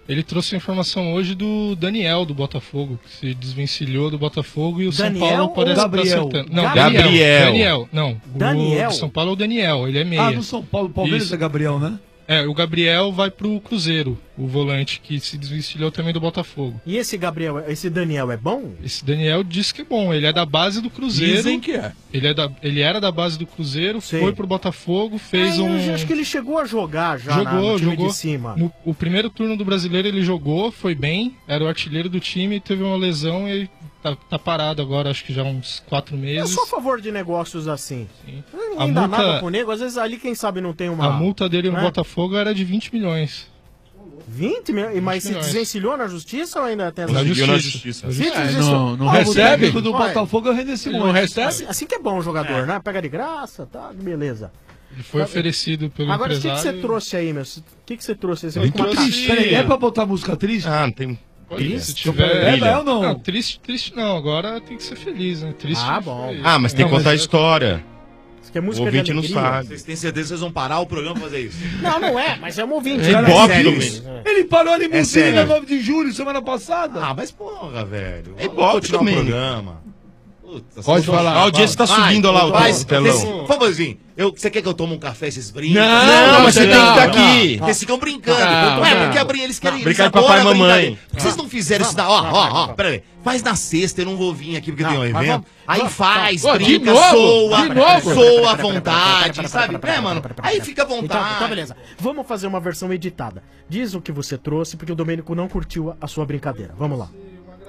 Ele trouxe a informação hoje do Daniel, do Botafogo, que se desvencilhou do Botafogo e o Daniel São Paulo parece ou Gabriel? estar acertando. Não, Gabriel. Daniel. Daniel, não. Daniel? O do São Paulo é o Daniel, ele é meia. Ah, no São Paulo, Palmeiras Isso. é Gabriel, né? É, o Gabriel vai pro Cruzeiro, o volante que se desvencilhou também do Botafogo. E esse Gabriel, esse Daniel é bom? Esse Daniel diz que é bom, ele é da base do Cruzeiro. Dizem que é. Ele, é da, ele era da base do Cruzeiro, Sei. foi pro Botafogo, fez Ah, um... eu acho que ele chegou a jogar já na- Jogou, no time jogou. de cima. No, o primeiro turno do Brasileiro ele jogou, foi bem, era o artilheiro do time, teve uma lesão e tá, tá parado agora, acho que já há uns quatro Eu meses. sou a favor de negócios assim. Não A dá multa- nada pro nego, às vezes ali quem sabe não tem uma... A multa dele no né? Botafogo era de vinte milhões. vinte mil? E mas se milhões. desvencilhou na justiça ou ainda tem essa... Na justiça? justiça. Se É, desvencilhou- não não Ah, o recebe? técnico do Ué, Botafogo é o René Simões. não recebe? Assim, assim que é bom o jogador, né? Pega de graça, tá, beleza. Ele foi oferecido pelo Agora, o que, que empresário. você trouxe aí, meu? O que, que você trouxe? Você Eu veio com uma trouxe- caixa. Peraí, é pra botar música triste? Ah, não tem. Olha, se É, tiver... é ou não? Não, triste, triste não. Agora tem que ser feliz, né? Triste. Ah, bom. foi- Ah, mas tem que Não, contar a é- história. Isso que é O música ouvinte de não alegria. sabe. Vocês têm certeza que vocês vão parar o programa pra fazer isso? Não, não é, mas é um ouvinte. É Cara, Ibope, sério, Domênico. velho. Ele parou ali É no sério. dia nove de julho, semana passada. Ah, mas porra, velho. É Vamos Ibope continuar também. o programa. Puta, Pode só- falar. A audiência tá subindo lá, o Faz, telão. desse- Por favorzinho, eu, você quer que eu tome um café, esses brincos? Não, não, mas você tem que estar aqui. Porque eles ficam brincando. Não, Ué, não. porque a brin- eles querem. Brincar eles de papai e adoram a mamãe. brincadeira. Por que vocês não fizeram isso na. Ó, ó, ó, pera aí. Faz na sexta, eu não vou vir aqui porque Não, tem um mas evento. vamos- Aí vamos- faz, Ó, de brinca, novo? soa, De novo? soa à vontade, sabe? É, mano. Aí fica à Então, vontade. então, beleza. Vamos fazer uma versão editada. Diz o que você trouxe, porque o Domênico não curtiu a sua brincadeira. Vamos lá.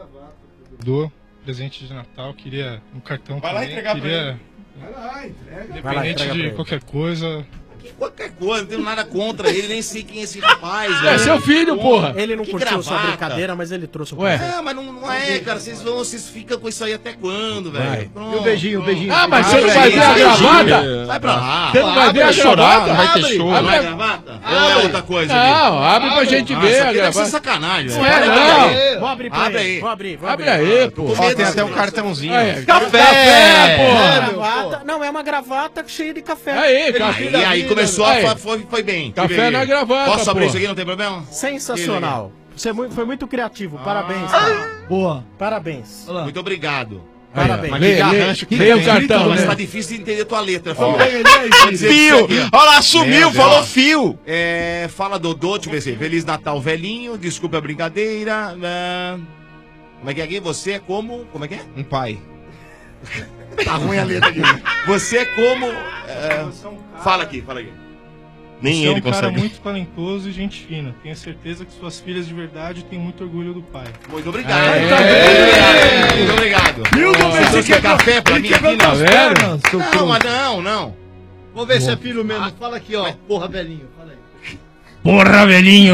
Do presente de Natal, queria um cartão Vai lá também, entregar pra queria... Vai lá, entrega. Vai lá, Independente entrega pra de ele. qualquer coisa, Qualquer coisa, não tenho nada contra ele, nem sei quem é esse rapaz. É velho. seu filho, porra. Ele não Que curtiu a sua gravata. brincadeira, mas ele trouxe um Ué. presente. É, mas não, não é, cara. Vocês vão, vocês ficam com isso aí até quando, velho? E o beijinho, o beijinho. Ah, mas Ah, você não vai aí, ver a aí, gravata? Vai pra lá. Você não vai ver a chorar, gravata? não vai ter Abre, show. Não abre é a- gravata? Ou é outra coisa aqui? Não, abre pra gente Ah, ver isso a aqui deve ser gravata. sacanagem. Não velho. é, Abre não. aí. Vou abrir pra Abre ele. aí. Vou abrir, vou Abre abrir. aí, pô. Ó, tem até um cartãozinho. Aí, Café! Café, porra. Gravata, não, é uma gravata cheia de café. Aí, café. Aí, aí começou a. Aí. Foi, foi bem. Café Tive aí. na gravata, Posso abrir pô. isso aqui? Não tem problema? Sensacional. Você é muito- foi muito criativo. Ah. Parabéns. cara. Boa. Parabéns. Olha lá. Muito obrigado. Parabéns. Mas Lê, que lê, garrancho que lê o tem. cartão, Mas né? tá difícil de entender tua letra, filho. Fio! Olha lá, sumiu, Meu falou Deus. fio! É, fala Dodô, deixa eu ver se. Feliz Natal, velhinho. Desculpa a brincadeira. ah, Como é que é aqui? Você é como. Como é que é? Um pai. Tá ruim a letra aqui. Você é como. é, Fala aqui, fala aqui. Nem você é ele um cara consegue. muito talentoso e gente fina. Tenho certeza que suas filhas de verdade têm muito orgulho do pai. Muito obrigado. Muito obrigado. Muito obrigado. Viu, Domênico? Você trouxe café pra Ele mim quebrou aqui, não? tuas pernas, seu Não, trouxa. mas não, não. Vamos ver se é filho mesmo. Fala aqui, ó. Porra, velhinho. Fala aí. Porra, velhinho!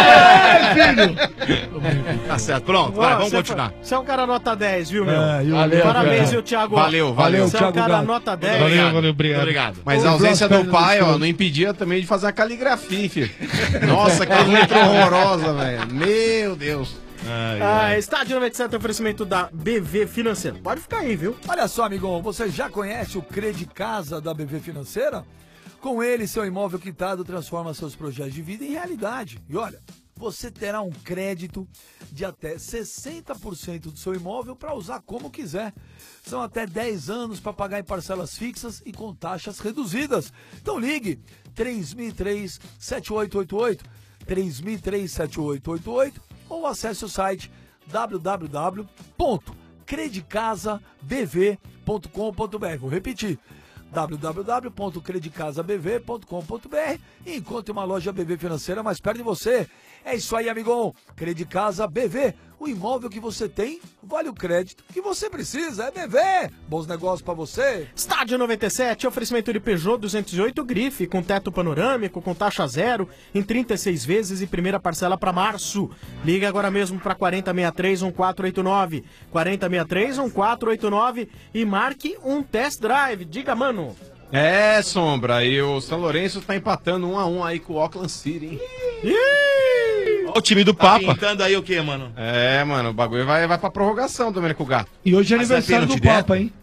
Tá certo, pronto, vai, Ó, vamos você continuar. foi- Você é um cara nota dez, viu, meu? É, e o- Valeu, Parabéns, cara. viu, Thiago? Valeu, valeu. Você é um Thiago cara Gato. nota dez. Valeu, valeu, obrigado. Muito obrigado. Mas Ô, a ausência Blas, do pai, perna ó, do não impedia também de fazer uma caligrafia, hein, filho. Nossa, que letra horrorosa, velho. Meu Deus. Ah, Estádio noventa e sete, oferecimento da B V Financeiro. Pode ficar aí, viu? Olha só, amigão, você já conhece o Credi Casa da B V Financeira? Com ele, seu imóvel quitado transforma seus projetos de vida em realidade. E olha, você terá um crédito de até sessenta por cento do seu imóvel para usar como quiser. São até dez anos para pagar em parcelas fixas e com taxas reduzidas. Então ligue três mil e três, sete oito oito oito, três mil e três, sete oito oito oito ou acesse o site w w w ponto credicasa b v ponto com ponto b r. Vou repetir. w w w ponto credicasa b v ponto com ponto b r e encontre uma loja B V Financeira mais perto de você. É isso aí, amigão. Credicasa B V, o imóvel que você tem vale o crédito que você precisa. É B V. Bons negócios pra você. Estádio noventa e sete, oferecimento de Peugeot duzentos e oito Grife, com teto panorâmico, com taxa zero, em trinta e seis vezes e primeira parcela para março. Liga agora mesmo para quarenta sessenta e três, um quatro oito nove, quarenta sessenta e três, um quatro oito nove e marque um test drive. Diga, mano. É, Sombra, e o São Lourenço tá empatando um a um aí com o Auckland City, hein? Olha o time do Tá Papa. pintando aí o quê, mano? É, mano, o bagulho vai, vai pra prorrogação, Domênico Gato. E hoje é Mas vai aniversário do pênalti Papa, direto? hein?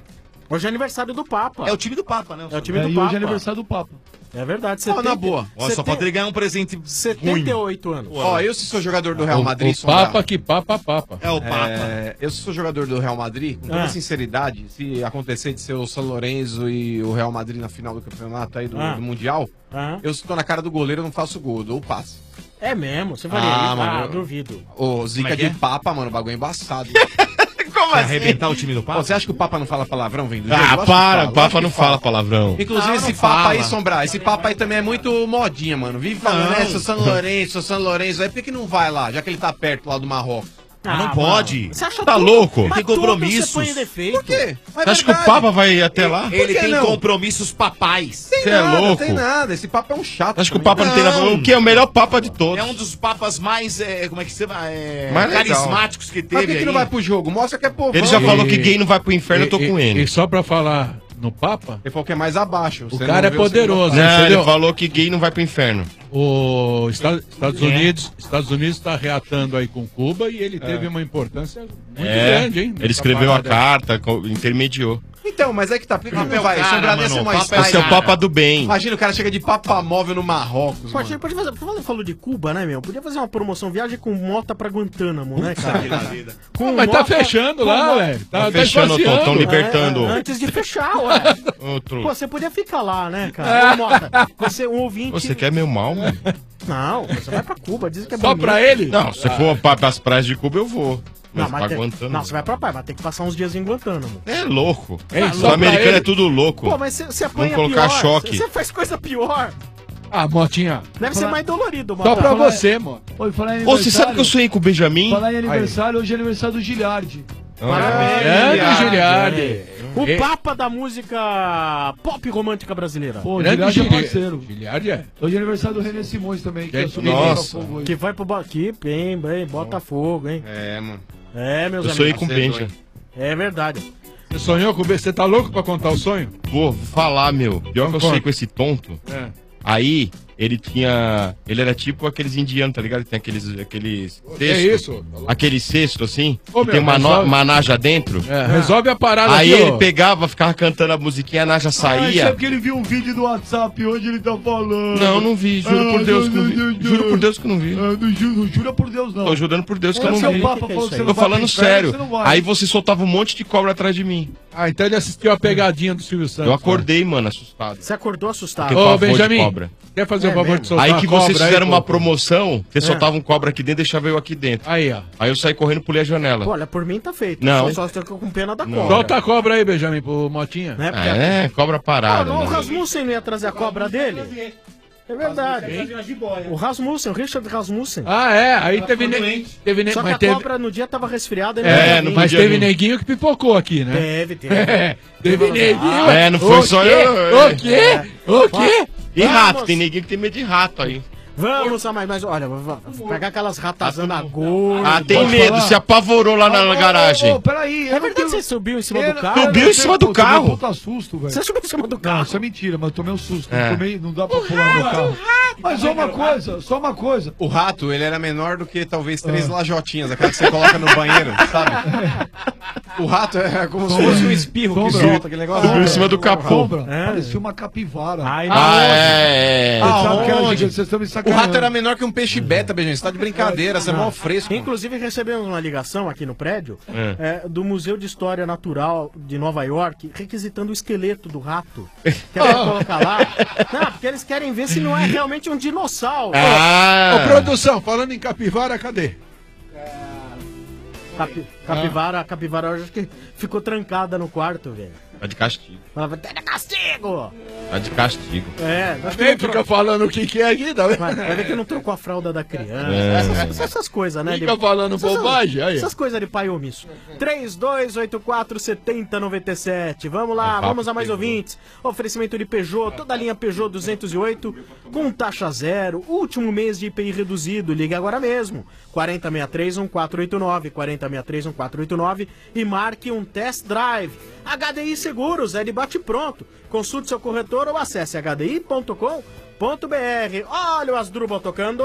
Hoje é aniversário do Papa. É o time do Papa, né? É o time É, do e Papa. hoje é aniversário do Papa. É verdade. Ó, na boa. Ó, só falta ele ganhar um presente setenta e oito anos. Ó, eu se sou jogador do Real O- Madrid... o Papa que Papa Papa. É o Papa. É, eu se sou jogador do Real Madrid, com toda Ah. sinceridade, se acontecer de ser o São Lourenço e o Real Madrid na final do campeonato aí do, Ah. do Mundial, Ah. eu se tô na cara do goleiro, eu não faço gol, eu dou o passe. É mesmo, você faria. Ah, Ah, mano, eu- duvido. Ô, zica é que de é? Papa, mano, o bagulho é embaçado. Como assim? Arrebentar o time do Papa? Pô, você acha que o Papa não fala palavrão, vem do Ah, jogo? Lógico que para, fala, o lógico Papa que não fala palavrão. Inclusive, Não, esse não Papa fala. aí, Sombrar, esse Papa aí também é muito modinha, mano. Vive falando, Não. né, seu São Lourenço, seu São Lourenço. Aí por que que não vai lá, já que ele tá perto lá do Marrocos? Ah, não pode. Você acha Tá tudo- louco? Mas Tem tudo compromissos. Você põe em defeito. Por quê? Mas Você acha que o verdade. Papa vai até lá? Ele que tem não? compromissos papais. Tem Você é nada, louco? tem nada. Esse Papa é um chato. Acho que o também. Papa não tem nada. Não. O que é o melhor Papa de todos? É um dos papas mais, é, como é que se chama? É, Mais legal. carismáticos que teve Mas por que, que aí. não vai pro jogo? Mostra que é povão. Ele já E- falou que gay não vai pro inferno, eu tô E- com e- ele. E só pra falar no Papa, Ele falou que é mais abaixo. o Você cara não é vê o segundo poderoso, Papa. né? Não, ele Entendeu? falou que gay não vai pro inferno. O Estados, Estados É. Unidos Estados Unidos está reatando aí com Cuba e ele teve uma importância muito É, grande, hein? ele nessa escreveu a parada. carta, co- intermediou. Então, mas é que tá. Por que que Papa é não o vai? cara, Sombrar mano, nessa é uma Papa é o Esse é o style. Papa do bem. Imagina o cara chega de Papa móvel no Marrocos, Pode, mano. pode fazer. Você falou de Cuba, né, meu? Podia fazer uma promoção viagem com mota pra Guantánamo, né, cara? Com Mas tá mota- fechando com lá, mo- velho. Tá, Tá tá fechando, esvaziando. Tom, tão libertando. É, antes de fechar, ué. Outro. Pô, você podia ficar lá, né, cara? Ô, Mota, você é um ouvinte. Você quer meu mal, mano? Não, você vai pra Cuba, dizem que é Só bonito. pra ele? Não, se for pra, pras praias de Cuba, eu vou. Mas, Não, mas pra tem- Guantánamo. não, você vai pra praia, vai ter que passar uns dias em Guantánamo. É louco. Ei, Os só pra americanos ele. é tudo louco. Pô, mas você, você apanha Vamos colocar pior. choque. Você faz coisa pior. Ah, Motinha. Deve ser mais dolorido, Só Mota. pra Falar- você, mano. Oi, falar em Ô, você sabe que eu aniversário- sonhei com o Benjamin? Falar em aniversário, hoje é aniversário do Giliardi. Parabéns, Grande Giliardi. Giliardi. O É. Papa da música pop romântica brasileira. Pô, o Grande Giliardi é Gili- parceiro. Giliardi é. Hoje é aniversário do René Simões também, que Gente, assumiu o nossa. Botafogo hoje. Que vai pro... Bo- Que bem, bem, Botafogo, hein? É, mano. É, meus Eu sonhei amigos. com o Benja. É verdade. Você sonhou com o B? Você tá louco pra contar o sonho? Pô, vou falar, meu. Pior que eu Conta. sonhei com esse tonto. É. Aí, ele tinha... Ele era tipo aqueles indianos, tá ligado? Tem aqueles... aqueles Que é cesto. isso? Aquele cesto, assim. Ô, que meu, tem uma, mas no- só- uma naja dentro. É, resolve a parada Aí aqui, ele ó. pegava, ficava cantando a musiquinha, a naja Ah, saía. é porque ele viu um vídeo do WhatsApp hoje, ele tá falando. Não, não vi, juro Ah, por Deus que não vi. não, não, Juro por Deus que não vi. Ah, não jura, jura por Deus, não. Tô jurando por Deus que eu Olha, não seu vi. Papa Que que é falou isso que você aí? não Tô vai pro falando inferno, sério. você não vai. Aí você soltava um monte de cobra atrás de mim. Ah, então ele assistiu a pegadinha do Silvio Santos. Eu acordei, mano, assustado. Você acordou assustado. Porque Ô, pavor de Benjamin, cobra. quer fazer É o favor mesmo? de soltar Aí a que cobra vocês fizeram aí, uma pô? promoção, você É. soltava um cobra aqui dentro e deixava eu aqui dentro. Aí, ó. Aí eu saí correndo e pulei a janela. Pô, olha, por mim tá feito. Não. Só estou com pena da Não. cobra. Solta a cobra aí, Benjamin, pro Motinha. Né? Ah, Porque- é, cobra Ah, parada. não, o né? Rasmussen não ia trazer a cobra dele? É verdade. O Rasmussen, o Richard Rasmussen. Ah, é. Aí teve, ne... teve ne... Só que mas a teve... cobra no dia tava resfriada e É, ia vir. mas podia teve vir. neguinho que pipocou aqui, né? Teve, teve. É, teve neguinho. É, não foi O só quê? eu. O quê? O quê? E rato, Vamos. tem neguinho que tem medo de rato aí. Vamos a mais, mas olha, vou- vou pegar aquelas ratazanas gordas. Ah, tem Pode medo, falar? se apavorou lá na Ô, ô, garagem. ô, peraí. É verdade que você subiu em cima Eu- do carro? Subiu em cima do Pô, carro. tomei um puta susto, velho. Você subiu em cima do Não, carro? isso é mentira, mas eu tomei um susto. É. Não, tomei, não dá pra pular no carro. Mas só uma coisa, só uma coisa. O rato, ele era menor do que talvez três lajotinhas, aquela que você coloca no banheiro, sabe? O rato é como se fosse um espirro que Sombra. solta aquele negócio. Subiu em cima do capô. Sombra, É. parecia uma capivara. Ai, Ah, é, é. Você sabe que era aonde? gigante, vocês estão me O sacaneando. rato era menor que um peixe beta, Benjamin. Você tá de brincadeira, você é mó fresco. Inclusive recebemos uma ligação aqui no prédio É. é, do Museu de História Natural de Nova York requisitando o esqueleto do rato. Querem colocar lá? Não, porque eles querem ver se não é realmente um dinossauro. Ah, Ô, produção, falando em capivara, cadê? Capi- capivara, a capivara hoje acho que ficou trancada no quarto, velho. tá de castigo. Falava, "Tá de castigo! Tá de castigo. É, acho que Vem, não tro- fica falando o que que é aqui, tá vendo? Vai vai ver que não trocou a fralda da criança. É. Essas, essas coisas, né? Fica falando essas- bobagem, aí. Essas coisas de pai omisso. três dois oito quatro sete zero nove sete. Vamos lá, papo vamos a mais pegou. ouvintes. Oferecimento de Peugeot, toda a linha Peugeot duzentos e oito, com taxa zero. Último mês de I P I reduzido. Ligue agora mesmo. quarenta sessenta e três, um quatro oito nove. quarenta sessenta e três, um quatro oito nove. E marque um test drive. H D I Seguros, é de bate-pronto. Consulte seu corretor ou acesse h d i ponto com ponto b r. Olha o Asdrubal tocando.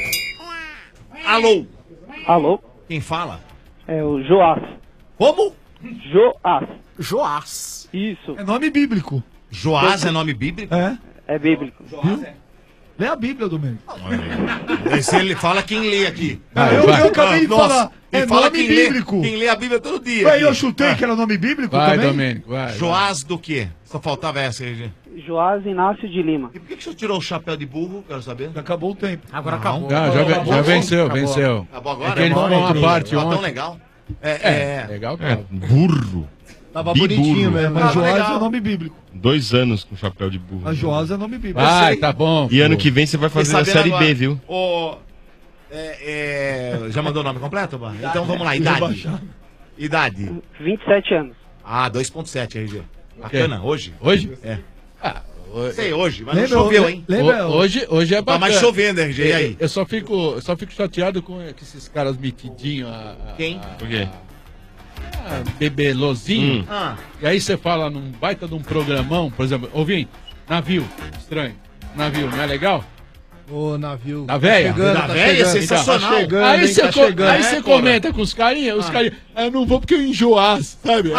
Alô? Alô? Quem fala? É o Joás. Como? Joás. Joás. Isso. É nome bíblico. Joás é nome bíblico? É. É bíblico. Viu? Lê a Bíblia, Domênico. Esse ele fala quem lê aqui. Ah, eu, eu acabei de Nossa, falar. e É fala nome quem lê- bíblico. Quem lê a Bíblia todo dia. Ué, aqui. eu chutei Ah. que era nome bíblico Vai, também? Domênico, vai. Joás do quê? Só faltava essa aí, gente. Joás Inácio de Lima. E por que, que o senhor tirou o chapéu de burro? Quero saber. Já acabou o tempo. Agora Não. acabou. Ah, já, Acabou. já venceu, Acabou. venceu. Acabou agora? É que ele Agora falou uma entrou. parte Ah, tão ontem. legal. É, É, é. legal, É, cara. burro. Tava Biburro. bonitinho mesmo. Mas Tava Joás legal. é nome bíblico. Dois anos com chapéu de burro. A Joás é nome bíblico. Vai, tá bom. E ano pô. que vem você vai fazer a Fiquei Série sabendo B, agora. viu? Ô, é, é, já mandou o nome completo, Bar? Então vamos lá, idade. Idade. vinte e sete anos. Ah, dois ponto sete, R G. Bacana, hoje? Hoje? É. Ah, hoje. Sei hoje, mas Lembra- não choveu, hein? Lembra? Ho- Hoje, hoje é Tá bacana. mais chovendo, R G, e aí? Eu só fico, eu só fico chateado com esses caras metidinhos. A, a, Quem? A, Por quê? a bebelozinho. Hum. Ah, E aí você fala num baita de um programão, por exemplo, ouvindo, navio, estranho. Navio, não é legal? Ô, navio. Tá véia? chegando, Da tá véia é chegando. sensacional. Tá chegando, Aí hein, você tá co- chegando. aí É, você porra. comenta com os carinhas, os Ah. carinhas, ah, eu não vou porque eu enjoaço, sabe?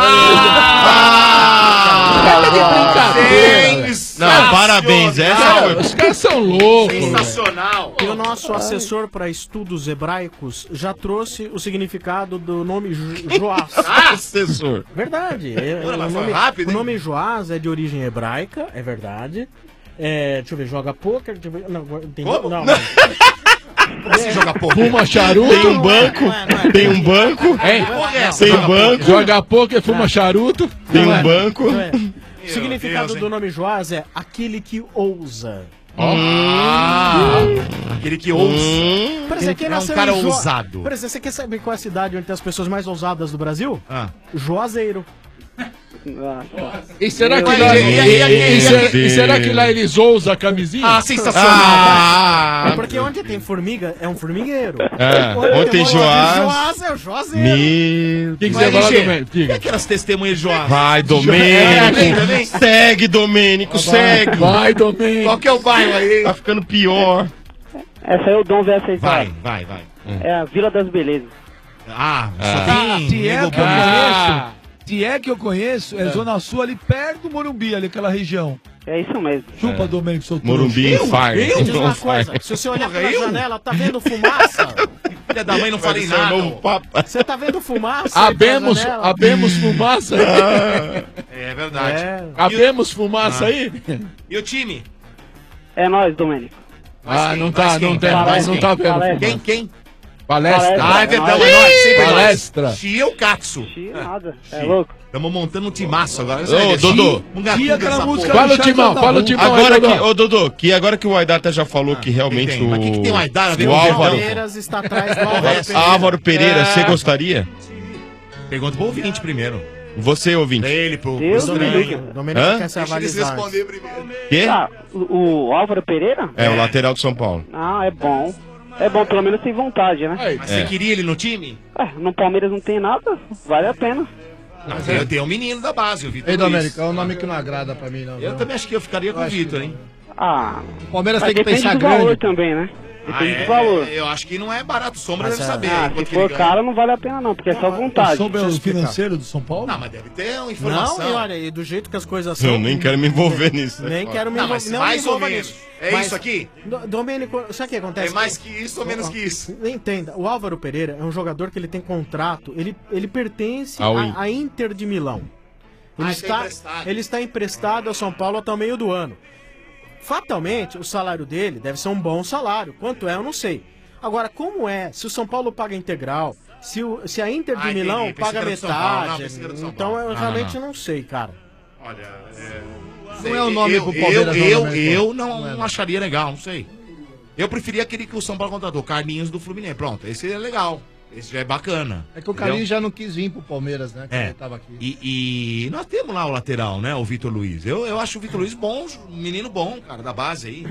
Ah! Cara de brincadeira. Não, parabéns. Essa Cara, foi... os caras são loucos. velho. Sensacional! E o nosso assessor para estudos hebraicos já trouxe o significado do nome Jo- Joás. assessor. Verdade. É, Ora, o, mas foi nome, rápido, o hein? nome Joás é de origem hebraica, é verdade. É, deixa eu ver, joga pôquer. Deixa eu ver, não, tem, Como? não, Como assim joga pouco? Fuma charuto. Tem um banco, tem um banco, Hein? Porra, é essa? tem Joga um banco, Joga poker, fuma charuto. tem não um é. banco. não é. O Meu significado Deus, do hein? nome Joás é aquele que ousa. Ah, aquele que ouça. Hum. Por exemplo, quem É um nasceu cara em Jo- ousado. Por exemplo, você quer saber qual é a cidade onde tem as pessoas mais ousadas do Brasil? Ah. Juazeiro. Ah, tá. E será que Mas, lá, e- e- e- e- e- e- se- e- e será que lá eles ousam a camisinha? Ah, sensacional. Ah, É porque onde tem formiga é um formigueiro. É, Onde onde tem Joás. Joás é o Juazeiro. Meu O que, que Mas, você fala, G, Domênico? E Diga. aquelas testemunhas de Joás? Vai, É, Domênico. também? Segue, Domênico, segue. Vai, Domênico. Qual que é o bairro aí? Tá ficando pior. Essa aí o Dom vai aceitar. Vai, vai, vai. É a Vila das Belezas. Ah, Ah. só Ah, tem se é nego que eu bom. conheço, se é que eu conheço, é Zona Sul ali perto do Morumbi, ali aquela região. É isso mesmo. Chupa, Domênico, seu Morumbi trouxa. infarto. Diz uma Não coisa, faz. se você olhar Porra, pela eu? janela, tá vendo fumaça? Filha da mãe, não falei Esse é o nada. novo papa. Você tá vendo fumaça? aí pela Abemos, janela? abemos fumaça aí. É verdade. É. Abemos fumaça aí. E o time? É nós, Domênico. Ah, quem? não tá, Mas quem? não tem, Mas não quem? tá vendo. Palestra. Quem, quem? Palestra. Ah, é verdade, nós. é nós, sempre Palestra. nós. Chia o Katsu. Xi, nada. É louco. Estamos montando um timaço agora. Ô, Dodô. Um gato Chia aquela dessa música porra. Fala o Charles timão, da fala o Rua. timão aí, Agora que, Dodô. ô Dodô, que agora que o Aidata já falou que realmente tem? Mas que que tem o Aidar a ver o com o Álvaro, Palmeiras está atrás do Porra, Álvaro essa- Pereira. Álvaro Pereira, você gostaria? Pergunta pro ouvinte primeiro. Você, ouvinte. Pra ele, pro, pro Deus me estranho. livre. Domênico Hã? quer se Deixa eles avalizar. responder primeiro. Quê? Ah, o, o Álvaro Pereira? É, o lateral de São Paulo. Ah, é bom. É bom, pelo menos tem vontade, né? Aí, Mas É. você queria ele no time? É, no Palmeiras não tem nada, vale a pena. Não, eu tenho um menino da base, o Vitor Ei, Luiz. Domênico, é um nome que não agrada pra mim, não. Eu viu? também acho que eu ficaria com o acho Vitor, que hein? Ah, O Palmeiras mas tem que depende pensar do valor grande. também, né? Ah, Depende é, do valor. é, eu acho que não é barato. Sombra Mas deve é- saber. Ah, quanto se que ele for ganha. caro não vale a pena não, porque é só vontade. Sobre o Deixa eu explicar. financeiro do São Paulo? Não, mas deve ter uma informação. Não, e olha, e do jeito que as coisas são. Eu nem quero me envolver nisso. Nem quero me Não, envolver. mas Não mais me ou envolva menos. nisso. É Mas, isso aqui? Do- Domênico, sabe o que acontece? É mais que isso ou menos que isso? Entenda, o Álvaro Pereira é um jogador que ele tem contrato, ele, ele pertence Ao à In- à Inter de Milão. Ele, Ah, está está, emprestado. ele está emprestado ao São Paulo até o meio do ano. Fatalmente, o salário dele deve ser um bom salário. Quanto é, eu não sei. Agora, como é? Se o São Paulo paga integral, se, o, se a Inter de Ah, entendi. Milão Pensei paga que era do São Paulo. Não, metade, pensei que era do São então Paulo. eu Não, realmente não, não sei, cara. Olha, é... Não é o nome eu, pro Palmeiras, Eu, não, eu, Domênico. eu não, Não é, não. acharia legal, não sei. Eu preferia aquele que o São Paulo contratou, Carlinhos do Fluminense. Pronto, esse é legal. Esse já é bacana. É que o entendeu? Carlinhos já não quis vir pro Palmeiras, né? Que É. ele tava aqui. E, e nós temos lá o lateral, né? O Vitor Luiz. Eu, eu acho o Vitor Luiz bom, um menino bom, cara, da base aí.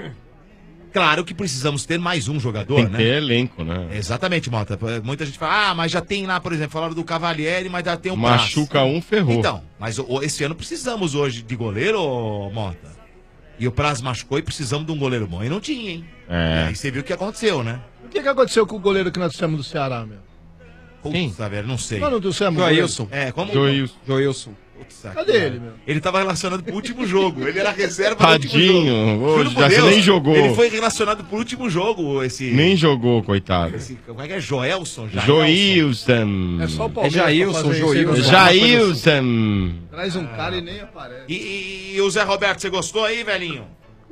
Claro que precisamos ter mais um jogador, Tem que né? ter elenco, né? Exatamente, Mota. Muita gente fala, ah, mas já tem lá, por exemplo, falaram do Cavalieri, mas já tem um Praz. Machuca um, ferrou. Então, mas o- o- esse ano precisamos hoje de goleiro, ô, Mota. E o Praz machucou e precisamos de um goleiro bom. E não tinha, hein? É. Aí você viu o que aconteceu, né? O que, que aconteceu com o goleiro que nós temos do Ceará, meu? Putz, tá velho, não sei. Mano do céu, Joilson. É, como? Joilson. Joilson. Putz, Cadê cara. ele, meu? Ele tava relacionado pro último jogo. Ele era reserva do último Tadinho, jogo. ô, Juro por já Deus, nem jogou. Ele foi relacionado pro último jogo, esse... Nem jogou, coitado. esse como é que é? Joelson? Joilson. É só o É Palmeiras Jailson, pra fazer isso, Joilson. né? Jailson. Traz um cara e nem aparece. E, e o Zé Roberto, você gostou aí, velhinho?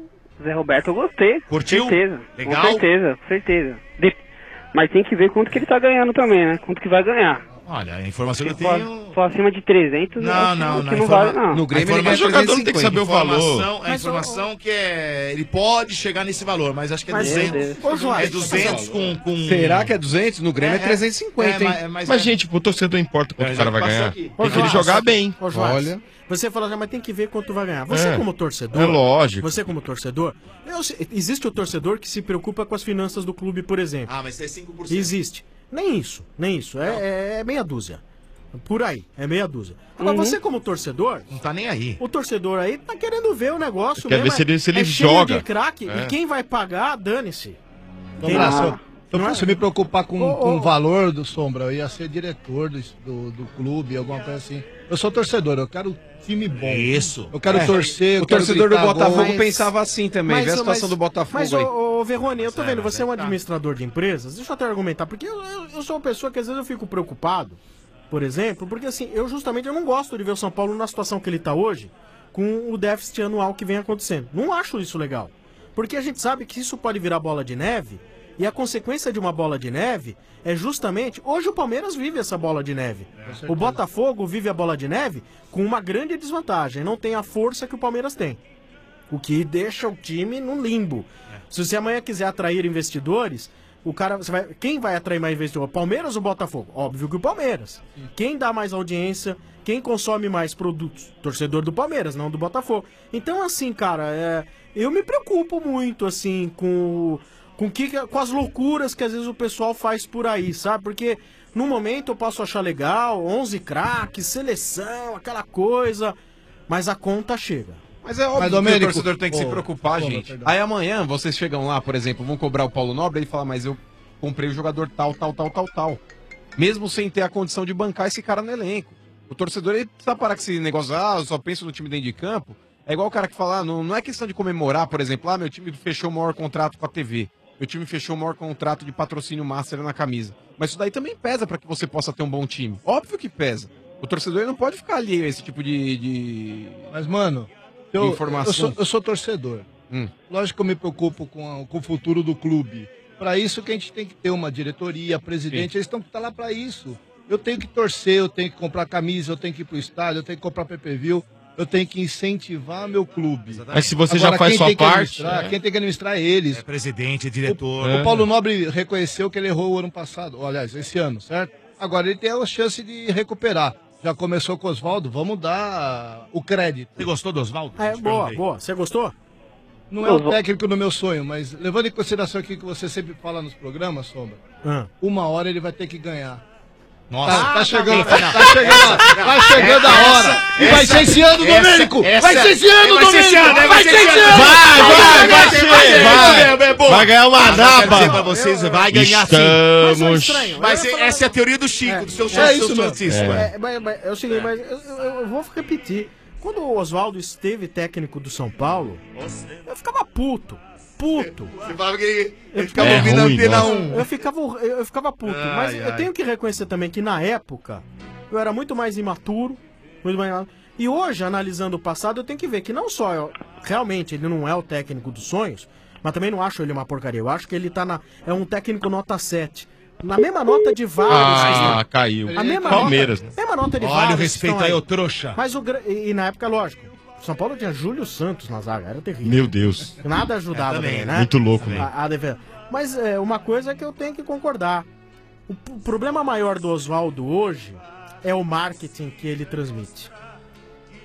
Zé Roberto eu gostei. Curtiu? Com certeza. Legal? Com certeza, com certeza. De- Mas tem que ver quanto que ele tá ganhando também, né? Quanto que vai ganhar. Olha, a informação que eu Se for, tenho... for acima de trezentos, eu Não, acho não, que não. não informa- vale, não. No Grêmio ele A ganha informação- trezentos e jogador tem que cinquenta. saber o valor. Informação- A Mas, informação que é... Ele pode chegar nesse valor, mas acho que é Mas, duzentos. ô, Joás, é duzentos com, com... Será que é duzentos? No Grêmio é, trezentos e cinquenta, hein? mas- mas- Mas, gente, pro torcedor importa quanto É, o cara vai já passou ganhar. aqui. Tem que ele jogar bem. Ô, Joás, Olha. você falou, mas tem que ver quanto vai ganhar. Você É. como torcedor... É lógico. Você como torcedor... eu sei- existe o torcedor que se preocupa com as finanças do clube, por exemplo. Ah, mas é cinco por cento. Existe. Nem isso, nem isso. É, é- é meia dúzia. Por aí, é meia dúzia. Agora, Uhum. você como torcedor... Não tá nem aí. O torcedor aí tá querendo ver o negócio Quer mesmo. ver se ele- se ele é cheio joga. de craque. É. E quem vai pagar, dane-se. Então, Quem- Braço, Ah. se eu Não é? fosse me preocupar com, Ô, com ô. o valor do Sombra, eu ia ser diretor do, do, do clube, alguma coisa assim. Eu sou torcedor, eu quero time bom. Isso. Eu quero É. torcer, eu O quero torcedor do gritar Botafogo gol. pensava assim também. Vê a situação do Botafogo mas, aí. ô, ô, Verrone, eu tô Mas é, vendo, mas você é um aí tá. administrador de empresas, deixa eu até argumentar, porque eu, eu, eu sou uma pessoa que às vezes eu fico preocupado, por exemplo, porque assim, eu justamente eu não gosto de ver o São Paulo na situação que ele tá hoje, com o déficit anual que vem acontecendo. Não acho isso legal. Porque a gente sabe que isso pode virar bola de neve, e a consequência de uma bola de neve é justamente... Hoje o Palmeiras vive essa bola de neve. O Botafogo vive a bola de neve com uma grande desvantagem. Não tem a força que o Palmeiras tem. O que deixa o time no limbo. Se você amanhã quiser atrair investidores, o cara, você vai, quem vai atrair mais investidor? Palmeiras ou Botafogo? Óbvio que o Palmeiras. Quem dá mais audiência, quem consome mais produtos? Torcedor do Palmeiras, não do Botafogo. Então, assim, cara, é, eu me preocupo muito, assim, com, com, que, com as loucuras que às vezes o pessoal faz por aí, sabe? Porque no momento eu posso achar legal, onze craques, seleção, aquela coisa, mas a conta chega. Mas é óbvio Mas, que Domênico, o torcedor tem que se ô, preocupar, ô, gente. perdão. Aí amanhã vocês chegam lá, por exemplo, vão cobrar o Paulo Nobre, ele fala, mas eu comprei o jogador tal, tal, tal, tal, tal. Mesmo sem ter a condição de bancar esse cara no elenco. O torcedor, ele precisa parar com esse negócio, ah, eu só penso no time dentro de campo. É igual o cara que fala, ah, não, não é questão de comemorar, por exemplo, ah, meu time fechou o maior contrato com a T V. Meu time fechou o maior contrato de patrocínio master na camisa. Mas isso daí também pesa para que você possa ter um bom time. Óbvio que pesa. O torcedor ele não pode ficar alheio a esse tipo de... de... Mas, mano, eu, informação. eu, sou, eu sou torcedor. Hum. Lógico que eu me preocupo com, a- com o futuro do clube. Para isso que a gente tem que ter uma diretoria, presidente, Sim. eles estão tá lá para isso. Eu tenho que torcer, eu tenho que comprar camisa, eu tenho que ir pro estádio, eu tenho que comprar pay-per-view, eu tenho que incentivar meu clube. Mas se você já Agora, faz quem sua tem que parte, administrar- é. Quem tem que administrar é eles. É presidente, é diretor. O, o Paulo Nobre reconheceu que ele errou o ano passado, ou, aliás, esse ano, certo? Agora ele tem a chance de recuperar. Já começou com o Oswaldo, vamos dar o crédito. Você gostou do Oswaldo? É, boa, boa. Você gostou? Não é o técnico do meu sonho, mas levando em consideração aquilo que você sempre fala nos programas, Sombra, Ah. uma hora ele vai ter que ganhar. Nossa. Tá, tá Ah, chegando, tá tá, bem. chegando, tá chegando a hora. E vai ser esse ano, Domênico! Vai ser esse ano, Vai ser esse ano, Domênico! vai ser esse ano. Vai, vai, vai ser, vai. vai. Vai ganhar uma Mas eu quero napa. dizer pra vocês, vai ganhar Estamos- sim. Vai ser, essa é a teoria do Chico, do seu, É seu, isso seu mesmo. Francisco. É, é. mas- mas é o seguinte, mas eu, eu- eu vou repetir. Quando o Oswaldo esteve técnico do São Paulo, eu ficava puto. Puto. Você falava que ele, Eu ele ficava É ouvindo a ruim, antena nossa. um. Eu ficava, eu, eu ficava puto. Ai, mas eu ai. tenho que reconhecer também que na época eu era muito mais imaturo. Muito mais... E hoje, analisando o passado, eu tenho que ver que não só eu- realmente ele não é o técnico dos sonhos, mas também não acho ele uma porcaria. Eu acho que ele tá na. É um técnico nota sete. Na mesma nota de vários. que Ah, estão- caiu. A mesma Palmeiras. Nota, mesma nota de Olha vários. o que respeito estão aí, ô trouxa. Mas o, gra- e, e na época, lógico, São Paulo tinha Júlio Santos na zaga, era terrível. Meu Deus. Nada ajudava É, também, também, né? Muito louco, né? A, a defesa. Mas é, uma coisa que eu tenho que concordar. O, p- o problema maior do Oswaldo hoje é o marketing que ele transmite.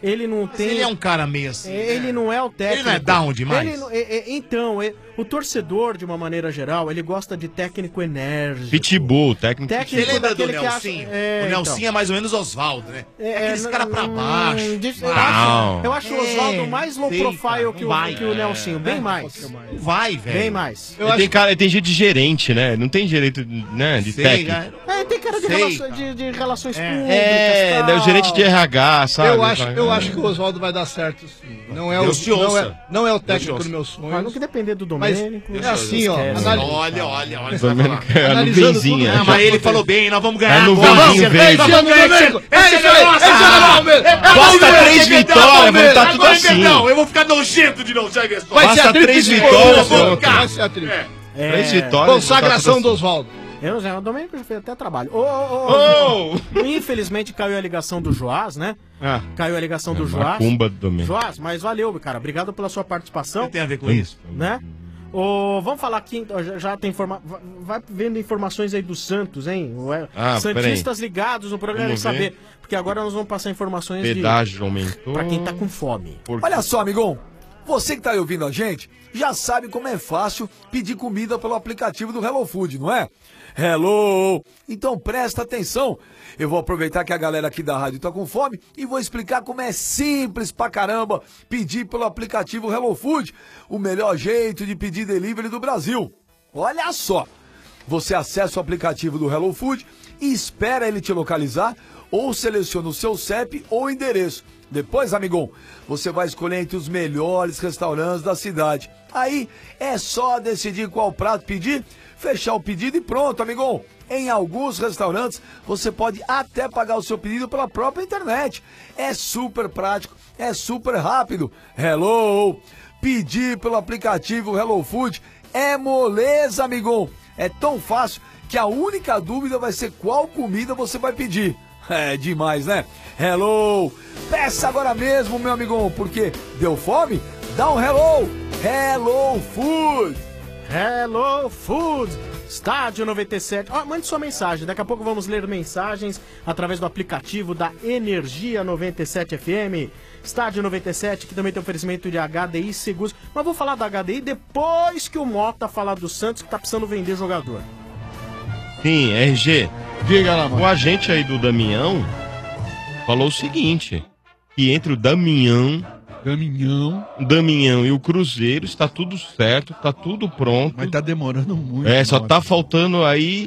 ele não tem... ele é um cara meio assim, Ele né? não é o técnico. Ele não é down demais? Ele não- é- é- então, é- o torcedor, de uma maneira geral, ele gosta de técnico enérgico. Pitbull, técnico. Técnico Você lembra do daquele que acha- Nelsinho? é, o Nelsinho então. é mais ou menos Oswaldo, né? É, Aqueles não- caras pra baixo. Hum, de- eu Não. acho, eu acho o É, Oswaldo mais low sei, profile cara, que, não o, vai. que o Nelsinho, bem É, mais. Não vai, velho. Bem mais. Ele tem, cara, ele tem jeito de gerente, né? Não tem direito né, de Sei, técnico. cara. É, tem cara de, Sei, relações, de, de relações públicas. É, tal. né, o gerente de R H, sabe? Eu acho, eu acho que o Oswaldo vai dar certo, sim. Não é o, Deus te não ouça. é, não é o Deus te técnico ouça. do meu sonho. Mas no que depender do Mas Domênico... é assim, ó. esquece. anali- Olha, olha, olha. Tô vendo que é a Analisando nuvenzinha. tudo, Ah, mas ele falou bem, nós vamos ganhar. É a agora. nuvenzinha Vamos, verde. nós vamos ganhar esse- É esse isso aí, negócio. esse é o Palmeiras. É Basta Palmeiras, três é vitórias, Palmeiras. vamos tá tudo Agora assim. perdão, eu vou ficar nojento de novo, já vê só. Vai ser Basta a tríplice três coroa, vitórias, pô. pronto. Vai ser a tríplice. É. Três vitórias. Consagração do tá tudo Oswaldo. Eu já, o Domênico já fez até trabalho. Ô, ô, ô, Oh! Infelizmente caiu a ligação do Joás, né? Ah. Caiu a ligação do É, Joás. macumba do Domênico. Joás, mas valeu, cara. Obrigado pela sua participação. O que tem a ver com isso? Né? Ô, vamos falar aqui, então, já, já tem informa... vai- vai vendo informações aí do Santos, hein? O- é, Ah, Santistas ligados no programa Vamos de saber. ver. Porque agora nós vamos passar informações Pedágio de... aumentou. pra quem tá com fome. Por- Olha só, amigão. Você que tá aí ouvindo a gente, já sabe como é fácil pedir comida pelo aplicativo do Hello Food, não é? Hello! Então presta atenção. Eu vou aproveitar que a galera aqui da rádio tá com fome e vou explicar como é simples pra caramba pedir pelo aplicativo Hello Food, o melhor jeito de pedir delivery do Brasil. Olha só. Você acessa o aplicativo do Hello Food e espera ele te localizar ou seleciona o seu C E P ou endereço. Depois, amigão, você vai escolher entre os melhores restaurantes da cidade. Aí é só decidir qual prato pedir, fechar o pedido e pronto, amigão. Em alguns restaurantes, você pode até pagar o seu pedido pela própria internet. É super prático, é super rápido. Hello! Pedir pelo aplicativo Hello Food é moleza, amigão. É tão fácil que a única dúvida vai ser qual comida você vai pedir. É demais, né? Hello! Peça agora mesmo, meu amigão, porque deu fome? Dá um hello! Hello Food! Hello Food! Estádio noventa e sete. Ó, mande sua mensagem. Daqui a pouco vamos ler mensagens através do aplicativo da Energia noventa e sete F M. Estádio noventa e sete, que também tem oferecimento de H D I Seguros. Mas vou falar da H D I depois que o Mota falar do Santos, que tá precisando vender jogador. Sim, R G. Diga lá, mano. O agente aí do Damião falou o seguinte: que entre o Damião, Damião. Damião e o Cruzeiro está tudo certo, tá tudo pronto. Mas tá demorando muito. É, só nossa. tá faltando aí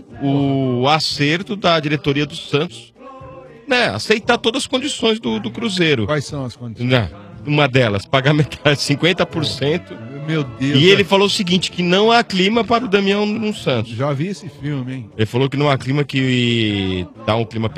o acerto da diretoria do Santos, né? Aceitar todas as condições do, do Cruzeiro. Quais são as condições? Né? Uma delas, pagar metade, cinquenta por cento. Meu Deus. E ele falou o seguinte, que não há clima para o Damião no Santos. Já vi esse filme, hein? Ele falou que não há clima, que tá um clima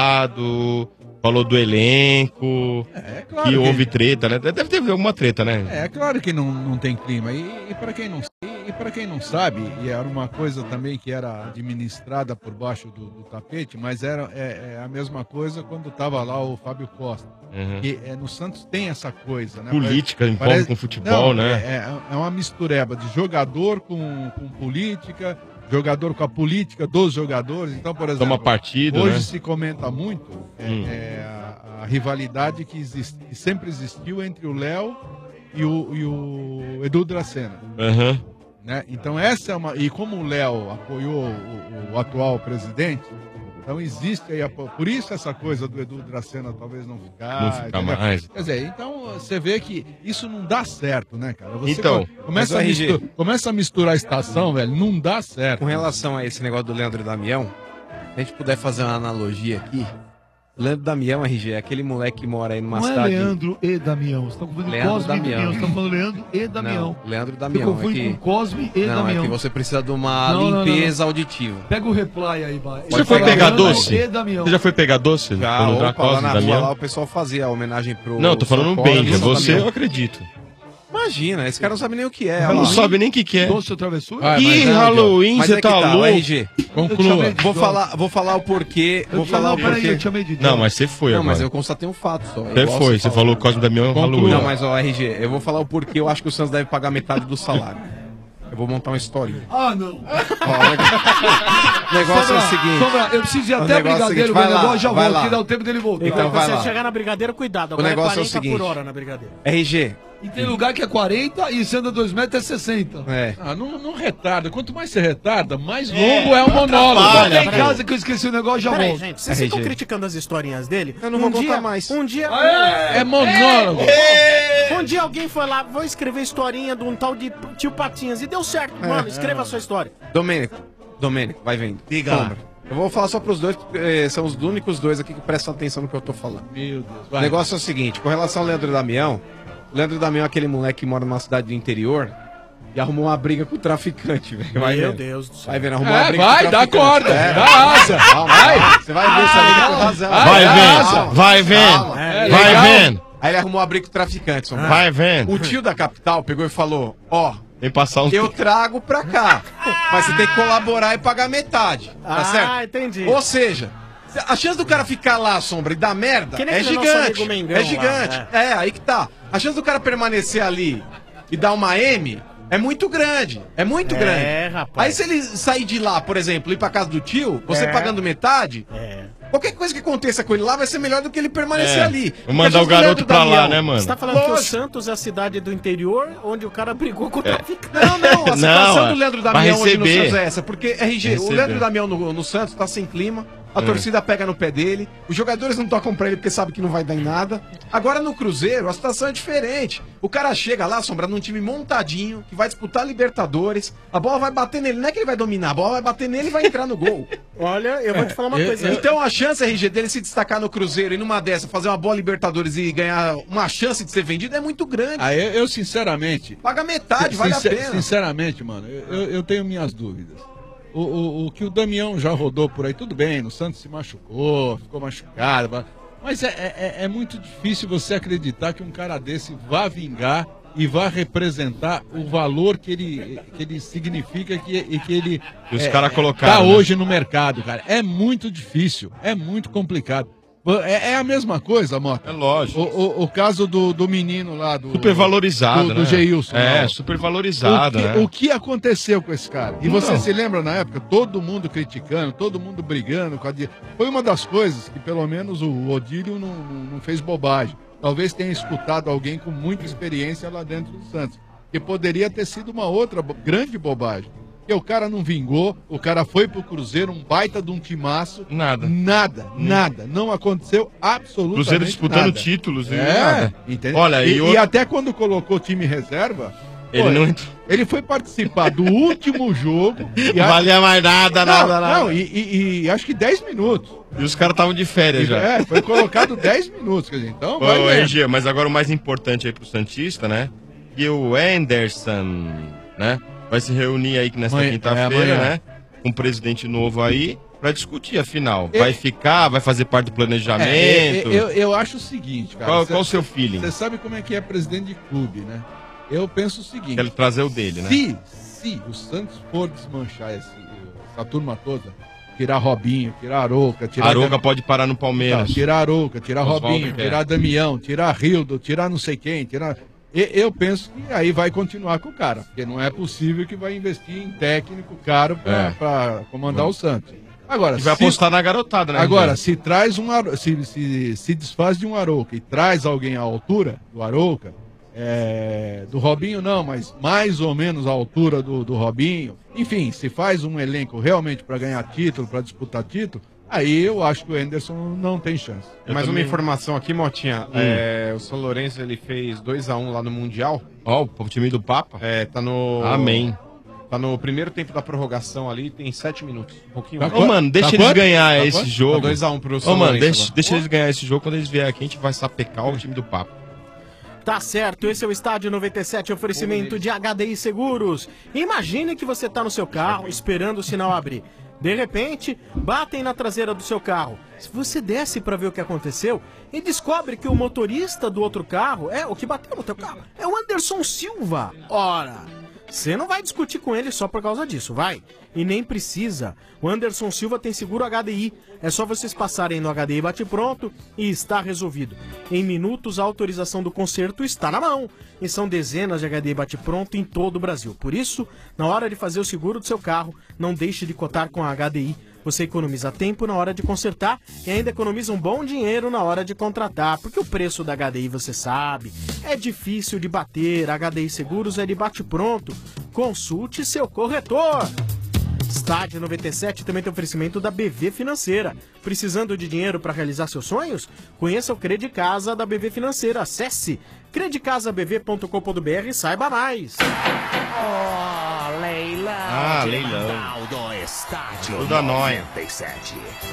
pesado, falou do elenco, É claro que que- houve treta, né? Deve ter alguma treta, né? É, claro que não, não tem clima. E, e para quem não e, e para quem não sabe, e era uma coisa também que era administrada por baixo do, do tapete, mas era é, é a mesma coisa quando tava lá o Fábio Costa. Uhum. Que é, no Santos tem essa coisa, né? Política Parece- envolve com futebol, Não, né? É, é, é uma mistureba de jogador com, com política, jogador com a política dos jogadores. Então, por exemplo, Toma partido, hoje né? se comenta muito é, Hum. é a, a rivalidade que, existe, que sempre existiu entre o Léo e o, e o Edu Dracena. Aham. Né? Então essa é uma... E como o Léo apoiou o, o atual presidente, então existe aí... a- Por isso essa coisa do Edu Dracena talvez não ficar... Não ficar entendeu? mais. Quer dizer, então você vê que isso não dá certo, né, cara? Você Então, co- começa, mas a o R G misturar, começa a misturar a estação, velho, não dá certo. Com relação a esse negócio do Leandro Damião, se a gente puder fazer uma analogia aqui, o Leandro Damião, R G, é aquele moleque que mora aí numa Não é cidade... Leandro e Damião. Você tá confundindo Leandro Cosme e Damião. Damião. Você tá falando Leandro e Damião. Não, Leandro Você Damião. confunde é que... com Cosme e Não, Damião. é que você precisa de uma Não, não, não, limpeza auditiva. Pega o reply aí, vai. Você já foi Fala pegar Leandro doce? e Damião. Você já foi pegar doce? Já, Quando dá opa, lá Cosme, na rua Damião? lá o pessoal fazia a homenagem pro... Não, tô falando São bem, Paulo, já São você Damião. eu acredito. Imagina, esse cara não sabe nem o que é. Não olha lá. sabe nem o que, que é. Doce ou travessura? Vai, Ih, mas, né, Halloween, Mas você é que tá tá, o louco. R G. Conclua. Vou falar, vou falar o porquê. Eu Vou te falar chamei, o peraí, porquê. eu te chamei de Não, mas você foi Não, agora. mas eu constatei um fato só. Você Igual foi, você falou Cosme Damião e Conclua. Halloween. Não, mas ó, R G, eu vou falar o porquê eu acho que o Santos deve pagar metade do salário. Eu vou montar uma historinha. Ah, não. O negócio é o seguinte. Sombra, eu preciso ir O até a negócio é o Brigadeiro, seguinte, meu vai lá, negócio já vai volto, lá. que dá o tempo dele voltar. Então, vai você lá. chegar na Brigadeiro, cuidado. O Agora é negócio é o quarenta por seguinte. hora na Brigadeiro. R G. E tem lugar que é quarenta e você anda dois metros é sessenta. É. Ah, não, não retarda. Quanto mais você retarda, mais longo é, o monólogo. Olha, em casa que eu esqueci o negócio, já Peraí, volto. gente, vocês ficam criticando as historinhas dele? Eu não um vou dia, contar mais. Um dia... É monólogo. Um dia alguém foi lá, vou escrever historinha de um tal de tio Patinhas. E deu certo, mano, escreva a sua história. Domênico, Domênico, vai vendo. Diga lá. Sombra. Eu vou falar só pros dois, porque eh, são os únicos dois aqui que prestam atenção no que eu tô falando. Meu Deus. O negócio é o seguinte, com relação ao Leandro Damião, o Leandro Damião é aquele moleque que mora numa cidade do interior e arrumou uma briga com o traficante, velho. Vai Meu vendo. Deus do céu. Vai vendo, arrumou É, uma briga vai, com o dá traficante. corda, É, dá calma, asa. calma, Vai. calma. Você vai ver essa briga com razão. Vai dá vendo, asa. vai vendo, Calma. É, vai legal. vendo, Aí ele arrumou uma briga com o traficante, Sombra. vai vendo. O tio da capital pegou e falou, ó, Tem que passar um... eu trago pra cá, mas você tem que colaborar e pagar metade, tá Ah, certo? entendi. Ou seja, a chance do cara ficar lá, Sombra, e dar merda Que nem é aquele nosso gigante. amigo Mengão É lá, gigante. É. aí que tá. A chance do cara permanecer ali e dar uma M é muito grande. É muito É, grande. rapaz. Aí se ele sair de lá, por exemplo, ir pra casa do tio, você É. pagando metade, É. qualquer coisa que aconteça com ele lá vai ser melhor do que ele permanecer É. ali. Vou mandar o garoto pra lá, né, mano? Você tá falando que o Lógico. Santos é a cidade do interior onde o cara brigou com o traficante. Não, não, a situação Não, do Leandro vai Damião hoje no receber. Santos é essa, porque R G, o Receber. Leandro Damião no, no Santos tá sem clima, a torcida pega no pé dele, os jogadores não tocam pra ele porque sabe que não vai dar em nada. Agora no Cruzeiro a situação é diferente. O cara chega lá, Sombra, num time montadinho, que vai disputar Libertadores, a bola vai bater nele, não é que ele vai dominar, a bola vai bater nele e vai entrar no gol. Olha, eu vou te falar uma eu- coisa. Então a chance, R G, dele se destacar no Cruzeiro e numa dessa fazer uma boa Libertadores e ganhar uma chance de ser vendido é muito grande. Ah, eu, eu, sinceramente, Paga metade, vale a Sincer- pena. Sinceramente, mano, eu, eu- eu tenho minhas dúvidas. O, o, o que o Damião já rodou por aí, tudo bem, no Santos se machucou, ficou machucado, mas- mas é, é- é muito difícil você acreditar que um cara desse vá vingar e vá representar o valor que ele, que ele significa que, e que ele E os é, cara é, colocaram, tá né? hoje no mercado, cara. É muito difícil, é muito complicado. É, é a mesma coisa, Mota. É lógico. O, o, o caso do, do menino lá, do, Super valorizado, do, do né? Geilson. É, lá. super valorizado, o que, né? o que aconteceu com esse cara? E você Não. se lembra na época, todo mundo criticando, todo mundo brigando. Com a... di- Foi uma das coisas que pelo menos o Odílio não, não, não fez bobagem. Talvez tenha escutado alguém com muita experiência lá dentro do Santos. Que poderia ter sido uma outra bo- grande bobagem. Porque o cara não vingou, o cara foi pro Cruzeiro, um baita de um timaço. Nada. Nada, nada. Não aconteceu absolutamente Cruzeiro disputando nada. títulos e É, nada. entendeu? Olha, e, e e outro- até quando colocou o time reserva, Ele pô, não entrou. ele foi participar do último jogo. e Não a- valia mais nada, não, nada, nada. Não, e, e- e acho que dez minutos. E os caras estavam de férias já. É, foi colocado dez minutos, quer dizer, então Ô, vai ô, vendo. R G, mas agora o mais importante aí pro Santista, né? Que o Anderson, né? Vai se reunir aí nesta Amanhã- é, quinta-feira, amanhã. né? Com um presidente novo aí, pra discutir a final. Vai ficar, vai fazer parte do planejamento? É, eu, eu- eu acho o seguinte, cara. Qual- cê- qual o seu feeling? Você sabe como é que é presidente de clube, né? Eu penso o seguinte. Quero trazer o dele, né? Se, se o Santos for desmanchar esse- essa turma toda, tirar Robinho, tirar Arouca, tirar... Arouca pode parar no Palmeiras. Tá, tirar Arouca, tirar Oswaldo Robinho, quer. tirar Damião, tirar Rildo, tirar não sei quem, tirar... E- Eu penso que aí vai continuar com o cara, porque não é possível que vai investir em técnico caro pra, É. pra comandar o Santos. Agora, E vai se- apostar na garotada, né? Agora, R G? se traz um Aro- se, se, se desfaz de um Arouca e traz alguém à altura do Arouca, é, do Robinho não, mas mais ou menos à altura do, do Robinho, enfim, se faz um elenco realmente para ganhar título, para disputar título, aí eu acho que o Anderson não tem chance. Mais uma informação aqui, Motinha. É, o São Lourenço ele fez dois a um lá no Mundial. Ó, o time do Papa. É, tá no. Amém. Tá no primeiro tempo da prorrogação ali, tem sete minutos. Um pouquinho Ô, mais. mano, deixa Tá eles quanto? ganhar Tá esse quanto? jogo. Tá dois a um pro Ô, São mano, Lourenço deixa, agora. deixa eles ganhar esse jogo. Quando eles vierem aqui, a gente vai sapecar o time do Papa. Tá certo, esse é o Estádio noventa e sete, oferecimento de H D I Seguros. Imagine que você tá no seu carro esperando o sinal abrir. De repente, batem na traseira do seu carro. Se você desce pra ver o que aconteceu e descobre que o motorista do outro carro, é o que bateu no teu carro, é o Anderson Silva. Ora, Você não vai discutir com ele só por causa disso, vai? E nem precisa. O Anderson Silva tem seguro H D I. É só vocês passarem no H D I Bate Pronto e está resolvido. Em minutos, a autorização do conserto está na mão. E são dezenas de H D I Bate Pronto em todo o Brasil. Por isso, na hora de fazer o seguro do seu carro, não deixe de cotar com a H D I. Você economiza tempo na hora de consertar e ainda economiza um bom dinheiro na hora de contratar, porque o preço da H D I, você sabe, é difícil de bater. H D I Seguros é de bate-pronto. Consulte seu corretor. Estádio noventa e sete também tem oferecimento da B V Financeira. Precisando de dinheiro para realizar seus sonhos? Conheça o Credi Casa da B V Financeira. Acesse credi casa b v ponto com ponto b r e saiba mais. Oh, leilão. Ah, leilão. Do Estádio Tudo a nóia. noventa e sete.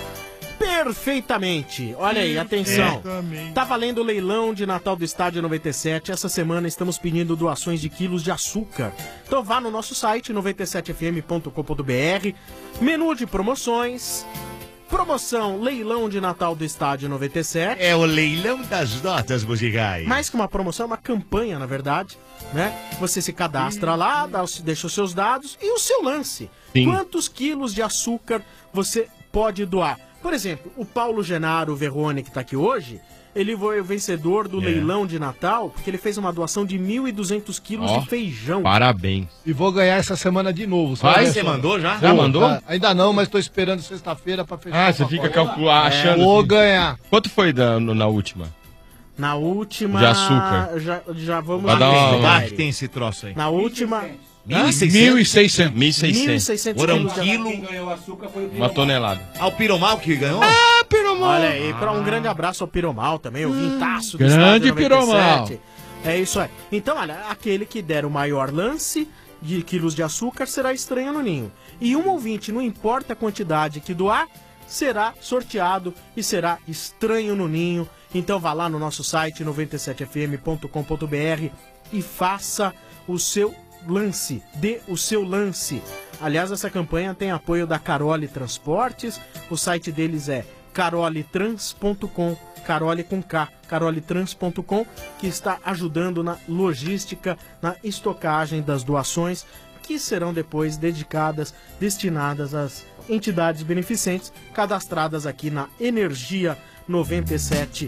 Perfeitamente. Olha aí, atenção. É. Tá valendo o leilão de Natal do Estádio noventa e sete. Essa semana estamos pedindo doações de quilos de açúcar. Então vá no nosso site noventa e sete f m ponto com ponto b r, menu de promoções, promoção Leilão de Natal do Estádio noventa e sete. É o leilão das notas musicais. Mais que uma promoção, é uma campanha, na verdade, né? Você se cadastra lá, dá, os- deixa os seus dados e o seu lance. Sim. Quantos quilos de açúcar você pode doar? Por exemplo, o Paulo Genaro Verrone, que tá aqui hoje, ele foi o vencedor do É. leilão de Natal, porque ele fez uma doação de mil e duzentos quilos Ó, de feijão. Parabéns. E vou ganhar essa semana de novo. Vai? Olha Você só. mandou já? Vou, Já mandou? tá. Ainda não, mas tô esperando sexta-feira pra fechar. Ah, o você fica pacote. calculando, achando. Vou que- ganhar. Quanto foi da- no- na última? Na última... De açúcar. Já, já vamos... Vai dar uma- Lá que tem esse troço aí. Na última... mil e seiscentos. mil e seiscentos. mil e seiscentos. mil e seiscentos Ora, um quilos de quilo. Uma tonelada. Ah, o Piromal que ganhou? Ah, Piromal. Olha aí, pra um grande abraço ao Piromal também, o vintaço do Grande Estádio noventa e Piromal. sete. É isso aí. Então, olha, aquele que der o maior lance de quilos de açúcar será estranho no ninho. E um ouvinte, não importa a quantidade que doar, será sorteado e será estranho no ninho. Então vá lá no nosso site noventa e sete f m ponto com ponto b r e faça o seu lance, dê o seu lance. Aliás, essa campanha tem apoio da Carole Transportes, o site deles é caroletrans ponto com, Carole com K, caroletrans ponto com, que está ajudando na logística, na estocagem das doações, que serão depois dedicadas, destinadas às entidades beneficentes cadastradas aqui na Energia noventa e sete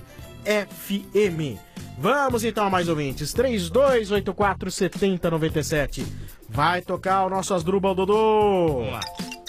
F M. Vamos então, mais ouvintes. três dois oito quatro sete zero nove sete. Vai tocar o nosso Asdrubal Dodô. Vamos lá.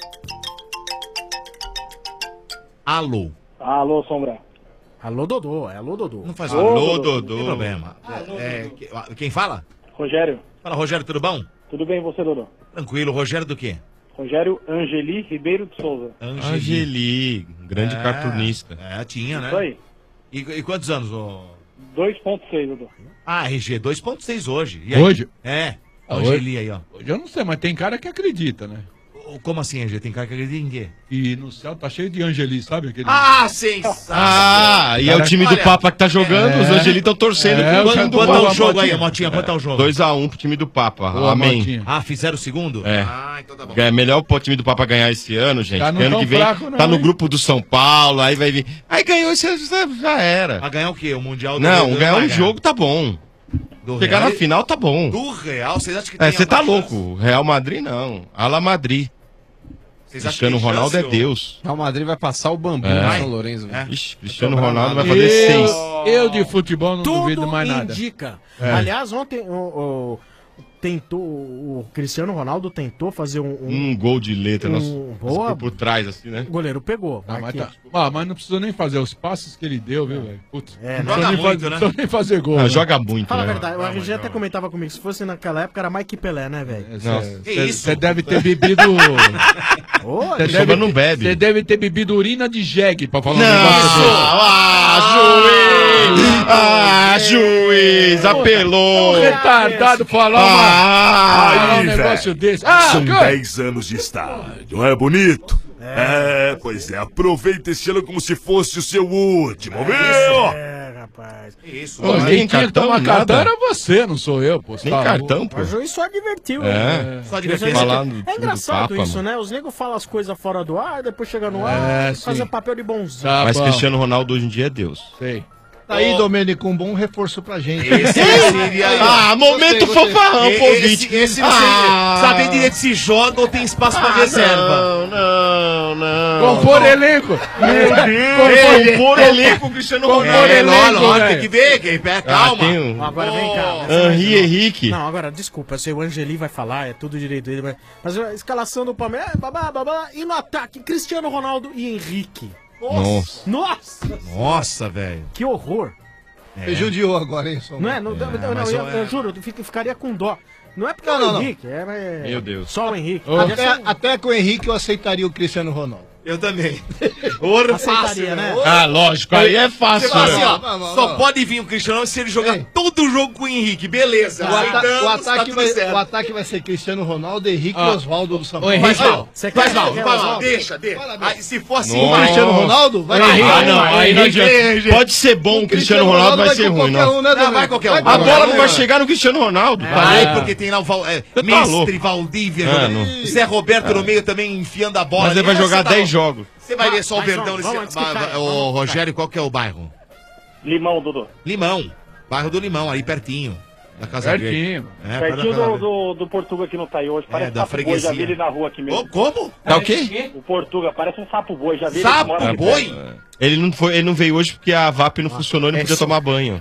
Alô. Alô, Sombra. Alô, Dodô. É alô, Dodô. Não faz Alô, alô, Dodô. Dodô. Não tem problema. É, é, que- ah, quem fala? Rogério. Fala, Rogério, tudo bom? Tudo bem, você, Dodô? Tranquilo. Rogério do quê? Rogério Angeli Ribeiro de Souza. Angeli, grande É, cartunista. É, tinha, né? Isso aí. E, e quantos anos? ô? dois ponto seis, Dodô. Ah, R G dois ponto seis hoje. E aí? Hoje? É. Ah, Angeli hoje- aí, ó. Hoje eu não sei, mas tem cara que acredita, né? Como assim, R G? Tem cara que acredita em quê? E no céu tá cheio de Angeli, sabe? Aquele... Ah, sensacional. Ah, e é o time do Olha, Papa que tá jogando, é. os Angelitos estão torcendo É, pro o time time do do Quanto é Papa. o jogo aí, Motinha. Motinha? Quanto é o jogo? dois a um pro time do Papa. Boa, Amém. Motinha. Ah, fizeram o segundo? É. Ah, então tá bom. É melhor o time do Papa ganhar esse ano, gente. Tá não ano tão que vem fraco não, tá no hein? grupo do São Paulo, aí vai vir. Aí ganhou esse ano, já- já era. Vai ganhar o quê? O Mundial do Não, do- ganhar vai um jogo tá bom. Do Chegar Real? na final tá bom. Do Real? Vocês acham que É, tem você tá alguma louco. Real Madrid não. Ala Madrid. Vocês acham que Cristiano tem Ronaldo é chance, ô? Deus. Real Madrid vai passar o bambu É. no Vai. São Lourenço. É. Ixi, Cristiano Não Ronaldo vai nada. fazer Eu, seis. eu de futebol não Tudo duvido mais nada. indica. É. Aliás, ontem o, o- tentou, o Cristiano Ronaldo tentou fazer um... um- Um gol de letra. Um- Nossa, boa. por trás, assim, né? O goleiro pegou. Ah, mas, Aqui. tá- ah, mas não precisou nem fazer os passes que ele deu, viu, velho? Putz, É, não né? precisou Joga nem, muito, fazer, né? precisou nem fazer gol. Ah, né? joga muito, Fala a né? verdade, o Calma, R G até calma. comentava comigo, se fosse naquela época era Mike Pelé, né, velho? Nossa. Que isso? Você deve ter bebido. Ô, Cê Sombra deve, não bebe. Você deve ter bebido urina de jegue pra falar um Não! negócio desse. Ah, juiz! Ah, juiz! Apelou! Um retardado falar, uma, Ah, falar um Aí, negócio velho. desse. Ah, São que- dez anos de estádio, não é bonito? É. Pois é, aproveita esse ano como se fosse o seu último, viu? É, rapaz. Que isso? Pô, Nem quem tinha que cartão, tomar nada. cartão era você, não sou eu, pô. Você Nem tá cartão, louco. pô. O juiz só advertiu. É. né? Só de Mas defesa. Falar no time É do engraçado Papa, isso, mano. né? Os negros falam as coisas fora do ar, depois chega no É, ar, sim. fazer papel de bonzinho. Tá Mas bom. Cristiano Ronaldo hoje em dia é Deus. Sei. Tá aí, Domênico, um bom reforço pra gente. Esse seria... Ah, momento Gostei, gostei. fanfarrão, pô, Esse, Vite. esse não Ah. sei, saber direito se joga ou tem espaço pra reserva. Não, não, não. Compor elenco. Meu Deus. Compor elenco, Cristiano Compor Ronaldo. É, elenco, lógico, lógico, tem velho. que ver, que, pé, calma. tem um- Agora vem cá. Oh. essa é mais Henri uma. Henrique. Não, agora, desculpa, eu sei, o Angeli vai falar, é tudo direito dele, mas, mas a escalação do Palmeiras, é babá, babá, e no ataque, Cristiano Ronaldo e Henrique. Nossa. Nossa! Nossa, velho. Que horror! Você judiou agora, hein, Sombra? Não é? Não, não, não, mas eu, eu- eu juro, eu fico- ficaria com dó. Não é porque Não, é o não, não. Henrique, é, é Meu Deus. só o Henrique. Até, Podia ser um- até com o Henrique eu aceitaria o Cristiano Ronaldo. Eu também. Ouro Aceitaria, fácil, né? Ah, lógico, aí é Você fácil. fala assim, né? ó, Não, não, só não. pode vir o Cristiano se ele jogar todo o jogo com o Henrique. Beleza. O, ata- aceitamos, o tá ataque tudo vai, certo. o ataque vai ser Cristiano Ronaldo, Henrique Ah. e Oswaldo do São Ô, Paulo. Henrique, Faz mal, Você faz quer- mal, quer faz mal, Oswaldo? deixa, deixa. Aí, se for assim, Nossa. vai. Cristiano Ronaldo? Vai Henrique. vai, Ah, não, vai. aí não Henrique, adianta. Henrique. Pode ser bom, o Cristiano Ronaldo vai ser com ruim, qualquer não. um, né, Não, Domênico? vai qualquer um. Vai A qualquer bola um, não vai né? chegar no Cristiano Ronaldo. Vai, Tá porque tem lá o Val, é, tá Mestre louco. Valdívia, Ah, jogando. não. Zé Roberto no meio também enfiando a bola. Mas ele vai ali. jogar Você tá dez louco. jogos. Você vai ver só o Mas Verdão vamos, nesse. vamos, antes que Vai- caia, vai- vamos, Ô, vamos, Rogério, qual que é o bairro? Limão, Dudu. Limão. Bairro do Limão, ali pertinho. Da Casa Verde. Pertinho. É, Pertinho perto da Casa do, Verde. do, do Portuga que não tá aí hoje. Parece da sapo boi, já freguesia. vi ele na rua aqui mesmo. Ô, como? Tá o quê? O Portuga, parece um sapo boi, já vi Sapo ele que mora aqui boi? perto. Ele não, foi, ele não veio hoje porque a V A P não funcionou e não podia tomar banho.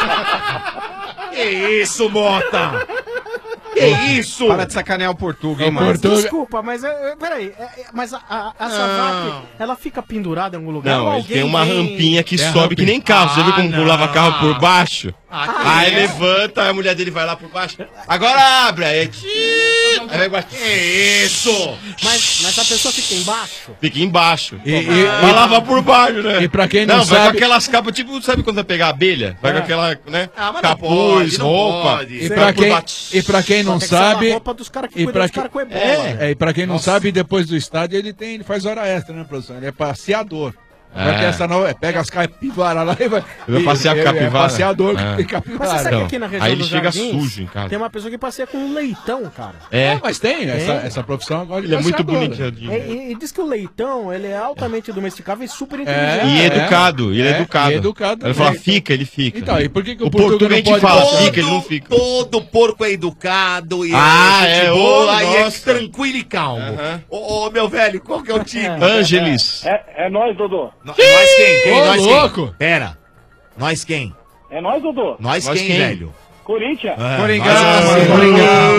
Que isso, Mota? Que isso? Para de sacanear o Portuga, hein, O mano. Portuga- Desculpa, mas é, é, peraí, é, é, mas a, a, essa Não. vaca, ela fica pendurada em algum lugar? Não, ou ele alguém tem uma vem- rampinha que Tem a sobe que nem carro. Você viu como Ah, pulava não. carro por baixo? Ah, Aí é? levanta, aí a mulher dele vai lá por baixo. Agora abre, aí tchim, aí vai baixo. Que isso? Mas, mas a pessoa fica embaixo? Fica embaixo. E- e- Vai lavar por baixo, né? E pra quem não Não, vai com sabe- aquelas capas, tipo, sabe quando vai pegar abelha? Vai com aquela, né? Ah, mas não capuz, pode, não roupa. pode. E vai pra, por quem, baixo. e pra quem Só não tem que ser uma sabe. roupa dos caras que e cuidam pra dos que- caras com ebola. É, e pra quem não sabe, depois do estádio ele tem, ele faz hora extra, né, produção? Ele é passeador. Vai É. ter essa nova, pega as capivaras lá e vai. Vai passear com e- capivara? É passeador É. com Mas capivara. você sabe que Então, aqui na região aí ele dos chega Jardins, sujo em casa. tem uma pessoa que passeia com um leitão, cara. É. É, mas tem, essa, Tem. essa profissão agora de Ele é muito passeador. bonitinho. E, e- e diz que o leitão, ele é altamente domesticável e super É, inteligente. E é, educado, ele é, é, educado. e educado Ele fala, também. fica, ele fica. Então, e por que, que o, O Portuga português não te pode fala, passear? fica, ele não fica. Todo porco é educado e Ah, é, é, futebol, ô, aí é nossa. tranquilo e calmo. Aham. Ô, ô, meu velho, qual que é o time? Ângeles. É, é nós, Dudu. No- Nós quem? Quem? Ô, Nós louco. quem? Pera. Nós quem? É nós, Dudu. Nós, Nós quem, quem? velho? Corinthians. Ah, Coringão, nós- Coringão.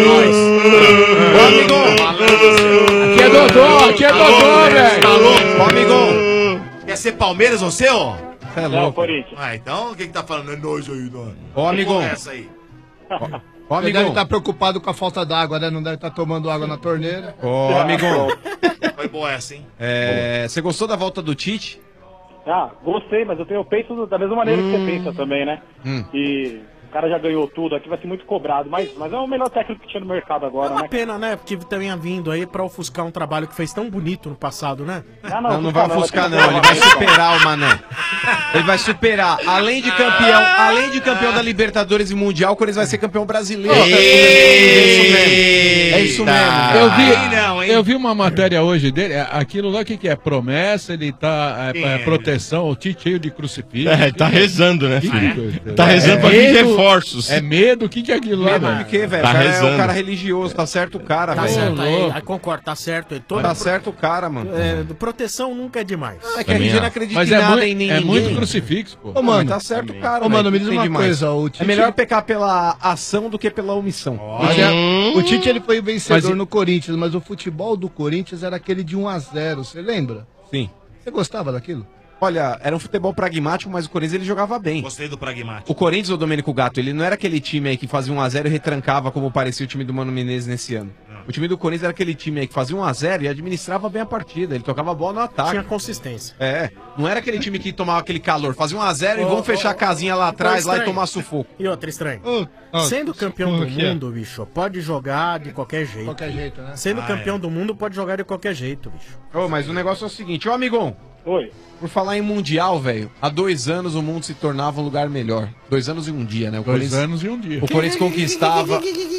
Nós. Ô, amigão. Aqui é Dodô, aqui é Dodô, velho. Alô, ô, amigão. Quer ser Palmeiras você, ó? Você é Não, louco. Corinthians. Ah, então o que que tá falando? É nós aí, nós. Ô, amigão. Essa aí. Ô, Você deve amigão. estar preocupado com a falta d'água, né? Não deve estar tomando água na torneira. Ô, amigão. Foi boa essa, hein? É, você gostou da volta do Tite? Ah, gostei, mas eu, tenho, eu penso da mesma maneira que você pensa também, né? Hum. E o cara já ganhou tudo, aqui vai ser muito cobrado, mas, mas é o melhor técnico que tinha no mercado É agora, uma né? pena, né? Porque tenha vindo aí pra ofuscar um trabalho que fez tão bonito no passado, né? Ah, Não, não vai ofuscar, tem não. que Ele vai provar, superar o Mané. Ele vai superar. Além de campeão, além de campeão da Libertadores e Mundial, o Corinthians vai ser campeão brasileiro. É isso mesmo. É isso mesmo. Eu vi, Aí não, hein? eu vi uma matéria hoje dele, é, aquilo lá, o que, que é? Promessa, ele tá. É, é, proteção, o Tite cheio de crucifixo. É, tá Que que é? rezando, né, Que filho? que é? Tá rezando pra vir medo, reforços. É medo? O que, que é aquilo lá, Medo velho? de quê, velho? Tá O cara é rezando. um cara religioso, tá certo o cara, Tá velho. certo, aí, louco. aí concordo, tá certo. Toda Tá pro- certo o cara, mano. é, proteção nunca é demais. É que a Também gente não acho. acredita Mas em é, nada muito, e nem é ninguém. muito crucifixo, pô. Ô, Não, mano, mas tá certo o cara, Ô, mano, velho. me diz Tem uma demais. coisa, o Tite... É melhor pecar pela ação do que pela omissão. Olha, o Tite ele foi vencedor Mas- no Corinthians, mas o futebol do Corinthians era aquele de um a zero, você lembra? Sim. Você gostava daquilo? Olha, era um futebol pragmático, mas o Corinthians ele jogava bem. Gostei do pragmático. O Corinthians, o Domênico Gato, ele não era aquele time aí que fazia um a zero e retrancava como parecia o time do Mano Menezes nesse ano. O time do Corinthians era aquele time aí que fazia um a zero e administrava bem a partida. Ele tocava a bola no ataque. Tinha consistência. É, não era aquele time que tomava aquele calor. Fazia um a zero e Ô, vamos ô, fechar a casinha lá atrás lá e estranho. tomar sufoco. E outra, estranho. Ô, ó, Sendo campeão porra, do que é? mundo, bicho, pode jogar de qualquer jeito. Qualquer jeito, né? Sendo Ah, campeão é. do mundo, pode jogar de qualquer jeito, bicho. Ô, mas o negócio é o seguinte, ô amigão, Oi. Por falar em Mundial, velho, há dois anos o mundo se tornava um lugar melhor. Dois anos e um dia, né? O Dois Corinthians- anos e um dia. O Corinthians conquistava...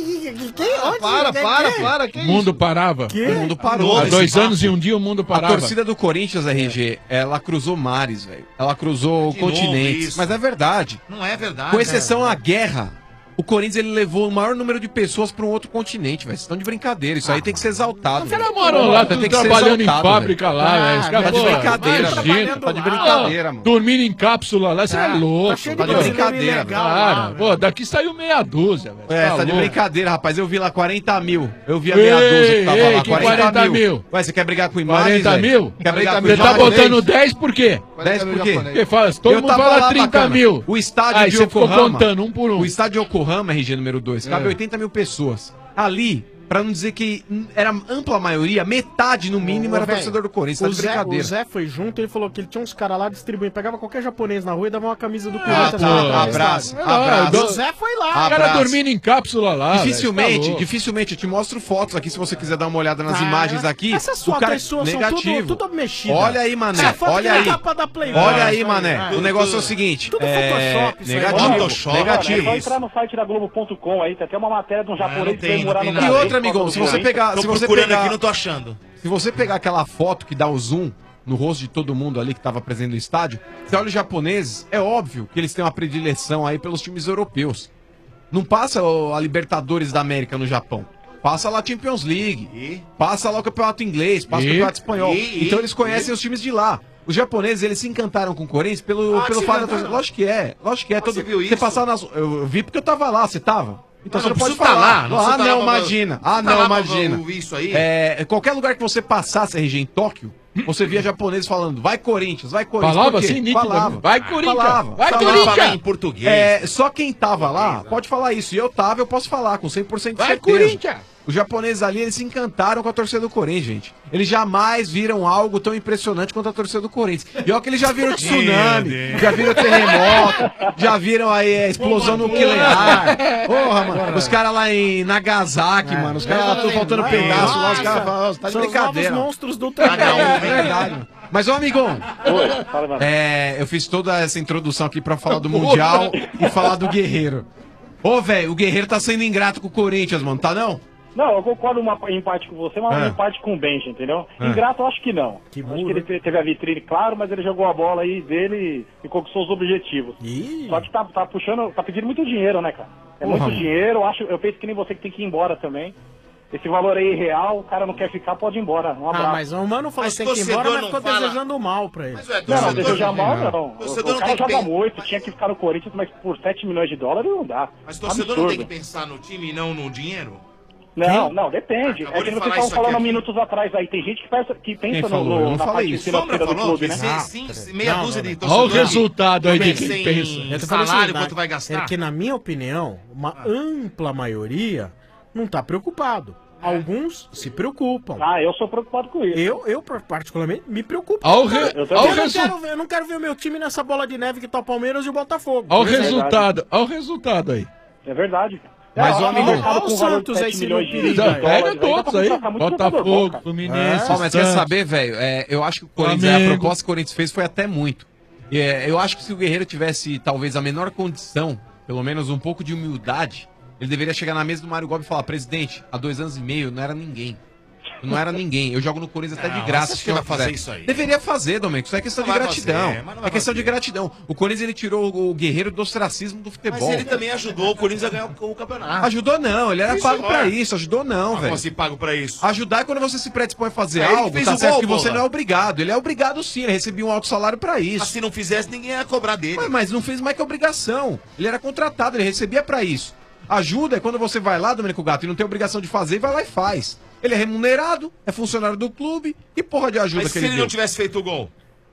Para, para, para. Que O mundo parava. O mundo parou. Há nesse dois papo. anos e um dia o mundo A parava. torcida do Corinthians, R G, ela cruzou mares, velho. Ela cruzou De novo continentes. isso. Mas é verdade. Não é verdade. Com exceção à guerra, o Corinthians ele levou o maior número de pessoas para um outro continente, velho. Vocês estão de brincadeira. Isso aí tem que ser exaltado. Os caras moram lá, tudo trabalhando em fábrica lá, velho. Os caras, Tá de pô, brincadeira, imagina. velho. Tá de brincadeira, mano. Dormindo em cápsula lá, você é, louco. Tá de brincadeira, velho. Cara, pô, daqui saiu meia dúzia, velho. É, tá, de louco. brincadeira, rapaz. Eu vi lá quarenta mil. Eu vi a meia dúzia que tava ei, lá. que quarenta mil? Ué, você quer brigar com imagem? quarenta mil? Quer brigar com Você tá imagem? botando dez por quê? dez por quê? Porque fala, todo Eu mundo tava fala lá, trinta bacana. mil. O estádio Aí de você ficou Yokohama. contando um por um. O estádio de Yokohama, R G número dois, cabe É. oitenta mil pessoas. Ali, pra não dizer que hum, era ampla maioria, metade no mínimo Ô, era velho, torcedor do Corinthians. Tá O de Zé, brincadeira. o Zé foi junto, ele falou que ele tinha uns caras lá distribuindo. Pegava qualquer japonês na rua e dava uma camisa do Corinthians. tá, lá na abraço, estádio. abraço. O Zé foi lá. O cara Abraço. dormindo em cápsula lá. Dificilmente, velho, você tá louco. dificilmente, eu te mostro fotos aqui se você quiser dar uma olhada nas Ah, imagens aqui. essas o fotos cara aí suas são negativo. tudo- tudo mexidas. Olha aí, mané. Essa foto Olha que é aí. capa da Playboy. Olha aí, Isso mané. aí. O negócio é o seguinte. Tudo é... Photoshop, isso aí. Negativo. Photoshop, Negativo. É só entrar no site da Globo ponto com aí, tem até uma matéria de um japonês que tem, veio morar não no tem E Brasil. outra, amigão, se você pegar, Tô se você procurando pegar, aqui, não tô achando. se você pegar aquela foto que dá o zoom no rosto de todo mundo ali que tava presente no estádio, você olha os japoneses, é óbvio que eles têm uma predileção aí pelos times europeus. Não passa ó, a Libertadores da América no Japão. Passa lá a Champions League. E? Passa lá o Campeonato Inglês, passa E? o Campeonato Espanhol. E? Então eles conhecem E? os times de lá. Os japoneses, eles se encantaram com o Corinthians pelo, Ah, pelo se fato da encantaram? torcida. Lógico que é. Lógico que é. Ah, Todo... você viu Você isso? passar nas... Eu vi porque eu tava lá. Você tava? Então Ah, você não não pode precisa tá falar. lá, não ah, precisa tá não, lá pra- imagina. precisa Ah, tá não, lá pra imagina. ouvir isso aí. É, qualquer lugar que você passasse, R G, em Tóquio, você via japoneses falando, vai Corinthians, vai Corinthians. Falava Por quê? assim, nítido, Falava. vai, Corinthians, Falava. vai, Falava. Corinthians. Falar em português. É, só quem tava lá pode falar isso. E eu tava, eu posso falar com cem por cento de Vai, certeza. Corinthians. Os japoneses ali, eles se encantaram com a torcida do Corinthians, gente. Eles jamais viram algo tão impressionante quanto a torcida do Corinthians. E olha que eles já viram tsunami, já viram terremoto, já viram aí a explosão nuclear. Porra, mano. Os caras lá em Nagasaki, mano. Os caras lá estão faltando pedaço lá. Os caras falam, "Ó, tá de São os brincadeira. novos monstros do Cada um, Ultraman. é verdade. mano. Mas, ô amigão, Oi, fala, mano. é, eu fiz toda essa introdução aqui pra falar do Mundial e falar do Guerreiro. Ô, velho, o Guerreiro tá sendo ingrato com o Corinthians, mano, tá não? Não, eu concordo uma, em parte com você, mas Ah. em parte com o Benji, entendeu? Ah. Ingrato, eu acho que não. Que acho burro, que ele te- teve a vitrine, claro, mas ele jogou a bola aí dele e conquistou os objetivos. Ih. Só que tá, tá puxando, tá pedindo muito dinheiro, né, cara? É Porra, muito mano. dinheiro, eu acho, eu penso que nem você que tem que ir embora também. Esse valor aí é real, o cara não quer ficar, pode ir embora. Um abraço. Ah, mas o mano falou Mas que tem que ir torcedor embora, mas não ficou fala- desejando mal pra ele. Mas, ué, Não, não, torcedor- desejar mal não. Torcedor O, o não cara tem que joga pen- muito, tinha que ficar no Corinthians, mas por sete milhões de dólares não dá. Mas torcedor não tem Absurdo. que pensar no time e não no dinheiro? Não, não, depende. Acabou É que de vocês falar estavam isso falando aqui. minutos atrás aí. Tem gente que pensa, que pensa no, falou? no- Eu não na falei parte isso. financeira do Sombra falou? clube, né? Sim, Ah, sim, peraí. meia Não, dúzia não, de não. torcedor. Olha o resultado aí de Também quem sem pensa. Eu tô falando salário, assim, quanto vai gastar? É que, na minha opinião, uma ampla maioria não tá preocupado. Alguns se preocupam. Ah, eu sou preocupado com isso. Eu, eu particularmente, me preocupo. Ao re- eu, ao eu não resu- quero ver, eu não quero ver o meu time nessa bola de neve que tá o Palmeiras e o Botafogo. Olha o Verdade. resultado, olha o resultado aí. É verdade. Mas, é, ô, amigo, um mercado olha com o valor de Santos aí sete se milhões não de periga, dólares, Pega aí dá pra todos aí. contratar muito jogador bom, Botafogo, cara. Fluminense, Ó, mas quer Santos. saber, velho? É, eu acho que o Corinthians, a Flamengo. proposta que o Corinthians fez foi até muito. E, é, eu acho que se o Guerreiro tivesse talvez a menor condição, pelo menos um pouco de humildade, ele deveria chegar na mesa do Mário Gomes e falar: presidente, há dois anos e meio eu não era ninguém. Eu não era ninguém. Eu jogo no Corinthians até de Não, graça. você acha se que eu vai fazer quiser. isso aí? Deveria fazer, Domênico. Isso é questão Não de vai gratidão. fazer, mas não vai é questão fazer. de gratidão. O Corinthians ele tirou o Guerreiro do ostracismo do Mas futebol. ele também ajudou o Corinthians a ganhar o, o campeonato. Ajudou não, ele era Isso, pago pra olha. isso. Ajudou não, Como velho. assim pago pra isso? Ajudar é quando você se predispõe a fazer É ele que algo, fez tá o certo gol, que você porra. não é obrigado. Ele é obrigado sim, ele recebia um alto salário pra isso. Mas se não fizesse, ninguém ia cobrar dele. Mas, mas não fez mais que obrigação. Ele era contratado, ele recebia pra isso. Ajuda é quando você vai lá, Domênico Gato, e não tem obrigação de fazer, vai lá e faz. Ele é remunerado, é funcionário do clube, e porra de ajuda Mas que se ele ele deu. não tivesse feito o gol?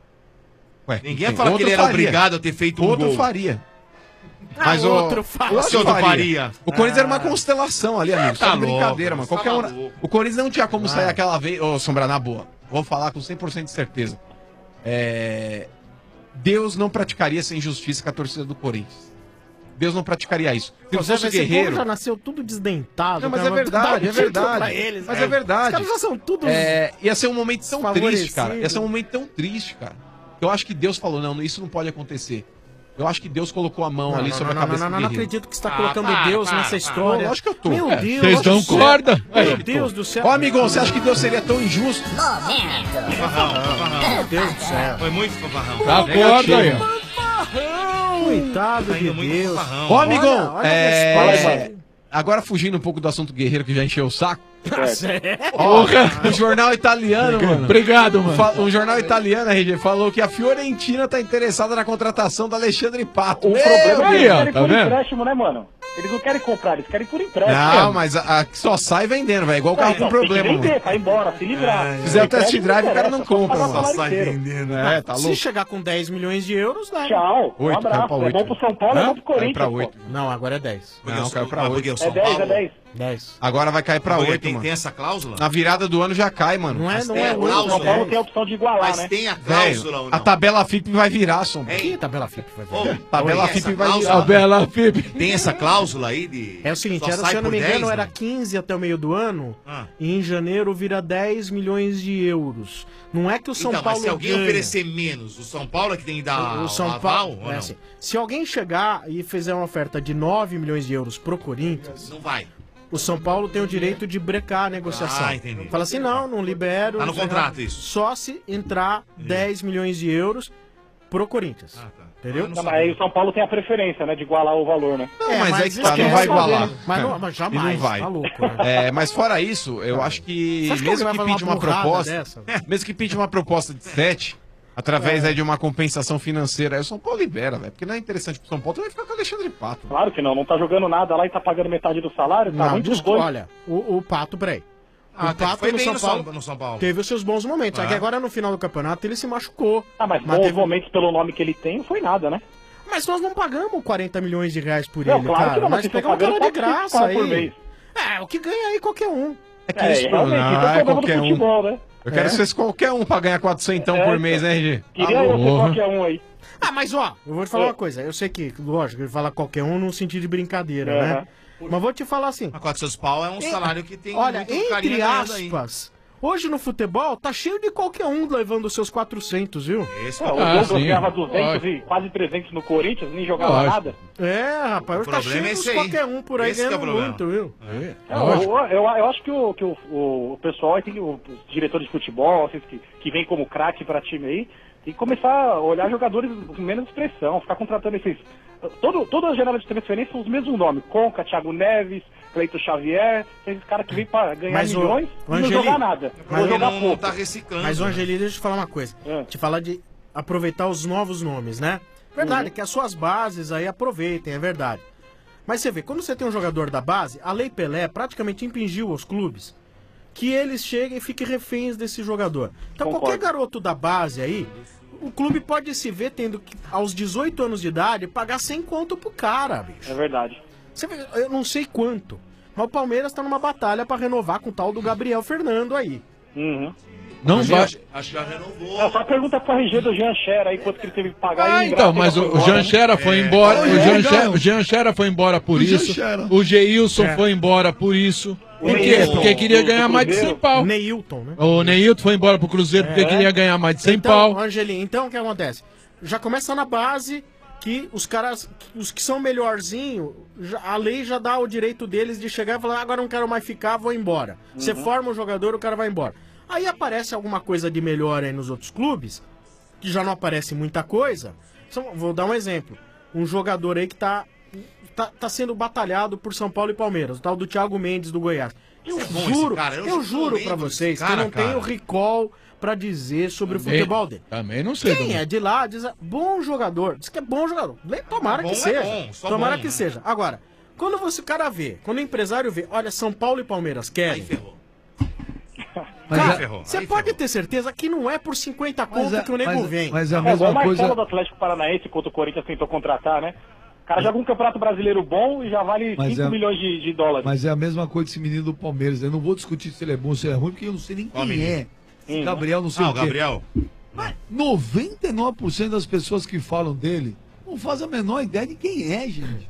Ué, Ninguém ia quem? falar que Outro ele era faria. obrigado a ter feito um Outro gol. faria. Ah, Mas o outro faria. outro Se outro faria. faria. O Corinthians era uma constelação ali, amigo. tá Tá de louco, brincadeira, mano. você tá Qualquer hora... maluco. O Corinthians não tinha como sair aquela vez. Ô, Sombra, na boa. Vou falar com cem por cento de certeza. É... Deus não praticaria essa injustiça com a torcida do Corinthians. Deus não praticaria isso. Se não Você fosse vê, o esse Guerreiro... povo já nasceu tudo desdentado. Não, mas cara, é verdade, dá um é título verdade. pra eles, mas né? é verdade. Os caras já são tudo... É, ia ser um momento tão triste, cara. Ia ser um favorecidos. momento tão triste, cara. Eu acho que Deus falou, não, isso não pode acontecer. Eu acho que Deus colocou a mão Não, ali não, sobre não, a cabeça não, não, do não Guerreiro. acredito que você está Ah, colocando para, Deus para, nessa para. história. Lógico que eu tô. Meu É, Deus vocês do dão céu. corda? Meu É. Deus do céu. Ó, amigão, você acha que Deus seria tão injusto? Meu Deus do céu. Foi muito fanfarrão. Tá corda aí, Coitado Tá indo de muito Deus. fanfarrão. Ó, amigão, Olha, olha é... a resposta. agora fugindo um pouco do assunto Guerreiro, que já encheu o saco. É. Ó, o jornal italiano, mano. Obrigado, mano. Fa- O jornal italiano, R G, falou que a Fiorentina tá interessada na contratação do Alexandre Pato. O Meu problema é que Deus, eles querem tá por vendo? empréstimo, né, mano? Eles não querem comprar, eles querem por empréstimo. Não, mas a, a que só sai vendendo, velho. Igual o carro com problema, Tem que vender, mano. vai embora, se livrar. Se fizer o test drive, o cara não Interessa, compra, só mano. pagar o Sai salário inteiro. vendendo. É, tá Se louco. chegar com dez milhões de euros, dá. Tchau, um Oito, abraço. caiu pra É oito. bom pro São Paulo, é Hã? bom pro Caiu Corinthians. pra pô. oito. Não, agora é dez. Não, caiu pra Porque o oito. São É dez, Paulo- é dez. dez. Agora vai cair pra Porque oito, tem, mano. tem essa cláusula? Na virada do ano já cai, mano. Não é, Mas não tem é a oito, cláusula, São Paulo dez. tem a opção de igualar, Mas né? tem a cláusula ou Velho, não? a tabela F I P vai virar, São Paulo. Que tabela F I P vai Ô, ver? Tabela tem F I P essa vai cláusula? virar. Tabela F I P. Tem essa cláusula aí de... É o seguinte, só era, sai se eu não por me engano, dez, era né? quinze até o meio do ano, Ah. e em janeiro vira dez milhões de euros. Não é que o São Então, Paulo mas se alguém ganha. oferecer menos, o São Paulo é que tem que dar o São aval, Paulo, ou é não? assim, se alguém chegar e fizer uma oferta de nove milhões de euros pro Corinthians, Não vai. o São Paulo tem o direito de brecar a negociação. Ah, entendi. Fala assim, não, não libero. Tá no não sei contrato nada. isso. Só se entrar dez milhões de euros pro Corinthians. Ah, tá. Entendeu? Não, mas aí o São Paulo tem a preferência, né, de igualar o valor, né? Não, mas é que tá, esquece, não vai igualar. Mas, não, mas jamais, E não vai. tá louco, né? É, mas fora isso, eu acho que Você acha que mesmo alguém que vai pinte fazer uma uma burrada proposta, dessa? mesmo que pinte uma proposta de sete, através aí de uma compensação financeira, aí o São Paulo libera, velho, porque não é interessante pro São Paulo, também ficar com o Alexandre Pato. Claro que não, não tá jogando nada lá e tá pagando metade do salário, tá Não, ruim pros desculpa, dois. olha, o, o Pato, peraí. Ah, o até que Pato foi no bem São, no Paulo São- no São Paulo. teve os seus bons momentos. Ah. Só que agora no final do campeonato ele se machucou. Ah, mas, Mas bons teve- momentos pelo nome que ele tem não foi nada, né? Mas nós não pagamos quarenta milhões de reais por Não, ele, claro cara. que não, mas Nós vocês pegamos um estão cara de pagando graça quatro por aí. mês. É, o que ganha aí qualquer um. É que É, isso realmente, não, isso é o é problema do qualquer um. futebol, né? Eu quero É. que vocês qualquer um pra ganhar quatrocentos É, por mês, né, R G? Queria Tá eu ser louco. qualquer um aí. Ah, mas ó, eu vou te falar É. uma coisa. Eu sei que, lógico, ele fala qualquer um no sentido de brincadeira, Aham. né? Mas vou te falar assim. Mas quatrocentos pau é um salário que tem Olha, muito carinho entre ganhando aí. aspas, hoje no futebol tá cheio de qualquer um levando os seus quatrocentos, viu? Esse É, o Ah, Douglas sim. ganhava duzentos Lógico. e quase trezentos no Corinthians, nem jogava Lógico. nada. É, rapaz, O hoje tá problema cheio é dos esse aí. qualquer um por aí Esse que é o ganhando problema. muito, viu? É, eu, eu, eu acho que o, que o, o, o pessoal aí tem que, os diretores de futebol, vocês que, que vem como craque pra time aí, tem que começar a olhar jogadores com menos expressão, ficar contratando esses. Todo, toda a janela de transferência são os mesmos nomes. Conca, Thiago Neves, Cleito Xavier, esses caras que vêm pra ganhar Mas o- milhões o e não Angeli- jogar nada. mas Vou Ele jogar não, pouco. não tá reciclando. Mas, ô né? Angelina, deixa eu te falar uma coisa. É. Te falar de aproveitar os novos nomes, né? Verdade, que as suas bases aí aproveitem, é verdade. Mas você vê, quando você tem um jogador da base, a Lei Pelé praticamente impingiu aos clubes que eles cheguem e fiquem reféns desse jogador. Então Concordo. qualquer garoto da base aí, o clube pode se ver tendo que, aos dezoito anos de idade, pagar cem conto pro cara, bicho. É verdade. Você vê, eu não sei quanto, mas o Palmeiras tá numa batalha pra renovar com o tal do Gabriel Fernando aí. Uhum. Não Acho vai. que- Acho que já renovou. É, só pergunta pro R G do Jean Xera aí quanto que ele teve que pagar. Ah, e então, Ingrato mas já o, foi o Jean embora, né? Xera foi É. embora. Ô, O Jean, Jean, Xera, não. o Jean Xera foi embora por O Jean isso. Xera. O Geilson É. foi embora por isso. Por quê? Neilton, Porque queria do- ganhar do mais de Cruzeiro. cem pau. Neilton, né? O Neilton foi embora pro Cruzeiro porque É. queria ganhar mais de cem então, pau. Angelim, então o que acontece? Já começa na base que os caras, os que são melhorzinho, já- a lei já dá o direito deles de chegar e falar, agora não quero mais ficar, vou embora. Você forma o jogador, o cara vai embora. Aí aparece alguma coisa de melhor aí nos outros clubes, que já não aparece muita coisa. Só- vou dar um exemplo. Um jogador aí que tá, tá, tá sendo batalhado por São Paulo e Palmeiras, o tal do Thiago Mendes do Goiás. Eu É bom esse juro, cara, eu eu, não juro lembro pra desse vocês que eu cara, não tenho cara. recall pra dizer sobre o Também- futebol dele. Também não sei. Quem também. é de lá diz, bom jogador, diz que é bom jogador. Le- Tomara Bom que é seja. bom, só Tomara bom, que né? seja. Agora, quando você o cara vê, quando o empresário vê, olha, São Paulo e Palmeiras Aí querem. ferrou. Mas Aí é- ferrou. Você aí pode ferrou. ter certeza que não é por cinquenta Mas conto é- que o nego mas- vem. Mas é a É igual mesma o Marcelo coisa. do Atlético Paranaense, quando o Corinthians tentou contratar, né? O cara joga um campeonato brasileiro bom e já vale Mas cinco é- milhões de, de dólares. Mas é a mesma coisa desse menino do Palmeiras. Eu não vou discutir se ele é bom ou se ele é ruim, porque eu não sei nem Qual quem menino? é. Esse Gabriel, não sei Ah, o o quê. Gabriel. noventa e nove por cento das pessoas que falam dele não fazem a menor ideia de quem é, gente.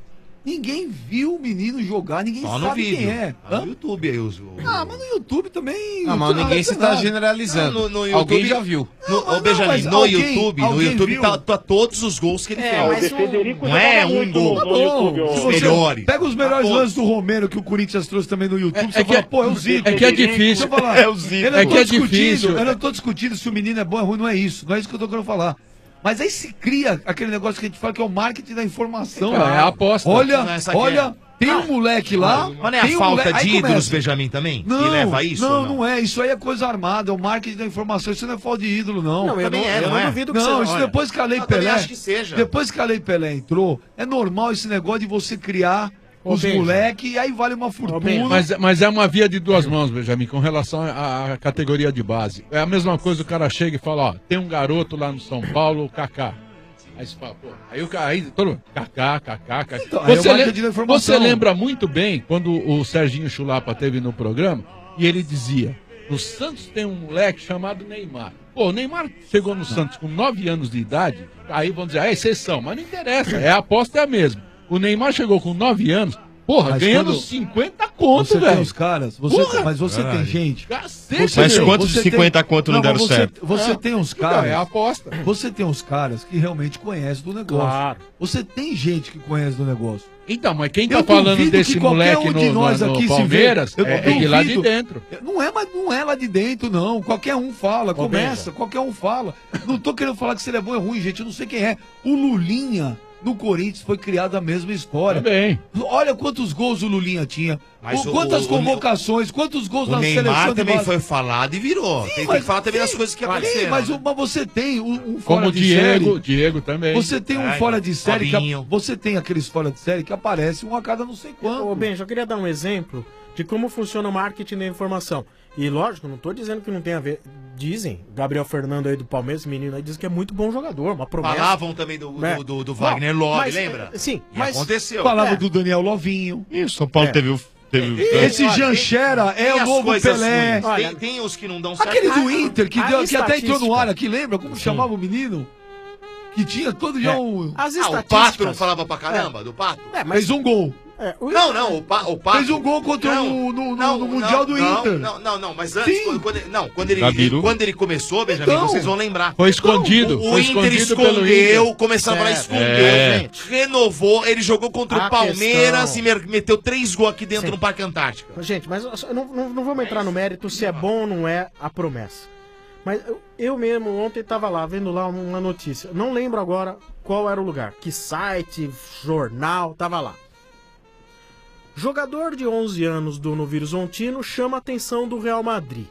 Ninguém viu o menino jogar, ninguém Só no sabe vídeo. quem é. Ah, no YouTube aí os. o- Ah, mas no YouTube também. Ah, mas YouTube ninguém não se é tá nada. generalizando. Não, no- no Alguém YouTube- já viu. No, Não, mas ô, Benjamin, mas no alguém- YouTube, no alguém YouTube viu? tá, tá todos os gols que ele É, fez. mas o Federico Não é jogava um muito gol. no, Tá no bom. YouTube. Se ô. você melhores. Pega os melhores Tá lances do Romero que o Corinthians trouxe também no YouTube. É- você é fala, que- pô, é o Zico. é que é difícil. Deixa eu falar. É o Zico. Eu não É tô que é discutindo, difícil. Eu não tô discutindo se o menino é bom ou é ruim, não é isso. Não é isso que eu tô querendo falar. Mas aí se cria aquele negócio que a gente fala que é o marketing da informação. É a aposta. Olha, Não, essa aqui olha, é. tem um moleque lá. Mas não é a tem um falta moleque- aí de ídolos, começa. Benjamin, também? Não, que leva a isso? não, ou não, é. Isso aí é coisa armada, é o marketing da informação. Isso não é falta de ídolo, não. Não, eu Também não, é, eu não não é? duvido que Não, você... isso olha, depois que a Lei Eu também Pelé. acho que seja. Depois que a Lei Pelé entrou, é normal esse negócio de você criar Ô, os Benja. moleques e aí vale uma fortuna. Benja. Mas, mas é uma via de duas mãos, Benjamin, com relação à, à categoria de base. É a mesma coisa, o cara chega e fala, ó, tem um garoto lá no São Paulo, o Kaká. Aí você fala, pô, aí o cara, aí todo mundo, Kaká, Kaká, Kaká. Então, aí é o Você, marketing lem- da informação. você lembra muito bem quando o Serginho Chulapa teve no programa e ele dizia, no Santos tem um moleque chamado Neymar. Pô, o Neymar chegou no Santos com nove anos de idade, aí vão dizer, é exceção, mas não interessa, é a aposta é a mesma. O Neymar chegou com nove anos, porra, Mas ganhando quando cinquenta conto, Você tem velho. os caras, você Porra! tem- mas você tem gente. Cacete, Você Mas tem- quantos de você tem- cinquenta conto não mas deram você, certo? Você É. tem uns Então, caras. é a aposta. Você tem uns caras que realmente conhecem do negócio. Claro. Você tem gente que conhece do negócio. Então, mas quem tá Eu falando duvido desse que qualquer moleque um no, de no, nós no aqui se Palmeiras vê. Eu é, é de lá de duvido. dentro. Não é, mas não é lá de dentro, não. Qualquer um fala, começa, qualquer um fala. Não tô querendo falar que se ele é bom ou é ruim, gente. Eu não sei quem é. O Lulinha, no Corinthians, foi criado a mesma história. Também. Olha quantos gols o Lulinha tinha. Mas O- o- quantas o- convocações, quantos gols O na seleção Neymar de também base. foi falado e virou. Sim, tem, tem mas- que falar também sim, das coisas que sim, aconteceram. Mas, né? o- mas você tem um, um fora Como o de Diego, série. Diego também. Você tem um É, fora de série que Fabinho. a- você tem aqueles fora de série que aparece um a cada não sei quando. Ô, Benja, eu queria dar um exemplo de como funciona o marketing da informação. E lógico, não tô dizendo que não tem a ver. Dizem, Gabriel Fernando aí do Palmeiras, esse menino aí, diz que é muito bom jogador, uma promessa. Falavam também do, do, É. do- do Wagner Love, Mas, lembra? eh, Sim, E mas aconteceu. Falava É. do Daniel Lovinho. E o São Paulo É. teve o. Teve... Esse Olha, Janchera tem- é tem o as novo coisas Pelé. ruins, Olha, Tem, tem os que não dão certo. Aquele do Inter, que, a deu, que até entrou no estatística. ar aqui, lembra? Como chamava o menino? Que tinha todo dia É. um. As Ah, o estatísticas. Pato não falava pra caramba, do Pato? É, mas Fez um gol. é, o- Não, não, o, pa, o Pato... Fez um gol contra o- no- no- no Mundial do não, Inter. Não, não, não, mas antes, Sim. quando, quando ele, não, quando ele, Gabiru. ele- quando ele começou, Benjamin, Então. vocês vão lembrar. Foi escondido. O, o foi Inter escondido pelo escondeu, Inter. começava lá, Certo. escondeu, É. Gente. renovou, ele jogou contra A o Palmeiras questão- e mer- meteu três gols aqui dentro Sim. no Parque Antártica. Gente, mas eu não, não, não vamos entrar no mérito se é bom ou não é a promessa. Mas eu, eu mesmo ontem tava lá, vendo lá uma notícia. Não lembro agora qual era o lugar. Que site, jornal, tava lá. Jogador de onze anos do Novo Horizontino chama a atenção do Real Madrid.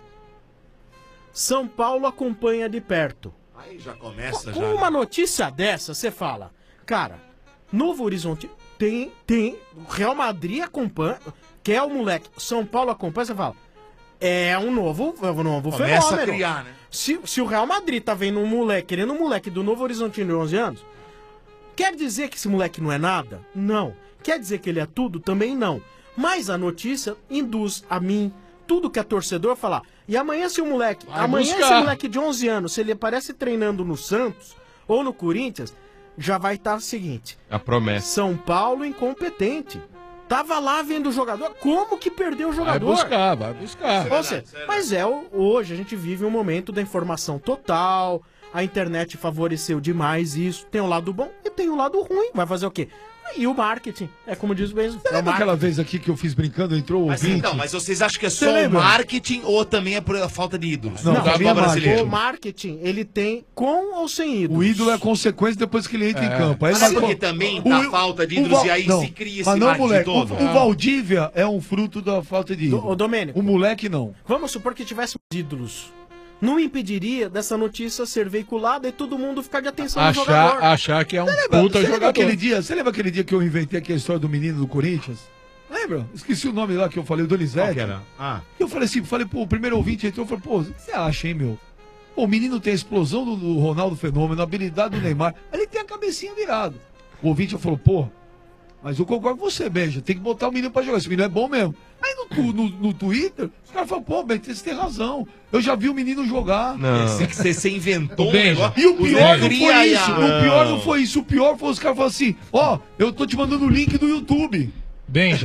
São Paulo acompanha de perto. Aí já começa, Com já. uma notícia dessa, você fala, cara, Novo Horizontino tem, tem, o Real Madrid acompanha, quer o moleque, São Paulo acompanha, você fala, é um novo, é um novo Começa fenômeno. a criar, né? Se, se o Real Madrid tá vendo um moleque, querendo um moleque do Novo Horizontino de onze anos, quer dizer que esse moleque não é nada? Não. Quer dizer que ele é tudo? Também não. Mas a notícia induz a mim, tudo que é torcedor, falar. E amanhã se o moleque, Vai amanhã buscar. esse moleque de onze anos, se ele aparece treinando no Santos ou no Corinthians, já vai estar o seguinte, A promessa. São Paulo incompetente. Tava lá vendo o jogador, como que perdeu o Vai jogador? buscar, vai buscar. Ou seja, mas é, o- hoje a gente vive um momento da informação total, a internet favoreceu demais isso, tem o lado bom e tem o lado ruim, vai fazer o quê? E o marketing, é como diz o Benzo. Você É o lembra aquela marketing. vez aqui que eu fiz brincando, entrou o Mas ouvinte? então, mas vocês acham que é Você só o lembra? marketing ou também é por a falta de ídolos? Não, no pra mim é futebol marketing. brasileiro. O marketing, ele tem com ou sem ídolos. O ídolo é consequência depois que ele entra É. em campo. Aí Mas vai- porque também o- tá a falta de o ídolos Val- e aí não, se cria esse mas não, marketing moleque, todo. O, o Valdívia é um fruto da falta de ídolo. Ô, Domênico. O moleque não. Vamos supor que tivesse ídolos. Não impediria dessa notícia ser veiculada e todo mundo ficar de atenção no jogador. Achar, achar que é um Lembra, puta você lembra jogador. aquele dia? Você lembra aquele dia que eu inventei aqui a história do menino do Corinthians? Lembra? Esqueci o nome lá que eu falei, o Qual Donizete. que era? Ah, Eu falei assim, falei, pô, o primeiro ouvinte entrou, eu falei, pô, o que você acha, hein, meu? Pô, o menino tem a explosão do, do Ronaldo Fenômeno, a habilidade do Neymar, ele tem a cabecinha virada. O ouvinte falou, pô, mas eu concordo com você, Benja, tem que botar o menino pra jogar, esse menino é bom mesmo. Aí Aí no, tu- no, no Twitter, os caras falam, pô, Bento, você tem razão. Eu já vi o menino jogar. Não. Você, você, você inventou Ô, um Benja, negócio. E o pior não Cria foi aí isso. a- O pior não foi isso. O pior foi os caras falando assim, ó, eu tô te mandando o link do YouTube. Benja.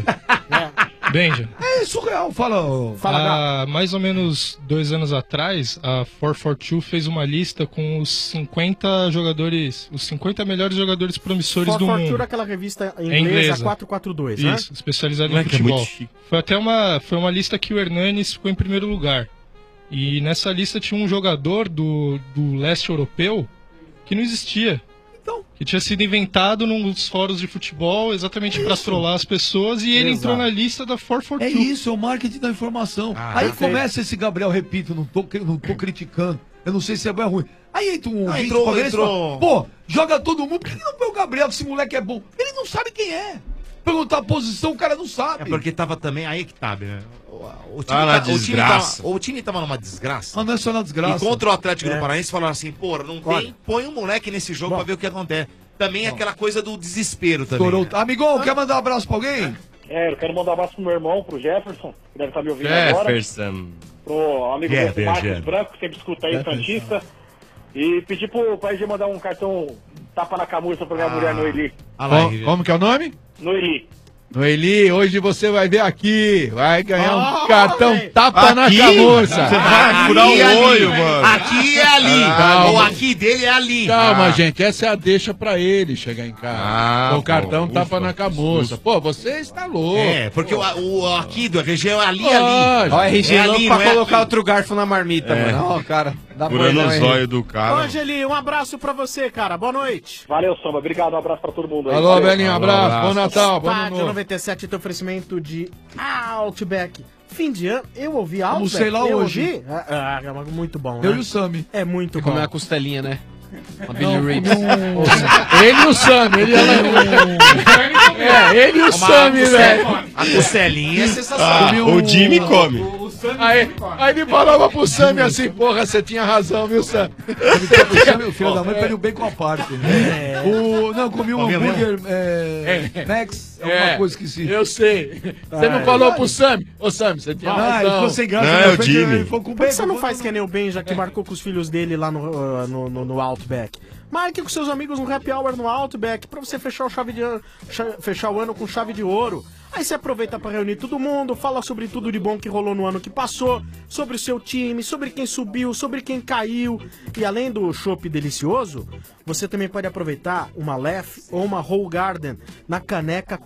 Benja. É surreal, fala. Há mais ou menos dois anos atrás, a quatrocentos e quarenta e dois fez uma lista com os cinquenta jogadores, os cinquenta melhores jogadores promissores do Fortune, mundo. aquela revista É inglesa, inglesa. quatrocentos e quarenta e dois, né? Isso, especializada em Moleque, é muito futebol. chique. Foi até uma, foi uma lista que o Hernanes ficou em primeiro lugar. E nessa lista tinha um jogador do, do leste europeu que não existia. Então. Que tinha sido inventado nos fóruns de futebol exatamente para trollar as pessoas e ele Exato. entrou na lista da quatrocentos e quarenta É e dois. isso, é o marketing da informação. Ah, Aí perfeito. começa esse Gabriel, repito, não tô, cri- não tô criticando. Eu não sei se é bom ou ruim. Aí entra um Ah, ouvinte entrou- palmeirense e fala, entrou- pô, joga todo mundo, por que não põe o Gabriel, que esse moleque é bom? Ele não sabe quem é. Perguntar a posição, o cara não sabe. É porque tava também, aí que tá, né? O, o time Tá na tá- o time desgraça. tava, o time tava numa desgraça. Ah, não é só na desgraça. E contra o Atlético É. do Paranaense falaram assim, pô, não Olha. tem, põe um moleque nesse jogo pra ver o que acontece. Também é aquela coisa do desespero também. Estourou. Amigão, quer mandar um abraço pra alguém? É, eu quero mandar um abraço pro meu irmão, pro Jefferson, que deve estar me ouvindo agora. Jefferson. Pro amigo Jefferson. meu, Marcos Branco, que sempre escuta aí, Jefferson. Santista. E pedir pro Pai de mandar um cartão tapa na camurça pra minha Ah. mulher Noeli. Co- como que é o nome? Noeli. Noeli, hoje você vai ver aqui. Vai ganhar um Oh, cartão velho. tapa na Aqui? camurça. Você vai furar o Aqui é ali. olho, mano. Aqui é ali. Calma. O aqui dele é ali. Calma, Ah. gente. Essa é a deixa pra ele chegar em casa. Ah, Com o cartão pô, tapa ufa, na camurça. Pô, você está louco. É, porque o, o aqui do R G é ali, Lógico. ali. Ó, R G É louco ali, pra não é colocar aqui. outro garfo na marmita, É. mano. Ó, cara. Dá Furando bom, o não, hein? zóio do cara. Angeli, um abraço pra você, cara. Boa noite. Valeu, Samba. Obrigado, um abraço pra todo mundo aí. Alô, Valeu. Belinho, abraço. Bom Natal, bom ano Estádio novo. noventa e sete tem oferecimento de Outback. Fim de ano, eu ouvi Outback. Almocei lá eu hoje. ouvi? Ah, ah, muito bom, Eu né? e o Sami. É muito bom. Comer uma costelinha, né? Uma Não, Billy Reed. comi um- Ele e o Sami. Ele é, ele e o Sami, velho. A costelinha é sensacional. Ah, o Jimmy come. Aí, aí ele falava pro Sami assim, porra, você tinha razão, viu, Sami? O Sami, o filho da mãe, pediu bem com a parte. Né? O, não, comi um Comeu hambúrguer é, Max, alguma É, coisa esqueci. eu sei. Você não Ah, falou é. pro Sami? Ô, Sami, você tinha Ah, razão. ele ficou sem graça. Não, na é minha o frente, Jimmy. Ele ficou com Por que você bacon. não faz que nem o Benja que marcou com os filhos dele lá no, uh, no, no, no Outback? Marque com seus amigos um happy hour no Outback pra você fechar o, chave de ano, cha- fechar o ano com chave de ouro. Aí você aproveita pra reunir todo mundo, fala sobre tudo de bom que rolou no ano que passou, sobre o seu time, sobre quem subiu, sobre quem caiu. E além do chopp delicioso, você também pode aproveitar uma Lef ou uma Whole Garden na caneca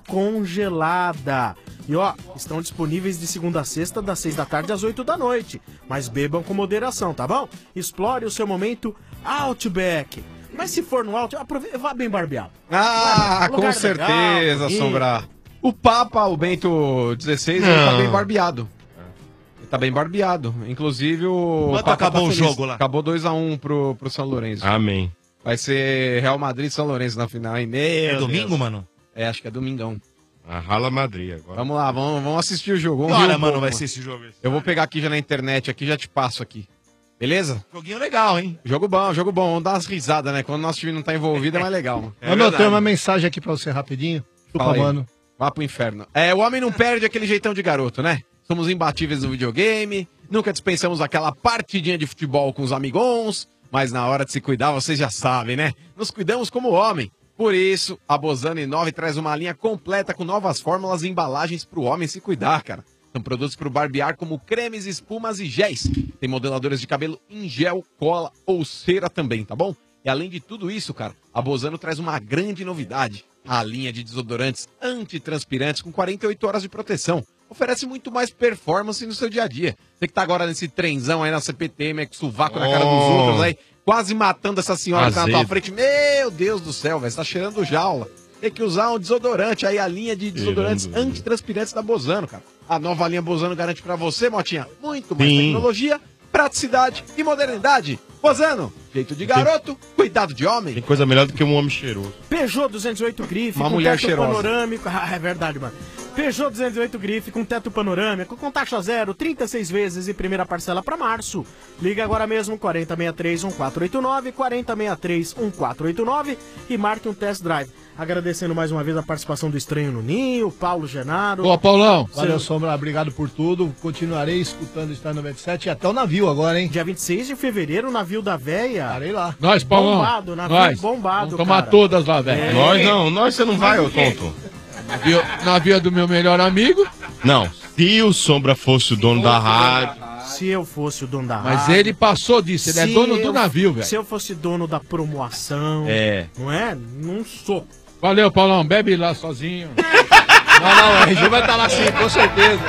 congelada. E ó, estão disponíveis de segunda a sexta, das seis da tarde às oito da noite. Mas bebam com moderação, tá bom? Explore o seu momento Outback. Mas se for no Outback, aproveita, vá bem barbeado. Ah, Vai, com lugar certeza, legal, Sombra. O Papa, o Bento dezesseis, ele tá Não. bem barbeado. Ele tá bem barbeado. Inclusive o. Quanto Papa acabou tá o feliz. jogo lá? Acabou dois a um pro, pro São Lourenço. Amém. Vai ser Real Madrid e São Lourenço na final, hein? Meu É Deus. domingo, mano? É, acho que é domingão. A Rala Madrid agora. Vamos lá, vamos, vamos assistir o jogo. Vamos Que hora, ver um mano, pouco, vai ser esse jogo? Eu vou pegar aqui já na internet, aqui já te passo aqui. Beleza? Joguinho legal, hein? Jogo bom, jogo bom. Vamos dar umas risadas, né? Quando o nosso time não tá envolvido é mais legal. Mano. Eu anotei uma mensagem aqui pra você rapidinho. Chupa, Fala aí. mano. Vá pro inferno. É, o homem não perde aquele jeitão de garoto, né? Somos imbatíveis no videogame, nunca dispensamos aquela partidinha de futebol com os amigons, mas na hora de se cuidar, vocês já sabem, né? Nos cuidamos como homem. Por isso, a Bozano Inove traz uma linha completa com novas fórmulas e embalagens pro homem se cuidar, cara. São produtos pro barbear como cremes, espumas e géis. Tem modeladores de cabelo em gel, cola ou cera também, tá bom? E além de tudo isso, cara, a Bozano traz uma grande novidade. A linha de desodorantes antitranspirantes com quarenta e oito horas de proteção. Oferece muito mais performance no seu dia a dia. Você que tá agora nesse trenzão aí na C P T M, com sovaco na cara dos Oh. outros aí, quase matando essa senhora que tá na tua Azedo. frente. Meu Deus do céu, velho, você tá cheirando jaula. Tem que usar um desodorante aí, a linha de desodorantes Cheirando. antitranspirantes da Bozano, cara. A nova linha Bozano garante pra você, Motinha, muito mais Sim. tecnologia, praticidade e modernidade. Bozano, jeito de garoto, cuidado de homem. Tem coisa melhor do que um homem cheiroso. Peugeot duzentos e oito Grife, Uma com mulher teto cheirosa. panorâmico. Ah, é verdade, mano. Peugeot duzentos e oito Grife com teto panorâmico, com taxa zero, trinta e seis vezes e primeira parcela para março. Liga agora mesmo, quarenta sessenta e três, um quatro oito nove, quarenta sessenta e três, um quatro oito nove e marque um test drive. Agradecendo mais uma vez a participação do Estranho no Ninho, Paulo Genaro. Boa, Paulão. Valeu, Sombra. Obrigado por tudo. Continuarei escutando o Estádio noventa e sete e até o navio agora, hein? Dia vinte e seis de fevereiro, o navio da véia. Estarei lá. Nós, Paulão. Bombado, navio Nós. bombado, Vamos tomar cara. todas lá, velho. É. Nós não, nós você não vai, ô tonto. Navio, navio é do meu melhor amigo. Não, se o Sombra fosse o dono da rádio. Se eu fosse o dono da Mas rádio. ele passou disso, ele é Se dono eu- do navio, velho. Se eu fosse dono da promoção. É. Não é? Não sou. Valeu, Paulão. Bebe lá sozinho. Não, não, o R G vai estar lá sim, com certeza.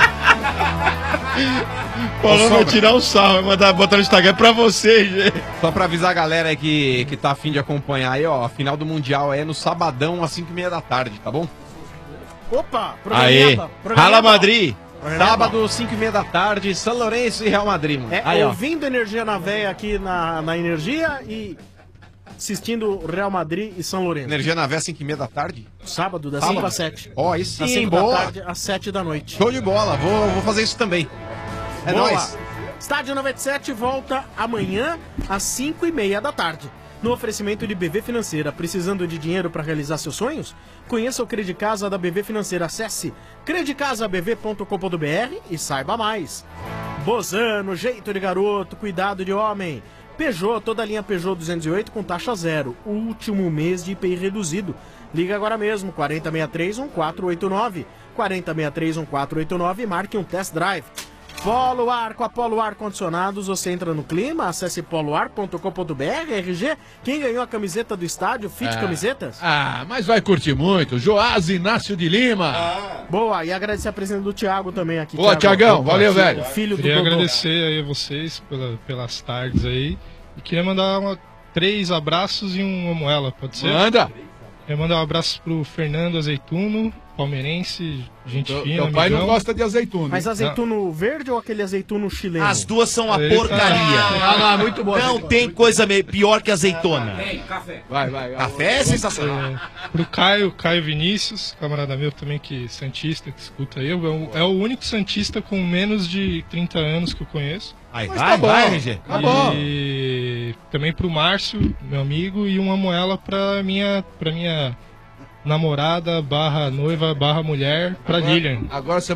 Paulo vai tirar o sarro, vai mandar botar no Instagram pra vocês, gente. Só pra avisar a galera aí que, que tá afim de acompanhar aí, ó, a final do Mundial é no sabadão às cinco e meia da tarde, tá bom? Opa, Aê, Rala Madrid. Sábado, cinco e meia da tarde, São Lourenço e Real Madrid, mano. É, Aí, ó. ouvindo Energia na Véia aqui na, na Energia e assistindo Real Madrid e São Lourenço. Energia na Véia, cinco e meia da tarde? Sábado, das Sábado. cinco às sete. Ó, aí Das sim, cinco boa. da tarde às sete da noite. Show de bola, vou, vou fazer isso também. É Boa. nóis. Estádio noventa e sete volta amanhã às cinco e meia da tarde. No oferecimento de B V Financeira. Precisando de dinheiro para realizar seus sonhos? Conheça o Credicasa da B V Financeira. Acesse credicasa b v ponto com ponto b r e saiba mais. Bozano, jeito de garoto, cuidado de homem. Peugeot, toda a linha Peugeot duzentos e oito com taxa zero. Último mês de I P I reduzido. Liga agora mesmo, quarenta sessenta e três, um quatro oito nove. quarenta sessenta e três, um quatro oito nove e marque um test drive. Polo Ar, com a Polo Ar Condicionados, você entra no clima, acesse poloar ponto com ponto b r. R G, quem ganhou a camiseta do estádio, Fit Ah. Camisetas? Ah, mas vai curtir muito. Joás Inácio de Lima. Boa, e agradecer a presença do Thiago também aqui. Boa, Thiagão, valeu, filho- velho. Filho do Queria Dodô. agradecer aí a vocês pela- pelas tardes aí. E queria mandar uma- três abraços e um moela, pode ser? Manda. Queria mandar um abraço pro Fernando Azeituno, palmeirense, gente Teu- fina, teu pai não amigão. gosta de azeitona. Mas azeituno verde ou aquele azeituno chileno? As duas são uma Eita. porcaria. Ah, não, muito bom. Não tem coisa me- pior que azeitona. Vai, vai, vai. Café é sensacional. É, pro Caio, Caio Vinícius, camarada meu também que santista, que escuta eu, é o, é o único santista com menos de trinta anos que eu conheço. Vai, Mas vai, tá bom, vai, R G. tá bom. E também pro Márcio, meu amigo, e uma moela pra minha, pra minha namorada, barra noiva, barra mulher, pra Lilian. Agora você